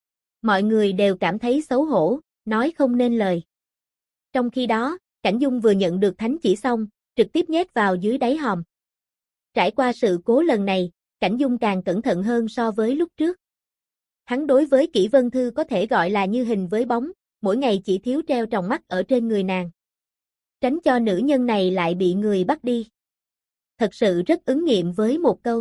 Mọi người đều cảm thấy xấu hổ, nói không nên lời. Trong khi đó, Cảnh Dung vừa nhận được thánh chỉ xong, trực tiếp nhét vào dưới đáy hòm. Trải qua sự cố lần này, Cảnh Dung càng cẩn thận hơn so với lúc trước. Hắn đối với Kỷ Vân Thư có thể gọi là như hình với bóng, mỗi ngày chỉ thiếu treo tròng mắt ở trên người nàng. Tránh cho nữ nhân này lại bị người bắt đi. Thật sự rất ứng nghiệm với một câu.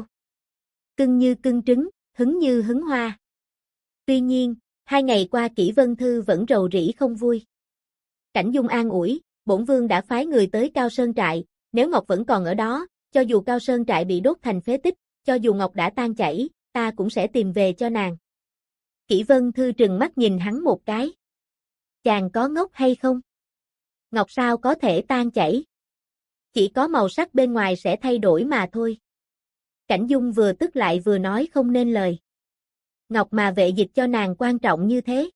Cưng như cưng trứng, hứng như hứng hoa. Tuy nhiên, 2 ngày qua Kỷ Vân Thư vẫn rầu rĩ không vui. Cảnh Dung an ủi, bổn vương đã phái người tới Cao Sơn Trại, nếu Ngọc vẫn còn ở đó, cho dù Cao Sơn Trại bị đốt thành phế tích, cho dù Ngọc đã tan chảy, ta cũng sẽ tìm về cho nàng. Kỷ Vân Thư trừng mắt nhìn hắn một cái. Chàng có ngốc hay không? Ngọc sao có thể tan chảy? Chỉ có màu sắc bên ngoài sẽ thay đổi mà thôi. Cảnh Dung vừa tức lại vừa nói không nên lời. Ngọc mà vệ dịch cho nàng quan trọng như thế.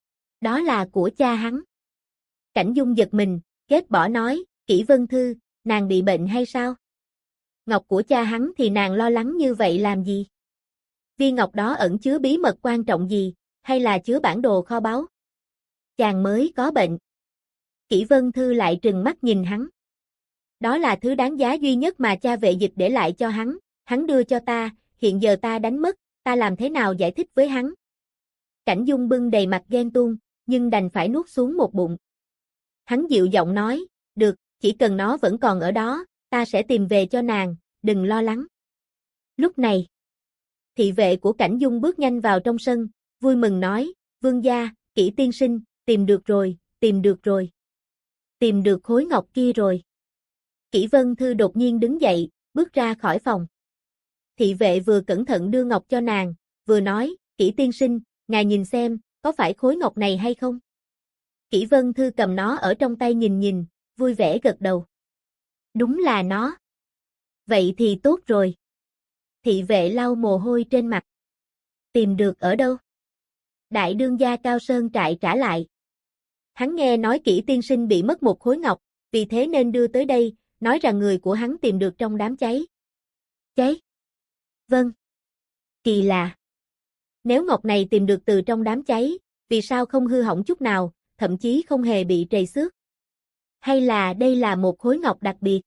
Đó là của cha hắn. Cảnh Dung giật mình, kết bỏ nói, Kỷ Vân Thư, nàng bị bệnh hay sao? Ngọc của cha hắn thì nàng lo lắng như vậy làm gì? Viên ngọc đó ẩn chứa bí mật quan trọng gì, hay là chứa bản đồ kho báu? Chàng mới có bệnh. Kỷ Vân Thư lại trừng mắt nhìn hắn. Đó là thứ đáng giá duy nhất mà cha vệ dịch để lại cho hắn đưa cho ta, hiện giờ ta đánh mất, ta làm thế nào giải thích với hắn? Cảnh Dung bưng đầy mặt ghen tuông, nhưng đành phải nuốt xuống một bụng. Hắn dịu giọng nói, được, chỉ cần nó vẫn còn ở đó, ta sẽ tìm về cho nàng, đừng lo lắng. Lúc này, thị vệ của Cảnh Dung bước nhanh vào trong sân, vui mừng nói, vương gia, Kỷ tiên sinh, tìm được rồi, tìm được rồi. Tìm được khối ngọc kia rồi. Kỷ Vân Thư đột nhiên đứng dậy, bước ra khỏi phòng. Thị vệ vừa cẩn thận đưa ngọc cho nàng, vừa nói, Kỷ tiên sinh, ngài nhìn xem, có phải khối ngọc này hay không? Kỷ Vân Thư cầm nó ở trong tay nhìn nhìn, vui vẻ gật đầu. Đúng là nó. Vậy thì tốt rồi. Thị vệ lau mồ hôi trên mặt. Tìm được ở đâu? Đại đương gia Cao Sơn Trại trả lại. Hắn nghe nói Kỷ tiên sinh bị mất một khối ngọc, vì thế nên đưa tới đây, nói rằng người của hắn tìm được trong đám cháy. Cháy? Vâng. Kỳ lạ. Nếu ngọc này tìm được từ trong đám cháy, vì sao không hư hỏng chút nào, thậm chí không hề bị trầy xước? Hay là đây là một khối ngọc đặc biệt?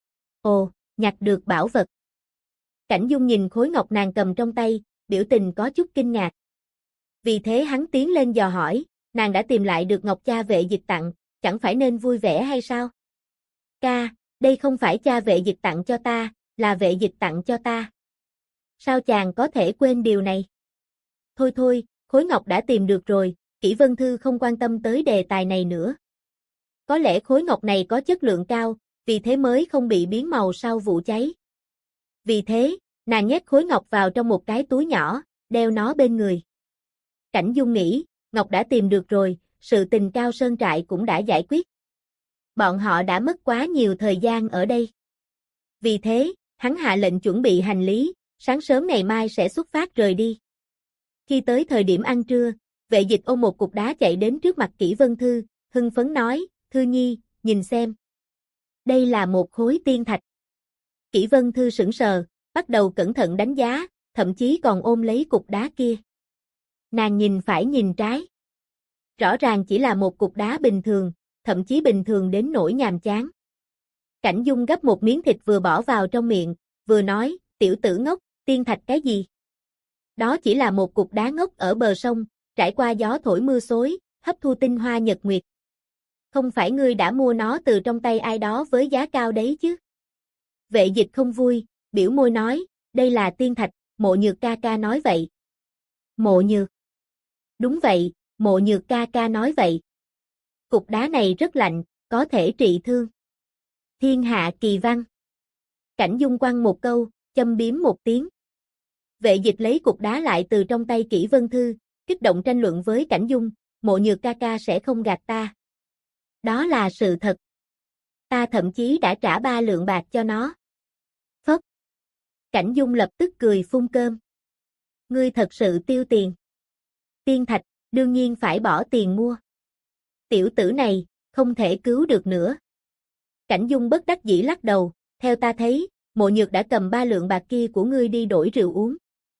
Ồ, nhặt được bảo vật. Cảnh Dung nhìn khối ngọc nàng cầm trong tay, biểu tình có chút kinh ngạc. Vì thế hắn tiến lên dò hỏi, nàng đã tìm lại được ngọc cha Vệ Dịch tặng, chẳng phải nên vui vẻ hay sao? Ca, đây không phải cha Vệ Dịch tặng cho ta, là Vệ Dịch tặng cho ta. Sao chàng có thể quên điều này? Thôi thôi, khối ngọc đã tìm được rồi, Kỷ Vân Thư không quan tâm tới đề tài này nữa. Có lẽ khối ngọc này có chất lượng cao, vì thế mới không bị biến màu sau vụ cháy. Vì thế, nàng nhét khối ngọc vào trong một cái túi nhỏ, đeo nó bên người. Cảnh Dung nghĩ, ngọc đã tìm được rồi, sự tình Cao Sơn Trại cũng đã giải quyết. Bọn họ đã mất quá nhiều thời gian ở đây. Vì thế, hắn hạ lệnh chuẩn bị hành lý, sáng sớm ngày mai sẽ xuất phát rời đi. Khi tới thời điểm ăn trưa, Vệ Dịch ôm một cục đá chạy đến trước mặt Kỷ Vân Thư, hưng phấn nói, Thư nhi, nhìn xem. Đây là một khối tiên thạch. Kỷ Vân Thư sững sờ, bắt đầu cẩn thận đánh giá, thậm chí còn ôm lấy cục đá kia. Nàng nhìn phải nhìn trái. Rõ ràng chỉ là một cục đá bình thường, thậm chí bình thường đến nỗi nhàm chán. Cảnh Dung gấp một miếng thịt vừa bỏ vào trong miệng, vừa nói, tiểu tử ngốc, tiên thạch cái gì? Đó chỉ là một cục đá ngốc ở bờ sông, trải qua gió thổi mưa xối, hấp thu tinh hoa nhật nguyệt. Không phải ngươi đã mua nó từ trong tay ai đó với giá cao đấy chứ? Vệ Dịch không vui, biểu môi nói, đây là tiên thạch, Mộ Nhược ca ca nói vậy. Mộ Nhược. Đúng vậy, Mộ Nhược ca ca nói vậy. Cục đá này rất lạnh, có thể trị thương. Thiên hạ kỳ văn. Cảnh Dung quăng một câu, châm biếm một tiếng. Vệ Dịch lấy cục đá lại từ trong tay Kỷ Vân Thư, kích động tranh luận với Cảnh Dung, Mộ Nhược ca ca sẽ không gạt ta. Đó là sự thật. Ta thậm chí đã trả 3 lượng bạc cho nó. Phất. Cảnh Dung lập tức cười phun cơm. Ngươi thật sự tiêu tiền. Tiên thạch, đương nhiên phải bỏ tiền mua. Tiểu tử này, không thể cứu được nữa. Cảnh Dung bất đắc dĩ lắc đầu, theo ta thấy, Mộ Nhược đã cầm 3 lượng bạc kia của ngươi đi đổi rượu uống.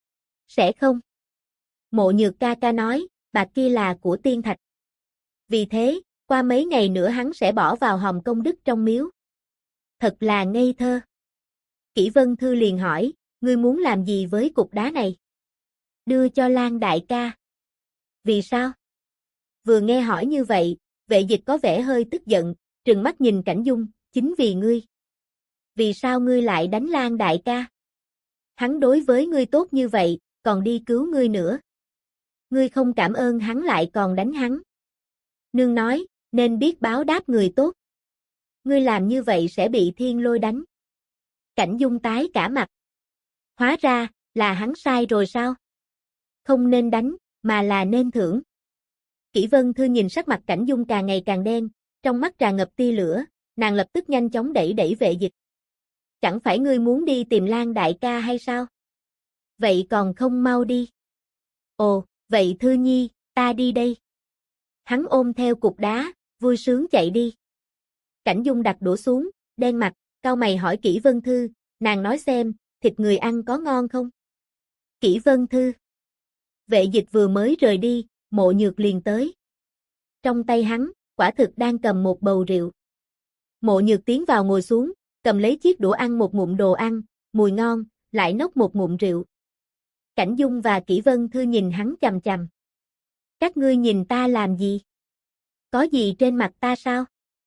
Sẽ không? Mộ Nhược ca ca nói, bạc kia là của tiên thạch. Vì thế, qua mấy ngày nữa hắn sẽ bỏ vào hòm công đức trong miếu. Thật là ngây thơ. Kỷ Vân Thư liền hỏi, ngươi muốn làm gì với cục đá này? Đưa cho Lan đại ca. Vì sao? Vừa nghe hỏi như vậy, Vệ Dịch có vẻ hơi tức giận, trừng mắt nhìn Cảnh Dung, chính vì ngươi. Vì sao ngươi lại đánh Lan đại ca? Hắn đối với ngươi tốt như vậy, còn đi cứu ngươi nữa. Ngươi không cảm ơn hắn lại còn đánh hắn. Nương nói, nên biết báo đáp người tốt. Ngươi làm như vậy sẽ bị thiên lôi đánh. Cảnh Dung tái cả mặt. Hóa ra, là hắn sai rồi sao? Không nên đánh, mà là nên thưởng. Kỷ Vân Thư nhìn sắc mặt Cảnh Dung càng ngày càng đen, trong mắt tràn ngập tia lửa, nàng lập tức nhanh chóng đẩy Vệ Dịch. Chẳng phải ngươi muốn đi tìm Lan đại ca hay sao? Vậy còn không mau đi. Ồ, vậy Thư nhi, ta đi đây. Hắn ôm theo cục đá, vui sướng chạy đi. Cảnh Dung đặt đũa xuống, đen mặt, cau mày hỏi Kỷ Vân Thư, nàng nói xem, thịt người ăn có ngon không? Kỷ Vân Thư. Vệ Dịch vừa mới rời đi, Mộ Nhược liền tới. Trong tay hắn, quả thực đang cầm một bầu rượu. Mộ Nhược tiến vào ngồi xuống, cầm lấy chiếc đũa ăn một ngụm đồ ăn, mùi ngon, lại nốc một ngụm rượu. Cảnh Dung và Kỷ Vân Thư nhìn hắn chằm chằm. Các ngươi nhìn ta làm gì? Có gì trên mặt ta sao?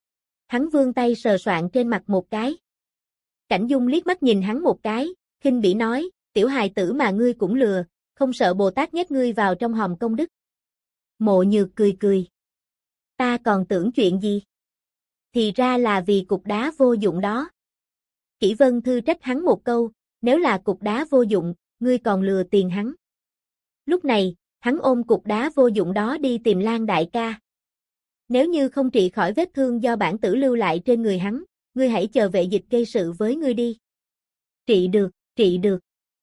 Hắn vươn tay sờ soạng trên mặt một cái. Cảnh Dung liếc mắt nhìn hắn một cái, khinh bỉ nói, tiểu hài tử mà ngươi cũng lừa, không sợ Bồ Tát nhét ngươi vào trong hòm công đức. Mộ Nhược cười cười. Ta còn tưởng chuyện gì? Thì ra là vì cục đá vô dụng đó. Kỷ Vân Thư trách hắn một câu, nếu là cục đá vô dụng, ngươi còn lừa tiền hắn. Lúc này, hắn ôm cục đá vô dụng đó đi tìm Lan đại ca. Nếu như không trị khỏi vết thương do bản tử lưu lại trên người hắn, ngươi hãy chờ vệ dịch gây sự với ngươi đi. Trị được, trị được.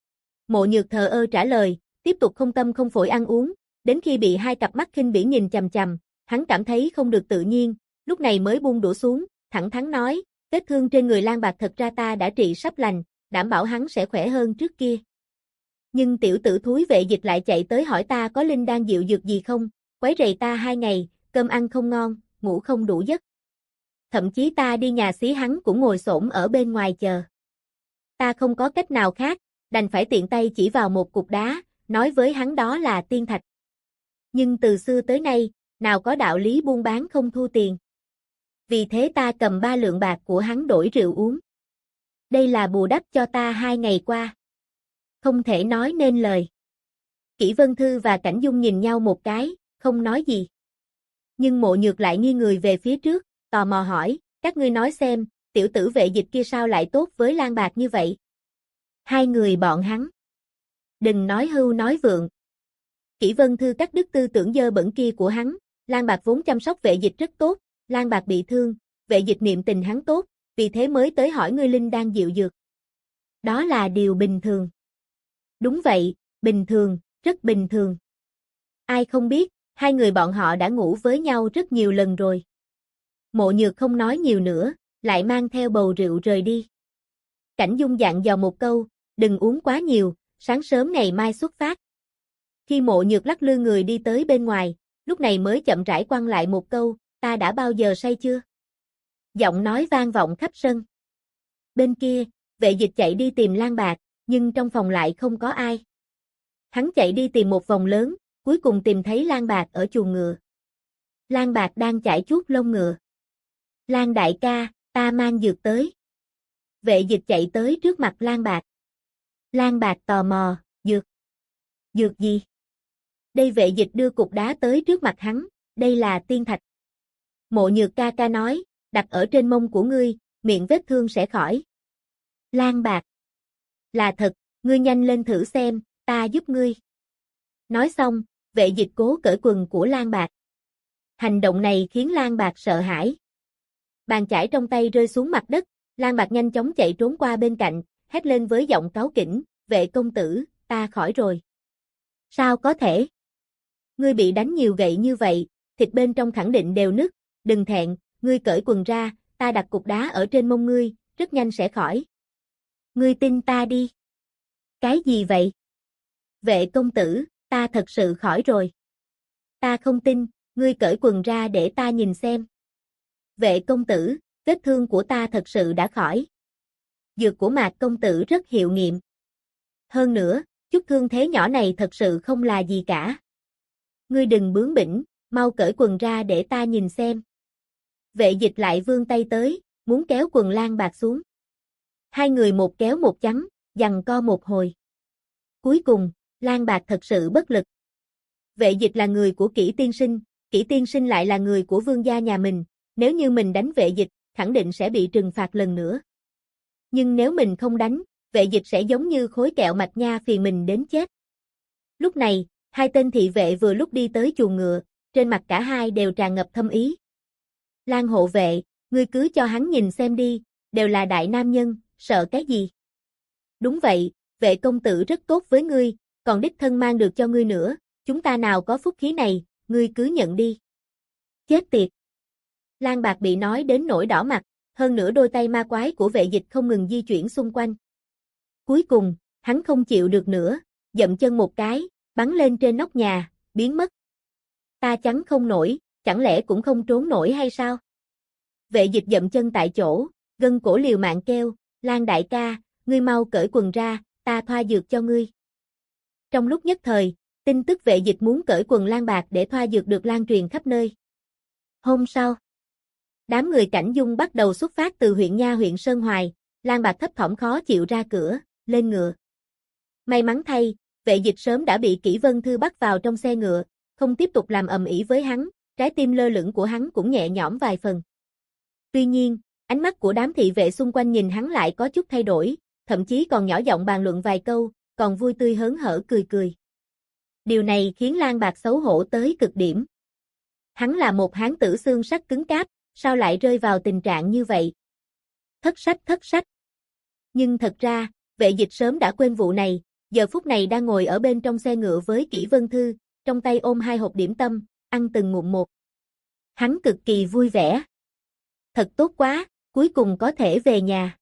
Mộ Nhược thờ ơ trả lời, tiếp tục không tâm không phổi ăn uống, đến khi bị hai cặp mắt khinh bỉ nhìn chằm chằm, hắn cảm thấy không được tự nhiên, lúc này mới buông đũa xuống, thẳng thắn nói, vết thương trên người Lan Bạc thật ra ta đã trị sắp lành, đảm bảo hắn sẽ khỏe hơn trước kia. Nhưng tiểu tử thúi vệ dịch lại chạy tới hỏi ta có linh đan dịu dược gì không, quấy rầy ta 2 ngày, cơm ăn không ngon, ngủ không đủ giấc. Thậm chí ta đi nhà xí hắn cũng ngồi xổm ở bên ngoài chờ. Ta không có cách nào khác, đành phải tiện tay chỉ vào một cục đá, nói với hắn đó là tiên thạch. Nhưng từ xưa tới nay, nào có đạo lý buôn bán không thu tiền. Vì thế ta cầm 3 lượng bạc của hắn đổi rượu uống. Đây là bù đắp cho ta 2 ngày qua. Không thể nói nên lời. Kỷ Vân Thư và Cảnh Dung nhìn nhau một cái, không nói gì. Nhưng Mộ Nhược lại nghiêng người về phía trước, tò mò hỏi, các ngươi nói xem, tiểu tử vệ dịch kia sao lại tốt với Lan Bạc như vậy? Hai người bọn hắn. Đừng nói hưu nói vượng. Kỷ Vân Thư cắt đứt tư tưởng dơ bẩn kia của hắn, Lan Bạc vốn chăm sóc vệ dịch rất tốt, Lan Bạc bị thương, vệ dịch niệm tình hắn tốt, vì thế mới tới hỏi ngươi linh đan dịu dược. Đó là điều bình thường. Đúng vậy, bình thường, rất bình thường. Ai không biết, hai người bọn họ đã ngủ với nhau rất nhiều lần rồi. Mộ Nhược không nói nhiều nữa, lại mang theo bầu rượu rời đi. Cảnh Dung dặn dò một câu, đừng uống quá nhiều, sáng sớm ngày mai xuất phát. Khi Mộ Nhược lắc lư người đi tới bên ngoài, lúc này mới chậm rãi quăng lại một câu, ta đã bao giờ say chưa? Giọng nói vang vọng khắp sân. Bên kia, vệ dịch chạy đi tìm Lan Bạc, nhưng trong phòng lại không có ai. Hắn chạy đi tìm một vòng lớn, cuối cùng tìm thấy Lan Bạc ở chuồng ngựa. Lan Bạc đang chải chuốt lông ngựa. Lan đại ca, ta mang dược tới. Vệ dịch chạy tới trước mặt Lan Bạc. Lan Bạc tò mò, dược. Dược gì? Đây vệ dịch đưa cục đá tới trước mặt hắn, đây là tiên thạch. Mộ Nhược ca ca nói, đặt ở trên mông của ngươi, miệng vết thương sẽ khỏi. Lan Bạc. Là thật, ngươi nhanh lên thử xem, ta giúp ngươi. Nói xong, vệ dịch cố cởi quần của Lan Bạc. Hành động này khiến Lan Bạc sợ hãi. Bàn chải trong tay rơi xuống mặt đất, Lan Bạc nhanh chóng chạy trốn qua bên cạnh, hét lên với giọng cáu kỉnh, vệ công tử, ta khỏi rồi. Sao có thể? Ngươi bị đánh nhiều gậy như vậy, thịt bên trong khẳng định đều nứt, đừng thẹn, ngươi cởi quần ra, ta đặt cục đá ở trên mông ngươi, rất nhanh sẽ khỏi. Ngươi tin ta đi. Cái gì vậy? Vệ công tử, ta thật sự khỏi rồi. Ta không tin, ngươi cởi quần ra để ta nhìn xem. Vệ công tử, vết thương của ta thật sự đã khỏi. Dược của Mạc công tử rất hiệu nghiệm. Hơn nữa, chút thương thế nhỏ này thật sự không là gì cả. Ngươi đừng bướng bỉnh, mau cởi quần ra để ta nhìn xem. Vệ dịch lại vươn tay tới, muốn kéo quần Lan Bạc xuống. Hai người một kéo một chắn, giằng co một hồi. Cuối cùng, Lan Bạc thật sự bất lực. Vệ dịch là người của Kỷ tiên sinh lại là người của vương gia nhà mình, nếu như mình đánh vệ dịch, khẳng định sẽ bị trừng phạt lần nữa. Nhưng nếu mình không đánh, vệ dịch sẽ giống như khối kẹo mạch nha phiền mình đến chết. Lúc này, hai tên thị vệ vừa lúc đi tới chuồng ngựa, trên mặt cả hai đều tràn ngập thâm ý. Lan hộ vệ, ngươi cứ cho hắn nhìn xem đi, đều là đại nam nhân, sợ cái gì? Đúng vậy, vệ công tử rất tốt với ngươi, còn đích thân mang được cho ngươi nữa, chúng ta nào có phúc khí này, ngươi cứ nhận đi. Chết tiệt! Lan Bạc bị nói đến nỗi đỏ mặt, hơn nữa đôi tay ma quái của vệ dịch không ngừng di chuyển xung quanh. Cuối cùng, hắn không chịu được nữa, dậm chân một cái, bắn lên trên nóc nhà, biến mất. Ta chắn không nổi, chẳng lẽ cũng không trốn nổi hay sao? Vệ dịch dậm chân tại chỗ, gân cổ liều mạng kêu, Lan đại ca, ngươi mau cởi quần ra, ta thoa dược cho ngươi. Trong lúc nhất thời, tin tức Vệ Dịch muốn cởi quần Lan Bạc để thoa dược được lan truyền khắp nơi. Hôm sau, đám người Cảnh Dung bắt đầu xuất phát từ huyện Nha huyện Sơn Hoài, Lan Bạc thấp thỏm khó chịu ra cửa, lên ngựa. May mắn thay, Vệ Dịch sớm đã bị Kỷ Vân Thư bắt vào trong xe ngựa, không tiếp tục làm ầm ĩ với hắn, trái tim lơ lửng của hắn cũng nhẹ nhõm vài phần. Tuy nhiên, ánh mắt của đám thị vệ xung quanh nhìn hắn lại có chút thay đổi, thậm chí còn nhỏ giọng bàn luận vài câu, còn vui tươi hớn hở cười cười. Điều này khiến Lan Bạc xấu hổ tới cực điểm. Hắn là một hán tử xương sắt cứng cáp, sao lại rơi vào tình trạng như vậy? Thất sách. Nhưng thật ra, Vệ Dịch sớm đã quên vụ này, giờ phút này đang ngồi ở bên trong xe ngựa với Kỷ Vân Thư, trong tay ôm 2 hộp điểm tâm, ăn từng ngụm một. Hắn cực kỳ vui vẻ. Thật tốt quá, cuối cùng có thể về nhà.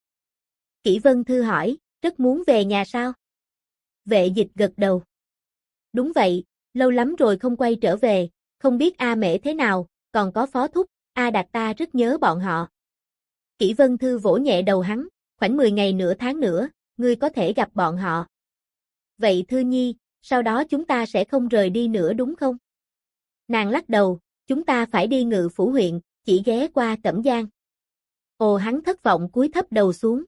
Kỷ Vân Thư hỏi, rất muốn về nhà sao? Vệ Dịch gật đầu. Đúng vậy, lâu lắm rồi không quay trở về, không biết A Mễ thế nào, còn có Phó Thúc, A Đạt ta rất nhớ bọn họ. Kỷ Vân Thư vỗ nhẹ đầu hắn, khoảng 10 ngày nửa tháng nữa, ngươi có thể gặp bọn họ. Vậy Thư Nhi, sau đó chúng ta sẽ không rời đi nữa đúng không? Nàng lắc đầu, chúng ta phải đi Ngự Phủ huyện, chỉ ghé qua Cẩm Giang. Ồ, hắn thất vọng cúi thấp đầu xuống.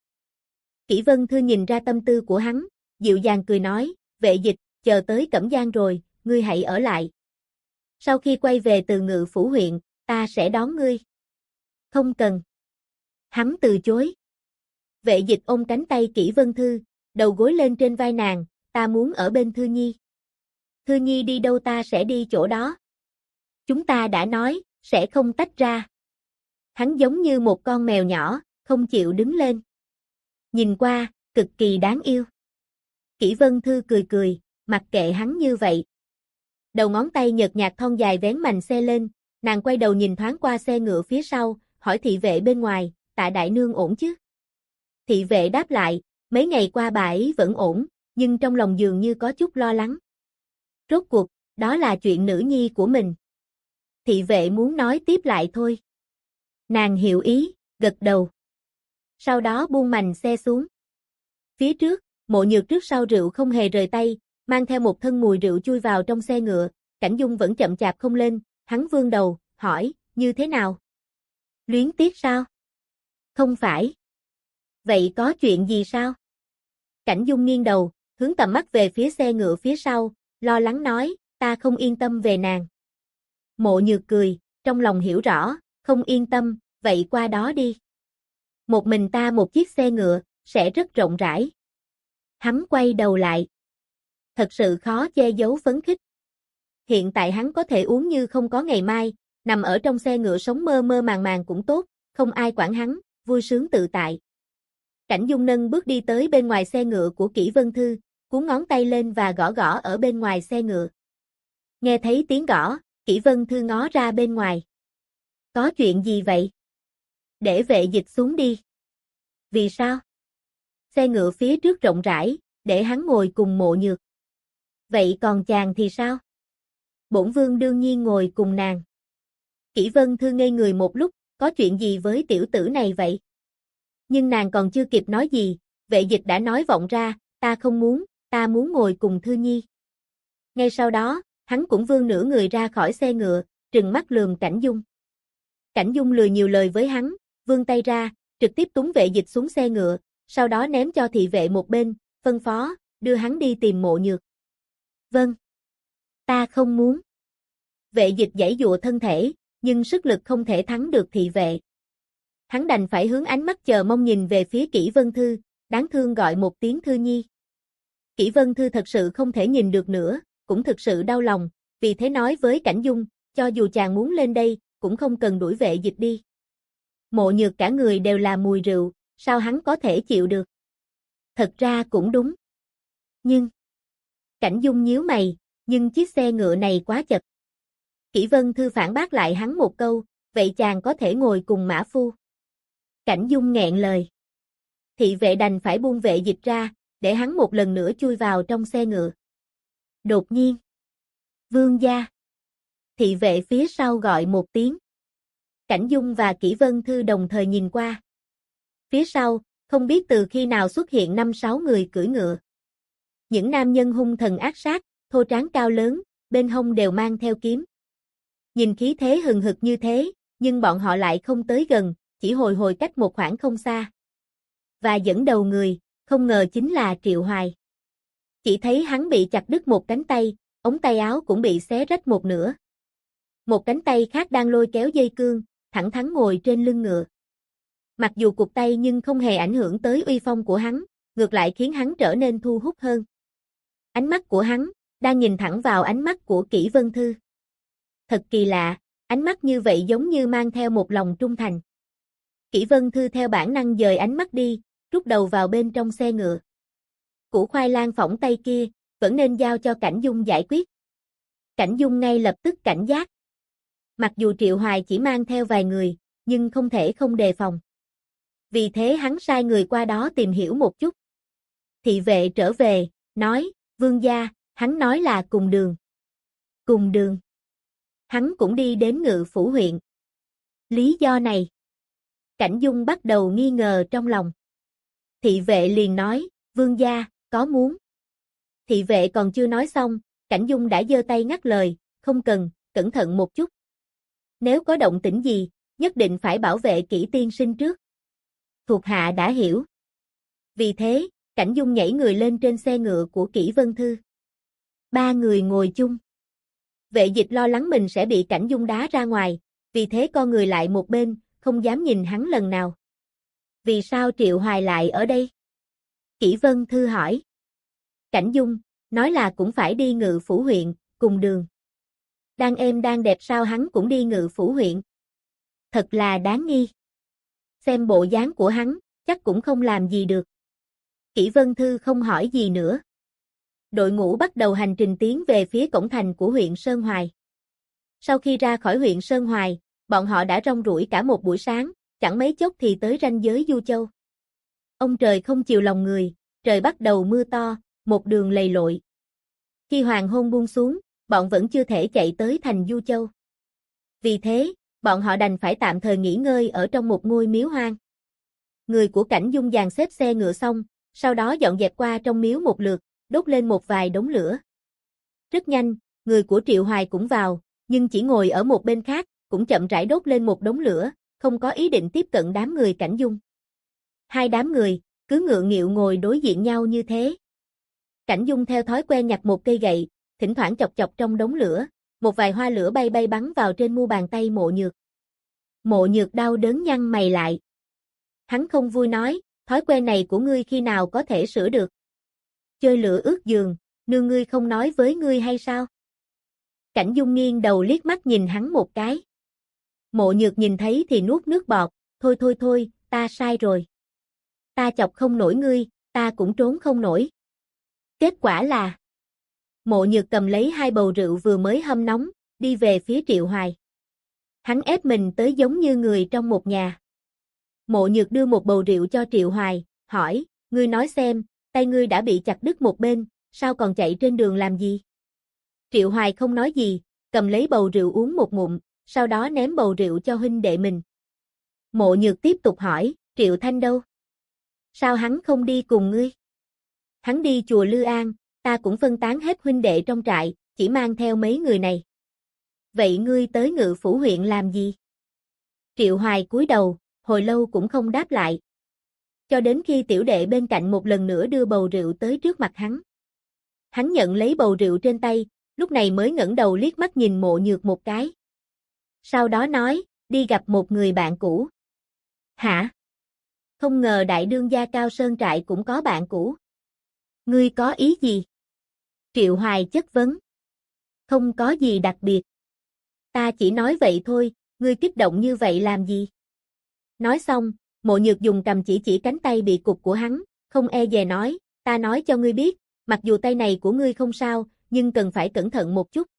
Kỷ Vân Thư nhìn ra tâm tư của hắn, dịu dàng cười nói, Vệ Dịch, chờ tới Cẩm Giang rồi, ngươi hãy ở lại. Sau khi quay về từ Ngự Phủ huyện, ta sẽ đón ngươi. Không cần. Hắn từ chối. Vệ Dịch ôm cánh tay Kỷ Vân Thư, đầu gối lên trên vai nàng, ta muốn ở bên Thư Nhi. Thư Nhi đi đâu ta sẽ đi chỗ đó. Chúng ta đã nói, sẽ không tách ra. Hắn giống như một con mèo nhỏ, không chịu đứng lên. Nhìn qua, cực kỳ đáng yêu. Kỷ Vân Thư cười cười, mặc kệ hắn như vậy. Đầu ngón tay nhợt nhạt thon dài vén mành xe lên, nàng quay đầu nhìn thoáng qua xe ngựa phía sau, hỏi thị vệ bên ngoài, Tạ đại nương ổn chứ? Thị vệ đáp lại, mấy ngày qua bà ấy vẫn ổn, nhưng trong lòng dường như có chút lo lắng. Rốt cuộc, đó là chuyện nữ nhi của mình. Thị vệ muốn nói tiếp lại thôi. Nàng hiểu ý, gật đầu. Sau đó buông mành xe xuống. Phía trước, Mộ Nhược trước sau rượu không hề rời tay, mang theo một thân mùi rượu chui vào trong xe ngựa, Cảnh Dung vẫn chậm chạp không lên, hắn vươn đầu, hỏi, như thế nào? Luyến tiếc sao? Không phải. Vậy có chuyện gì sao? Cảnh Dung nghiêng đầu, hướng tầm mắt về phía xe ngựa phía sau, lo lắng nói, ta không yên tâm về nàng. Mộ Nhược cười, trong lòng hiểu rõ, không yên tâm, vậy qua đó đi. Một mình ta một chiếc xe ngựa, sẽ rất rộng rãi. Hắn quay đầu lại. Thật sự khó che giấu phấn khích. Hiện tại hắn có thể uống như không có ngày mai, nằm ở trong xe ngựa sống mơ mơ màng màng cũng tốt, không ai quản hắn, vui sướng tự tại. Cảnh Dung nâng bước đi tới bên ngoài xe ngựa của Kỷ Vân Thư, cuốn ngón tay lên và gõ gõ ở bên ngoài xe ngựa. Nghe thấy tiếng gõ, Kỷ Vân Thư ngó ra bên ngoài. Có chuyện gì vậy? Để Vệ Dịch xuống đi. Vì sao? Xe ngựa phía trước rộng rãi, để hắn ngồi cùng Mộ Nhược. Vậy còn chàng thì sao? Bổn vương đương nhiên ngồi cùng nàng. Kỷ Vân Thư ngây người một lúc, có chuyện gì với tiểu tử này vậy? Nhưng nàng còn chưa kịp nói gì, Vệ Dịch đã nói vọng ra, ta không muốn, ta muốn ngồi cùng Thư Nhi. Ngay sau đó, hắn cũng vươn nửa người ra khỏi xe ngựa, trừng mắt lườm Cảnh Dung. Cảnh Dung lười nhiều lời với hắn, vươn tay ra, trực tiếp túm Vệ Dịch xuống xe ngựa, sau đó ném cho thị vệ một bên, phân phó, đưa hắn đi tìm Mộ Nhược. Vâng. Ta không muốn. Vệ Dịch giãy giụa thân thể, nhưng sức lực không thể thắng được thị vệ. Hắn đành phải hướng ánh mắt chờ mong nhìn về phía Kỷ Vân Thư, đáng thương gọi một tiếng Thư Nhi. Kỷ Vân Thư thật sự không thể nhìn được nữa, cũng thực sự đau lòng, vì thế nói với Cảnh Dung, cho dù chàng muốn lên đây, cũng không cần đuổi Vệ Dịch đi. Mộ Nhược cả người đều là mùi rượu, sao hắn có thể chịu được? Thật ra cũng đúng. Nhưng... Cảnh Dung nhíu mày, nhưng chiếc xe ngựa này quá chật. Kỷ Vân Thư phản bác lại hắn một câu, vậy chàng có thể ngồi cùng mã phu. Cảnh Dung nghẹn lời. Thị vệ đành phải buông Vệ Dịch ra, để hắn một lần nữa chui vào trong xe ngựa. Đột nhiên. Vương gia. Thị vệ phía sau gọi một tiếng. Cảnh Dung và Kỷ Vân Thư đồng thời nhìn qua. Phía sau, không biết từ khi nào xuất hiện 5-6 người cưỡi ngựa. Những nam nhân hung thần ác sát, thô tráng cao lớn, bên hông đều mang theo kiếm. Nhìn khí thế hừng hực như thế, nhưng bọn họ lại không tới gần, chỉ hồi hồi cách một khoảng không xa. Và dẫn đầu người, không ngờ chính là Triệu Hoài. Chỉ thấy hắn bị chặt đứt một cánh tay, ống tay áo cũng bị xé rách một nửa. Một cánh tay khác đang lôi kéo dây cương, thẳng thắn ngồi trên lưng ngựa. Mặc dù cụt tay nhưng không hề ảnh hưởng tới uy phong của hắn, ngược lại khiến hắn trở nên thu hút hơn. Ánh mắt của hắn, đang nhìn thẳng vào ánh mắt của Kỷ Vân Thư. Thật kỳ lạ, ánh mắt như vậy giống như mang theo một lòng trung thành. Kỷ Vân Thư theo bản năng dời ánh mắt đi, rút đầu vào bên trong xe ngựa. Củ khoai lang phỏng tay kia, vẫn nên giao cho Cảnh Dung giải quyết. Cảnh Dung ngay lập tức cảnh giác. Mặc dù Triệu Hoài chỉ mang theo vài người, nhưng không thể không đề phòng. Vì thế hắn sai người qua đó tìm hiểu một chút. Thị vệ trở về, nói, vương gia, hắn nói là cùng đường. Cùng đường. Hắn cũng đi đến Ngự Phủ huyện. Lý do này. Cảnh Dung bắt đầu nghi ngờ trong lòng. Thị vệ liền nói, vương gia, có muốn. Thị vệ còn chưa nói xong, Cảnh Dung đã giơ tay ngắt lời, không cần, cẩn thận một chút. Nếu có động tĩnh gì, nhất định phải bảo vệ Kỷ tiên sinh trước. Thuộc hạ đã hiểu. Vì thế, Cảnh Dung nhảy người lên trên xe ngựa của Kỷ Vân Thư. Ba người ngồi chung. Vệ Dịch lo lắng mình sẽ bị Cảnh Dung đá ra ngoài, vì thế con người lại một bên, không dám nhìn hắn lần nào. Vì sao Triệu Hoài lại ở đây? Kỷ Vân Thư hỏi. Cảnh Dung, nói là cũng phải đi Ngự Phủ huyện, cùng đường. Đang êm đang đẹp sao hắn cũng đi Ngự Phủ huyện. Thật là đáng nghi. Xem bộ dáng của hắn, chắc cũng không làm gì được. Kỷ Vân Thư không hỏi gì nữa. Đội ngũ bắt đầu hành trình tiến về phía cổng thành của huyện Sơn Hoài. Sau khi ra khỏi huyện Sơn Hoài, bọn họ đã rong ruổi cả một buổi sáng, chẳng mấy chốc thì tới ranh giới Du Châu. Ông trời không chiều lòng người, trời bắt đầu mưa to, một đường lầy lội. Khi hoàng hôn buông xuống, bọn vẫn chưa thể chạy tới thành Du Châu. Vì thế, bọn họ đành phải tạm thời nghỉ ngơi ở trong một ngôi miếu hoang. Người của Cảnh Dung dàn xếp xe ngựa xong, sau đó dọn dẹp qua trong miếu một lượt, đốt lên một vài đống lửa. Rất nhanh, người của Triệu Hoài cũng vào, nhưng chỉ ngồi ở một bên khác, cũng chậm rãi đốt lên một đống lửa, không có ý định tiếp cận đám người Cảnh Dung. Hai đám người, cứ ngượng nghịu ngồi đối diện nhau như thế. Cảnh Dung theo thói quen nhặt một cây gậy, thỉnh thoảng chọc chọc trong đống lửa, một vài hoa lửa bay bay bắn vào trên mu bàn tay Mộ Nhược. Mộ Nhược đau đớn nhăn mày lại. Hắn không vui nói, thói quen này của ngươi khi nào có thể sửa được? Chơi lửa ướt giường, nương ngươi không nói với ngươi hay sao? Cảnh Dung nghiêng đầu liếc mắt nhìn hắn một cái. Mộ Nhược nhìn thấy thì nuốt nước bọt, thôi, ta sai rồi. Ta chọc không nổi ngươi, ta cũng trốn không nổi. Kết quả là Mộ Nhược cầm lấy hai bầu rượu vừa mới hâm nóng, đi về phía Triệu Hoài. Hắn ép mình tới giống như người trong một nhà. Mộ Nhược đưa một bầu rượu cho Triệu Hoài, hỏi, ngươi nói xem, tay ngươi đã bị chặt đứt một bên, sao còn chạy trên đường làm gì? Triệu Hoài không nói gì, cầm lấy bầu rượu uống một ngụm, sau đó ném bầu rượu cho huynh đệ mình. Mộ Nhược tiếp tục hỏi, Triệu Thanh đâu? Sao hắn không đi cùng ngươi? Hắn đi chùa Lư An, ta cũng phân tán hết huynh đệ trong trại, chỉ mang theo mấy người này. Vậy ngươi tới Ngự Phủ huyện làm gì? Triệu Hoài cúi đầu, hồi lâu cũng không đáp lại. Cho đến khi tiểu đệ bên cạnh một lần nữa đưa bầu rượu tới trước mặt hắn. Hắn nhận lấy bầu rượu trên tay, lúc này mới ngẩng đầu liếc mắt nhìn Mộ Nhược một cái. Sau đó nói, đi gặp một người bạn cũ. Hả? Không ngờ đại đương gia Cao Sơn trại cũng có bạn cũ. Ngươi có ý gì? Triệu Hoài chất vấn. Không có gì đặc biệt. Ta chỉ nói vậy thôi, ngươi kích động như vậy làm gì? Nói xong, Mộ Nhược dùng cầm chỉ cánh tay bị cụt của hắn, không e dè nói, ta nói cho ngươi biết, mặc dù tay này của ngươi không sao, nhưng cần phải cẩn thận một chút.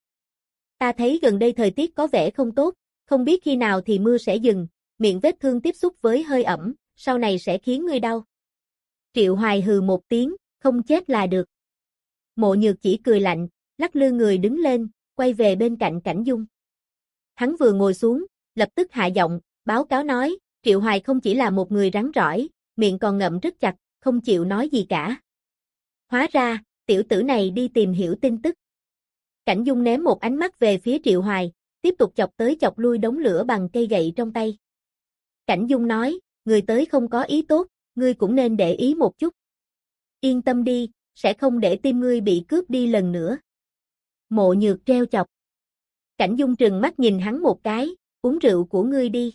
Ta thấy gần đây thời tiết có vẻ không tốt, không biết khi nào thì mưa sẽ dừng, miệng vết thương tiếp xúc với hơi ẩm, sau này sẽ khiến ngươi đau. Triệu Hoài hừ một tiếng, không chết là được. Mộ Nhược chỉ cười lạnh, lắc lư người đứng lên, quay về bên cạnh Cảnh Dung. Hắn vừa ngồi xuống, lập tức hạ giọng, báo cáo nói, Triệu Hoài không chỉ là một người rắn rỏi, miệng còn ngậm rất chặt, không chịu nói gì cả. Hóa ra, tiểu tử này đi tìm hiểu tin tức. Cảnh Dung ném một ánh mắt về phía Triệu Hoài, tiếp tục chọc tới chọc lui đống lửa bằng cây gậy trong tay. Cảnh Dung nói, người tới không có ý tốt, ngươi cũng nên để ý một chút. Yên tâm đi, sẽ không để tim ngươi bị cướp đi lần nữa. Mộ Nhược treo chọc. Cảnh Dung trừng mắt nhìn hắn một cái, uống rượu của ngươi đi.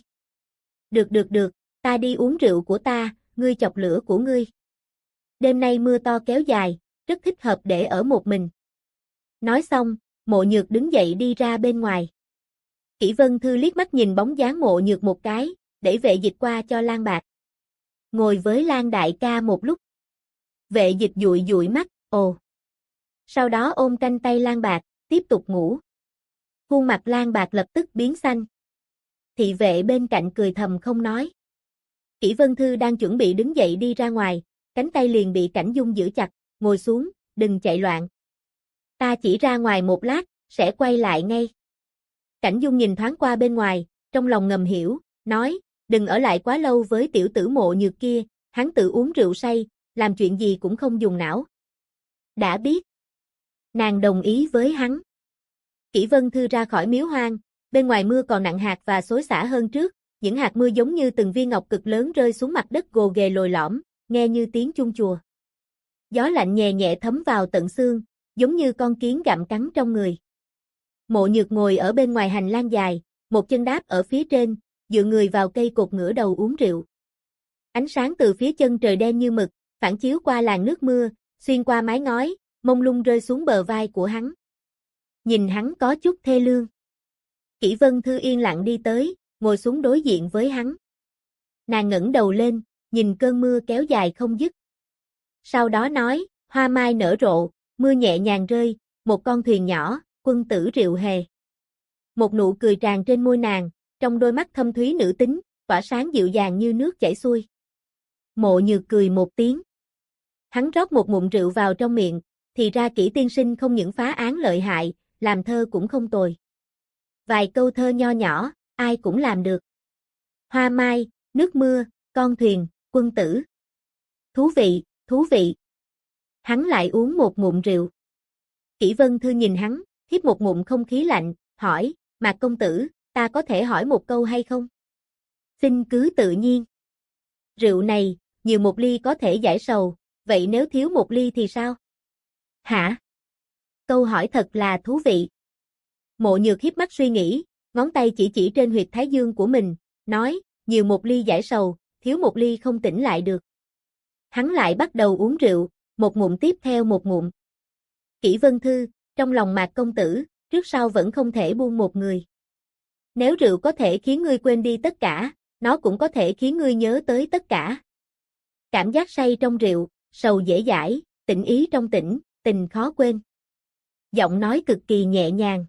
Được, ta đi uống rượu của ta, ngươi chọc lửa của ngươi. Đêm nay mưa to kéo dài, rất thích hợp để ở một mình. Nói xong, Mộ Nhược đứng dậy đi ra bên ngoài. Kỷ Vân Thư liếc mắt nhìn bóng dáng Mộ Nhược một cái, đẩy Vệ Dịch qua cho Lan Bạc. Ngồi với Lan đại ca một lúc. Vệ Dịch dụi dụi mắt, ồ. Sau đó ôm canh tay Lan Bạc, tiếp tục ngủ. Khuôn mặt Lan Bạc lập tức biến xanh. Thị vệ bên cạnh cười thầm không nói. Kỷ Vân Thư đang chuẩn bị đứng dậy đi ra ngoài, cánh tay liền bị Cảnh Dung giữ chặt, ngồi xuống, đừng chạy loạn. Ta chỉ ra ngoài một lát, sẽ quay lại ngay. Cảnh Dung nhìn thoáng qua bên ngoài, trong lòng ngầm hiểu, nói, đừng ở lại quá lâu với tiểu tử Mộ Nhược kia, hắn tự uống rượu say, làm chuyện gì cũng không dùng não. Đã biết. Nàng đồng ý với hắn. Kỷ Vân Thư ra khỏi miếu hoang, bên ngoài mưa còn nặng hạt và xối xả hơn trước, những hạt mưa giống như từng viên ngọc cực lớn rơi xuống mặt đất gồ ghề lồi lõm, nghe như tiếng chuông chùa. Gió lạnh nhẹ nhẹ thấm vào tận xương, giống như con kiến gặm cắn trong người. Mộ Nhược ngồi ở bên ngoài hành lang dài, một chân đáp ở phía trên, dựa người vào cây cột ngửa đầu uống rượu. Ánh sáng từ phía chân trời đen như mực, phản chiếu qua làn nước mưa, xuyên qua mái ngói, mông lung rơi xuống bờ vai của hắn. Nhìn hắn có chút thê lương. Kỷ Vân Thư yên lặng đi tới, ngồi xuống đối diện với hắn. Nàng ngẩng đầu lên, nhìn cơn mưa kéo dài không dứt. Sau đó nói, hoa mai nở rộ, mưa nhẹ nhàng rơi, một con thuyền nhỏ, quân tử rượu hề. Một nụ cười tràn trên môi nàng, trong đôi mắt thâm thúy nữ tính, tỏa sáng dịu dàng như nước chảy xuôi. Mộ Nhược cười một tiếng. Hắn rót một ngụm rượu vào trong miệng, thì ra Kỷ tiên sinh không những phá án lợi hại, làm thơ cũng không tồi. Vài câu thơ nho nhỏ, ai cũng làm được. Hoa mai, nước mưa, con thuyền, quân tử. Thú vị. Hắn lại uống một ngụm rượu. Kỷ Vân Thư nhìn hắn, hít một ngụm không khí lạnh, hỏi, Mạc công tử, ta có thể hỏi một câu hay không? Xin cứ tự nhiên. Rượu này, nhiều một ly có thể giải sầu, vậy nếu thiếu một ly thì sao? Hả? Câu hỏi thật là thú vị. Mộ Nhược híp mắt suy nghĩ, ngón tay chỉ trên huyệt thái dương của mình, nói, nhiều một ly giải sầu, thiếu một ly không tỉnh lại được. Hắn lại bắt đầu uống rượu, một ngụm tiếp theo một ngụm. Kỷ Vân Thư, trong lòng Mạc công tử, trước sau vẫn không thể buông một người. Nếu rượu có thể khiến ngươi quên đi tất cả, nó cũng có thể khiến ngươi nhớ tới tất cả. Cảm giác say trong rượu, sầu dễ dãi, tỉnh ý trong tỉnh, tình khó quên. Giọng nói cực kỳ nhẹ nhàng.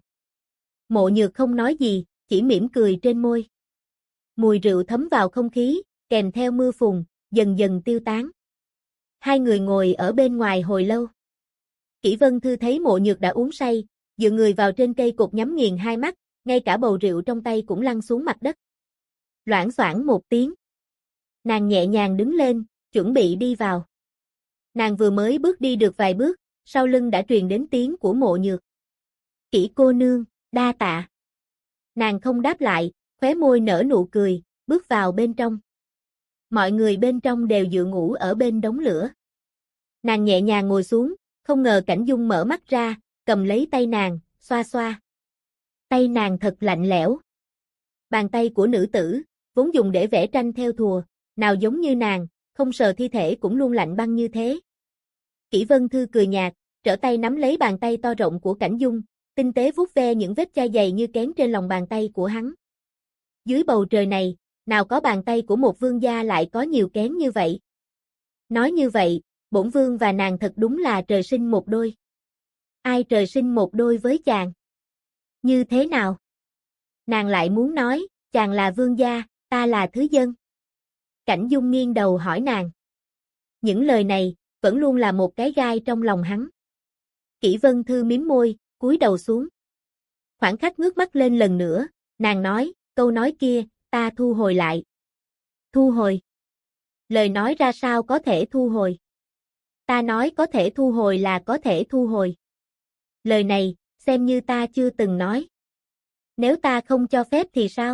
Mộ Nhược không nói gì, chỉ mỉm cười trên môi. Mùi rượu thấm vào không khí, kèm theo mưa phùn, dần dần tiêu tán. Hai người ngồi ở bên ngoài hồi lâu. Kỷ Vân Thư thấy Mộ Nhược đã uống say, dựa người vào trên cây cột nhắm nghiền hai mắt, ngay cả bầu rượu trong tay cũng lăn xuống mặt đất. Loảng xoảng một tiếng. Nàng nhẹ nhàng đứng lên, chuẩn bị đi vào. Nàng vừa mới bước đi được vài bước, sau lưng đã truyền đến tiếng của Mộ Nhược. Kỷ cô nương, đa tạ. Nàng không đáp lại, khóe môi nở nụ cười, bước vào bên trong. Mọi người bên trong đều dựa ngủ ở bên đống lửa. Nàng nhẹ nhàng ngồi xuống, không ngờ Cảnh Dung mở mắt ra, cầm lấy tay nàng, xoa xoa. Tay nàng thật lạnh lẽo. Bàn tay của nữ tử, vốn dùng để vẽ tranh theo thùa, nào giống như nàng, không sờ thi thể cũng luôn lạnh băng như thế. Kỷ Vân Thư cười nhạt, trở tay nắm lấy bàn tay to rộng của Cảnh Dung, tinh tế vuốt ve những vết chai dày như kén trên lòng bàn tay của hắn. Dưới bầu trời này, nào có bàn tay của một vương gia lại có nhiều kén như vậy. Nói như vậy, bổn vương và nàng thật đúng là trời sinh một đôi. Ai trời sinh một đôi với chàng? Như thế nào? Nàng lại muốn nói, chàng là vương gia, ta là thứ dân. Cảnh Dung nghiêng đầu hỏi nàng. Những lời này, vẫn luôn là một cái gai trong lòng hắn. Kỷ Vân Thư mím môi, cúi đầu xuống. Khoảng khắc ngước mắt lên lần nữa, nàng nói, câu nói kia, ta thu hồi lại. Thu hồi? Lời nói ra sao có thể thu hồi? Ta nói có thể thu hồi là có thể thu hồi. Lời này, xem như ta chưa từng nói. Nếu ta không cho phép thì sao?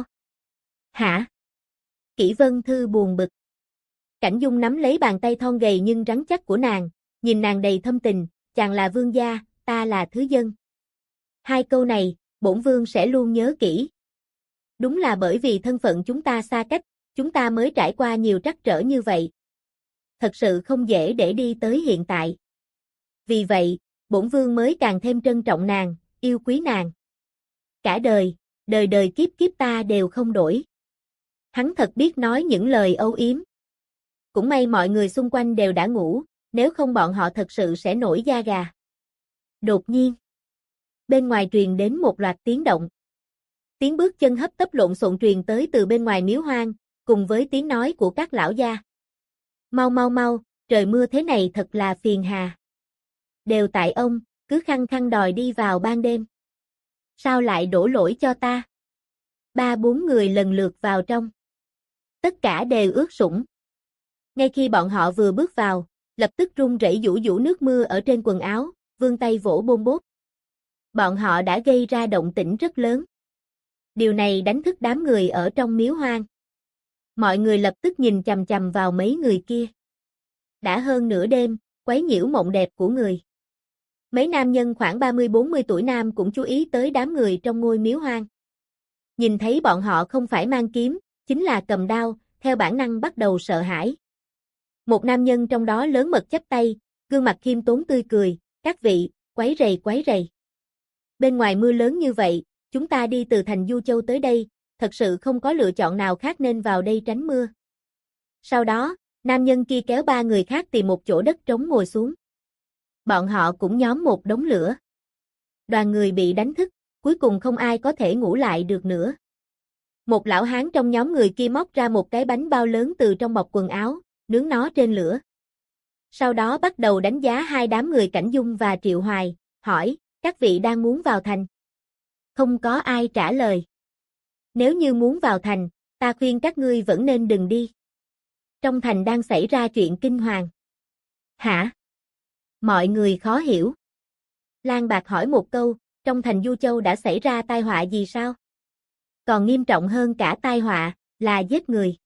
Hả? Kỷ Vân Thư buồn bực. Cảnh Dung nắm lấy bàn tay thon gầy nhưng rắn chắc của nàng, nhìn nàng đầy thâm tình, chàng là vương gia, ta là thứ dân. Hai câu này, bổn vương sẽ luôn nhớ kỹ. Đúng là bởi vì thân phận chúng ta xa cách, chúng ta mới trải qua nhiều trắc trở như vậy. Thật sự không dễ để đi tới hiện tại. Vì vậy, bổn vương mới càng thêm trân trọng nàng, yêu quý nàng. Cả đời, đời đời kiếp kiếp ta đều không đổi. Hắn thật biết nói những lời âu yếm. Cũng may mọi người xung quanh đều đã ngủ, nếu không bọn họ thật sự sẽ nổi da gà. Đột nhiên, bên ngoài truyền đến một loạt tiếng động. Tiếng bước chân hấp tấp lộn xộn truyền tới từ bên ngoài miếu hoang, cùng với tiếng nói của các lão gia. Mau mau mau, trời mưa thế này thật là phiền hà. Đều tại ông, cứ khăng khăng đòi đi vào ban đêm. Sao lại đổ lỗi cho ta? Ba bốn người lần lượt vào trong. Tất cả đều ướt sũng. Ngay khi bọn họ vừa bước vào, lập tức run rẩy vũ vũ nước mưa ở trên quần áo, vươn tay vỗ bôm bốp. Bọn họ đã gây ra động tĩnh rất lớn. Điều này đánh thức đám người ở trong miếu hoang. Mọi người lập tức nhìn chằm chằm vào mấy người kia. Đã hơn nửa đêm, quấy nhiễu mộng đẹp của người. Mấy nam nhân khoảng 30-40 tuổi nam cũng chú ý tới đám người trong ngôi miếu hoang. Nhìn thấy bọn họ không phải mang kiếm, chính là cầm đao, theo bản năng bắt đầu sợ hãi. Một nam nhân trong đó lớn mật chắp tay, gương mặt khiêm tốn tươi cười, các vị, quấy rầy. Bên ngoài mưa lớn như vậy, chúng ta đi từ thành Du Châu tới đây, thật sự không có lựa chọn nào khác nên vào đây tránh mưa. Sau đó, nam nhân kia kéo ba người khác tìm một chỗ đất trống ngồi xuống. Bọn họ cũng nhóm một đống lửa. Đoàn người bị đánh thức, cuối cùng không ai có thể ngủ lại được nữa. Một lão hán trong nhóm người kia móc ra một cái bánh bao lớn từ trong bọc quần áo, nướng nó trên lửa. Sau đó bắt đầu đánh giá hai đám người Cảnh Dung và Triệu Hoài, hỏi, các vị đang muốn vào thành? Không có ai trả lời. Nếu như muốn vào thành, ta khuyên các ngươi vẫn nên đừng đi. Trong thành đang xảy ra chuyện kinh hoàng. Hả? Mọi người khó hiểu. Lan Bạc hỏi một câu, trong thành Du Châu đã xảy ra tai họa gì sao? Còn nghiêm trọng hơn cả tai họa, là giết người.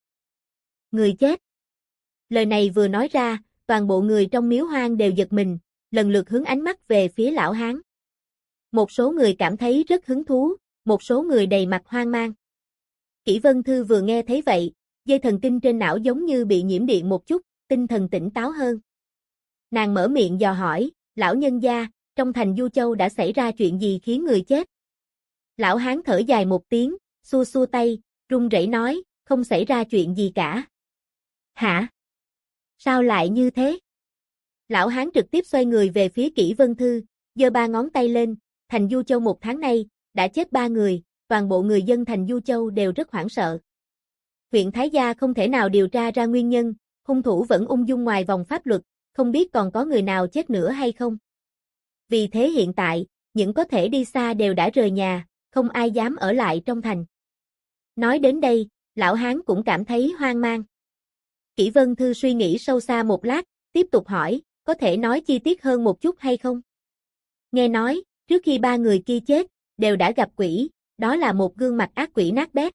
Người chết. Lời này vừa nói ra, toàn bộ người trong miếu hoang đều giật mình, lần lượt hướng ánh mắt về phía lão hán. Một số người cảm thấy rất hứng thú, một số người đầy mặt hoang mang. Kỷ Vân Thư vừa nghe thấy vậy, dây thần kinh trên não giống như bị nhiễm điện một chút, tinh thần tỉnh táo hơn. Nàng mở miệng dò hỏi, lão nhân gia, trong thành Du Châu đã xảy ra chuyện gì khiến người chết? Lão hán thở dài một tiếng, xua xua tay, run rẩy nói, không xảy ra chuyện gì cả. Hả? Sao lại như thế? Lão hán trực tiếp xoay người về phía Kỷ Vân Thư, giơ ba ngón tay lên, thành Du Châu một tháng nay, đã chết 3 người, toàn bộ người dân thành Du Châu đều rất hoảng sợ. Huyện Thái Gia không thể nào điều tra ra nguyên nhân, hung thủ vẫn ung dung ngoài vòng pháp luật, không biết còn có người nào chết nữa hay không. Vì thế hiện tại, những có thể đi xa đều đã rời nhà, không ai dám ở lại trong thành. Nói đến đây, lão hán cũng cảm thấy hoang mang. Kỷ Vân Thư suy nghĩ sâu xa một lát, tiếp tục hỏi, có thể nói chi tiết hơn một chút hay không? Nghe nói, trước khi 3 người kia chết, đều đã gặp quỷ, đó là một gương mặt ác quỷ nát bét.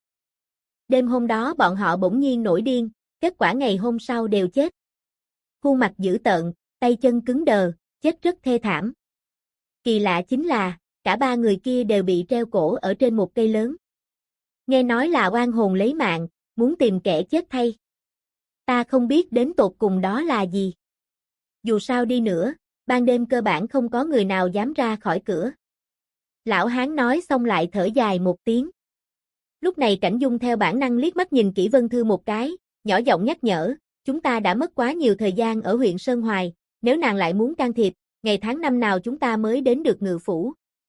Đêm hôm đó bọn họ bỗng nhiên nổi điên, kết quả ngày hôm sau đều chết. Khuôn mặt dữ tợn, tay chân cứng đờ, chết rất thê thảm. Kỳ lạ chính là, cả 3 người kia đều bị treo cổ ở trên một cây lớn. Nghe nói là oan hồn lấy mạng, muốn tìm kẻ chết thay. Ta không biết đến tột cùng đó là gì. Dù sao đi nữa, ban đêm cơ bản không có người nào dám ra khỏi cửa. Lão hán nói xong lại thở dài một tiếng. Lúc này Cảnh Dung theo bản năng liếc mắt nhìn Kỷ Vân Thư một cái, nhỏ giọng nhắc nhở, chúng ta đã mất quá nhiều thời gian ở huyện Sơn Hoài, nếu nàng lại muốn can thiệp, ngày tháng năm nào chúng ta mới đến được Ngự phủ.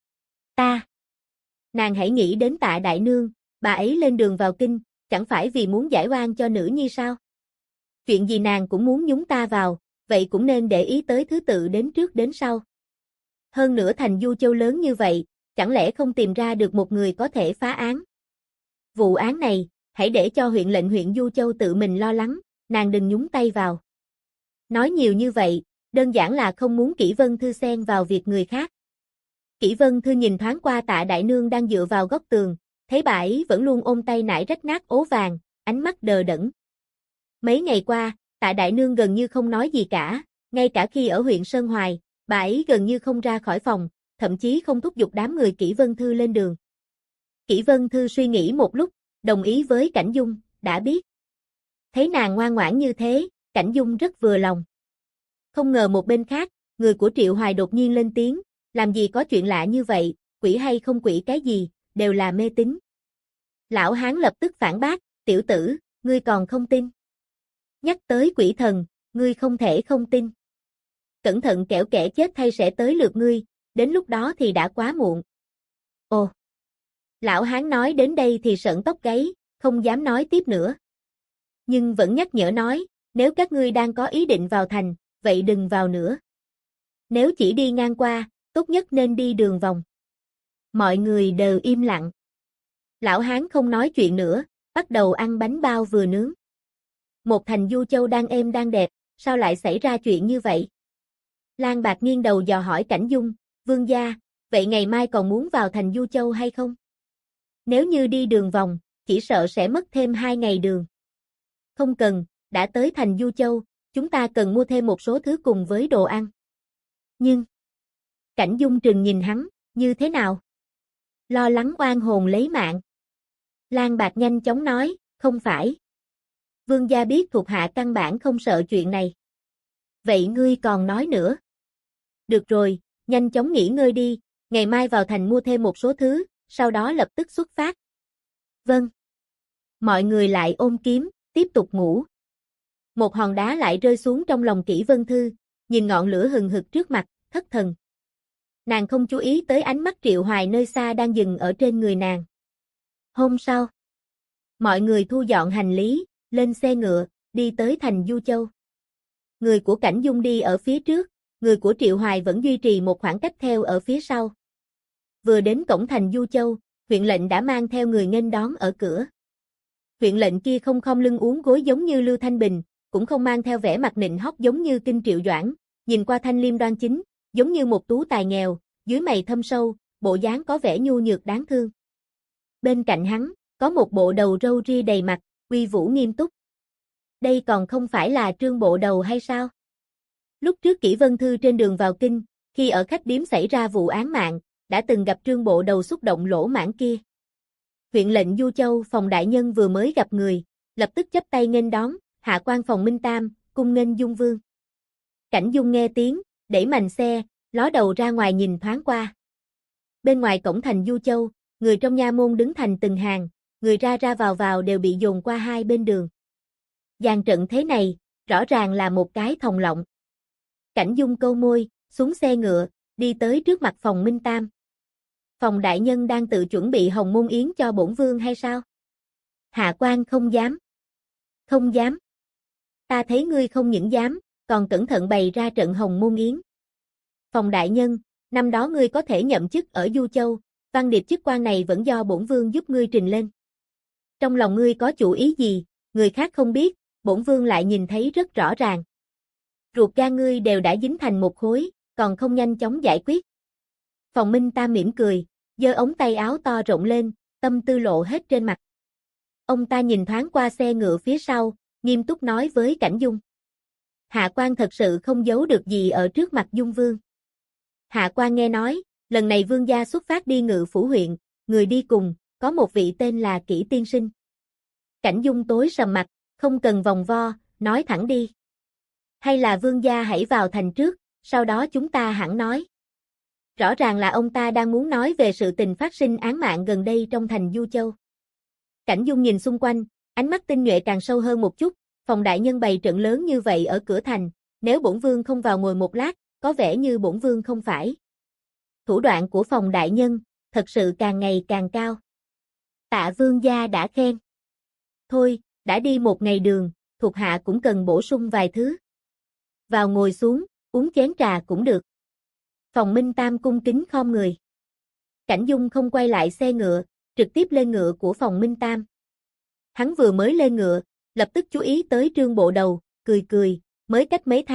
Ta. Nàng hãy nghĩ đến Tạ đại nương, bà ấy lên đường vào kinh, chẳng phải vì muốn giải oan cho nữ nhi sao? Chuyện gì nàng cũng muốn nhúng ta vào, vậy cũng nên để ý tới thứ tự đến trước đến sau. Hơn nữa thành Du Châu lớn như vậy, chẳng lẽ không tìm ra được một người có thể phá án? Vụ án này, hãy để cho huyện lệnh huyện Du Châu tự mình lo lắng, nàng đừng nhúng tay vào. Nói nhiều như vậy, đơn giản là không muốn Kỷ Vân Thư xen vào việc người khác. Kỷ Vân Thư nhìn thoáng qua Tạ Đại Nương đang dựa vào góc tường, thấy bà ấy vẫn luôn ôm tay nải rách nát ố vàng, ánh mắt đờ đẫn. Mấy ngày qua, Tạ Đại Nương gần như không nói gì cả, ngay cả khi ở huyện Sơn Hoài, bà ấy gần như không ra khỏi phòng, thậm chí không thúc giục đám người Kỷ Vân Thư lên đường. Kỷ Vân Thư suy nghĩ một lúc, đồng ý với Cảnh Dung, đã biết. Thấy nàng ngoan ngoãn như thế, Cảnh Dung rất vừa lòng. Không ngờ một bên khác, người của Triệu Hoài đột nhiên lên tiếng, làm gì có chuyện lạ như vậy, quỷ hay không quỷ cái gì, đều là mê tín. Lão Hán lập tức phản bác, tiểu tử, ngươi còn không tin. Nhắc tới quỷ thần, ngươi không thể không tin. Cẩn thận kẻo kẻ chết thay sẽ tới lượt ngươi, đến lúc đó thì đã quá muộn. Ồ! Lão Hán nói đến đây thì sởn tóc gáy, không dám nói tiếp nữa. Nhưng vẫn nhắc nhở nói, nếu các ngươi đang có ý định vào thành, vậy đừng vào nữa. Nếu chỉ đi ngang qua, tốt nhất nên đi đường vòng. Mọi người đều im lặng. Lão Hán không nói chuyện nữa, bắt đầu ăn bánh bao vừa nướng. Một thành Du Châu đang êm đang đẹp, sao lại xảy ra chuyện như vậy? Lan Bạc nghiêng đầu dò hỏi Cảnh Dung, vương gia, vậy ngày mai còn muốn vào thành Du Châu hay không? Nếu như đi đường vòng, chỉ sợ sẽ mất thêm 2 ngày đường. Không cần, đã tới thành Du Châu, chúng ta cần mua thêm một số thứ cùng với đồ ăn. Nhưng, Cảnh Dung trừng nhìn hắn, như thế nào? Lo lắng oan hồn lấy mạng. Lan Bạc nhanh chóng nói, không phải. Vương gia biết thuộc hạ căn bản không sợ chuyện này. Vậy ngươi còn nói nữa. Được rồi, nhanh chóng nghỉ ngơi đi, ngày mai vào thành mua thêm một số thứ, sau đó lập tức xuất phát. Vâng. Mọi người lại ôm kiếm, tiếp tục ngủ. Một hòn đá lại rơi xuống trong lòng Kỷ Vân Thư, nhìn ngọn lửa hừng hực trước mặt, thất thần. Nàng không chú ý tới ánh mắt Triệu Hoài nơi xa đang dừng ở trên người nàng. Hôm sau, mọi người thu dọn hành lý, lên xe ngựa, đi tới thành Du Châu. Người của Cảnh Dung đi ở phía trước, người của Triệu Hoài vẫn duy trì một khoảng cách theo ở phía sau. Vừa đến cổng thành Du Châu, huyện lệnh đã mang theo người nghênh đón ở cửa. Huyện lệnh kia không khom lưng uốn gối giống như Lưu Thanh Bình, cũng không mang theo vẻ mặt nịnh hót giống như Kinh Triệu Doãn, nhìn qua thanh liêm đoan chính, giống như một tú tài nghèo, dưới mày thâm sâu, bộ dáng có vẻ nhu nhược đáng thương. Bên cạnh hắn, có một bộ đầu râu ria đầy mặt, uy vũ nghiêm túc. Đây còn không phải là Trương Bộ Đầu hay sao? Lúc trước Kỷ Vân Thư trên đường vào kinh, khi ở khách điếm xảy ra vụ án mạng, đã từng gặp Trương Bộ Đầu xúc động lỗ mãng kia. Huyện lệnh Du Châu Phòng đại nhân vừa mới gặp người, lập tức chắp tay nghênh đón, hạ quan Phòng Minh Tam, cung nghênh Dung Vương. Cảnh Dung nghe tiếng, đẩy mành xe, ló đầu ra ngoài nhìn thoáng qua. Bên ngoài cổng thành Du Châu, người trong nha môn đứng thành từng hàng, người ra ra vào đều bị dồn qua hai bên đường. Dàn trận thế này, rõ ràng là một cái thòng lọng. Cảnh Dung câu môi, xuống xe ngựa, đi tới trước mặt Phòng Minh Tam. Phòng đại nhân đang tự chuẩn bị hồng môn yến cho bổn vương hay sao? Hạ quan không dám. Không dám. Ta thấy ngươi không những dám, còn cẩn thận bày ra trận hồng môn yến. Phòng đại nhân, năm đó ngươi có thể nhậm chức ở Du Châu, văn điệp chức quan này vẫn do bổn vương giúp ngươi trình lên. Trong lòng ngươi có chủ ý gì, người khác không biết, bổn vương lại nhìn thấy rất rõ ràng. Ruột gan ngươi đều đã dính thành một khối, còn không nhanh chóng giải quyết. Phòng Minh Tam mỉm cười, giơ ống tay áo to rộng lên, tâm tư lộ hết trên mặt. Ông ta nhìn thoáng qua xe ngựa phía sau, nghiêm túc nói với Cảnh Dung. Hạ quan thật sự không giấu được gì ở trước mặt Dung Vương. Hạ quan nghe nói, lần này vương gia xuất phát đi Ngự Phủ huyện, người đi cùng, có một vị tên là Kỷ tiên sinh. Cảnh Dung tối sầm mặt, không cần vòng vo, nói thẳng đi. Hay là vương gia hãy vào thành trước, sau đó chúng ta hẳn nói. Rõ ràng là ông ta đang muốn nói về sự tình phát sinh án mạng gần đây trong thành Du Châu. Cảnh Dung nhìn xung quanh, ánh mắt tinh nhuệ càng sâu hơn một chút, Phòng đại nhân bày trận lớn như vậy ở cửa thành, nếu bổn vương không vào ngồi một lát, có vẻ như bổn vương không phải. Thủ đoạn của Phòng đại nhân, thật sự càng ngày càng cao. Tạ vương gia đã khen. Thôi, đã đi một ngày đường, thuộc hạ cũng cần bổ sung vài thứ. Vào ngồi xuống, uống chén trà cũng được. Phòng Minh Tam cung kính khom người. Cảnh Dung không quay lại xe ngựa, trực tiếp lên ngựa của Phòng Minh Tam. Hắn vừa mới lên ngựa, lập tức chú ý tới Trương Bộ Đầu, cười cười, mới cách mấy tháng,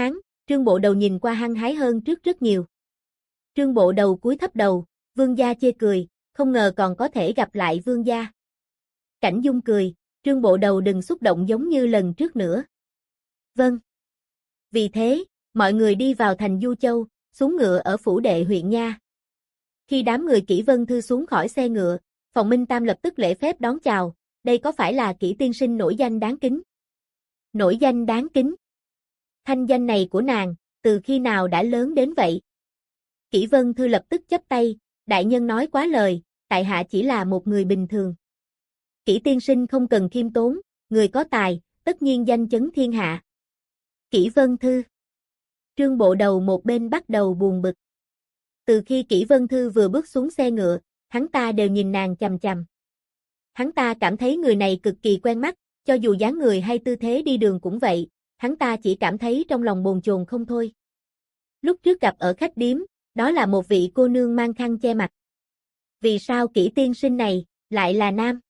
Trương Bộ Đầu nhìn qua hăng hái hơn trước rất nhiều. Trương Bộ Đầu cúi thấp đầu, Vương gia chê cười, không ngờ còn có thể gặp lại Vương gia. Cảnh Dung cười, Trương Bộ Đầu đừng xúc động giống như lần trước nữa. Vâng. Vì thế, mọi người đi vào thành Du Châu, xuống ngựa ở phủ đệ huyện nha. Khi đám người Kỷ Vân Thư xuống khỏi xe ngựa, Phòng Minh Tam lập tức lễ phép đón chào, đây có phải là Kỷ tiên sinh nổi danh đáng kính? Nổi danh đáng kính? Thanh danh này của nàng, từ khi nào đã lớn đến vậy? Kỷ Vân Thư lập tức chắp tay, đại nhân nói quá lời, tại hạ chỉ là một người bình thường. Kỷ tiên sinh không cần khiêm tốn, người có tài, tất nhiên danh chấn thiên hạ. Kỷ Vân Thư. Trương Bộ Đầu một bên bắt đầu buồn bực. Từ khi Kỷ Vân Thư vừa bước xuống xe ngựa, hắn ta đều nhìn nàng chằm chằm. Hắn ta cảm thấy người này cực kỳ quen mắt, cho dù dáng người hay tư thế đi đường cũng vậy, hắn ta chỉ cảm thấy trong lòng bồn chồn không thôi. Lúc trước gặp ở khách điếm, đó là một vị cô nương mang khăn che mặt. Vì sao Kỷ tiên sinh này lại là nam?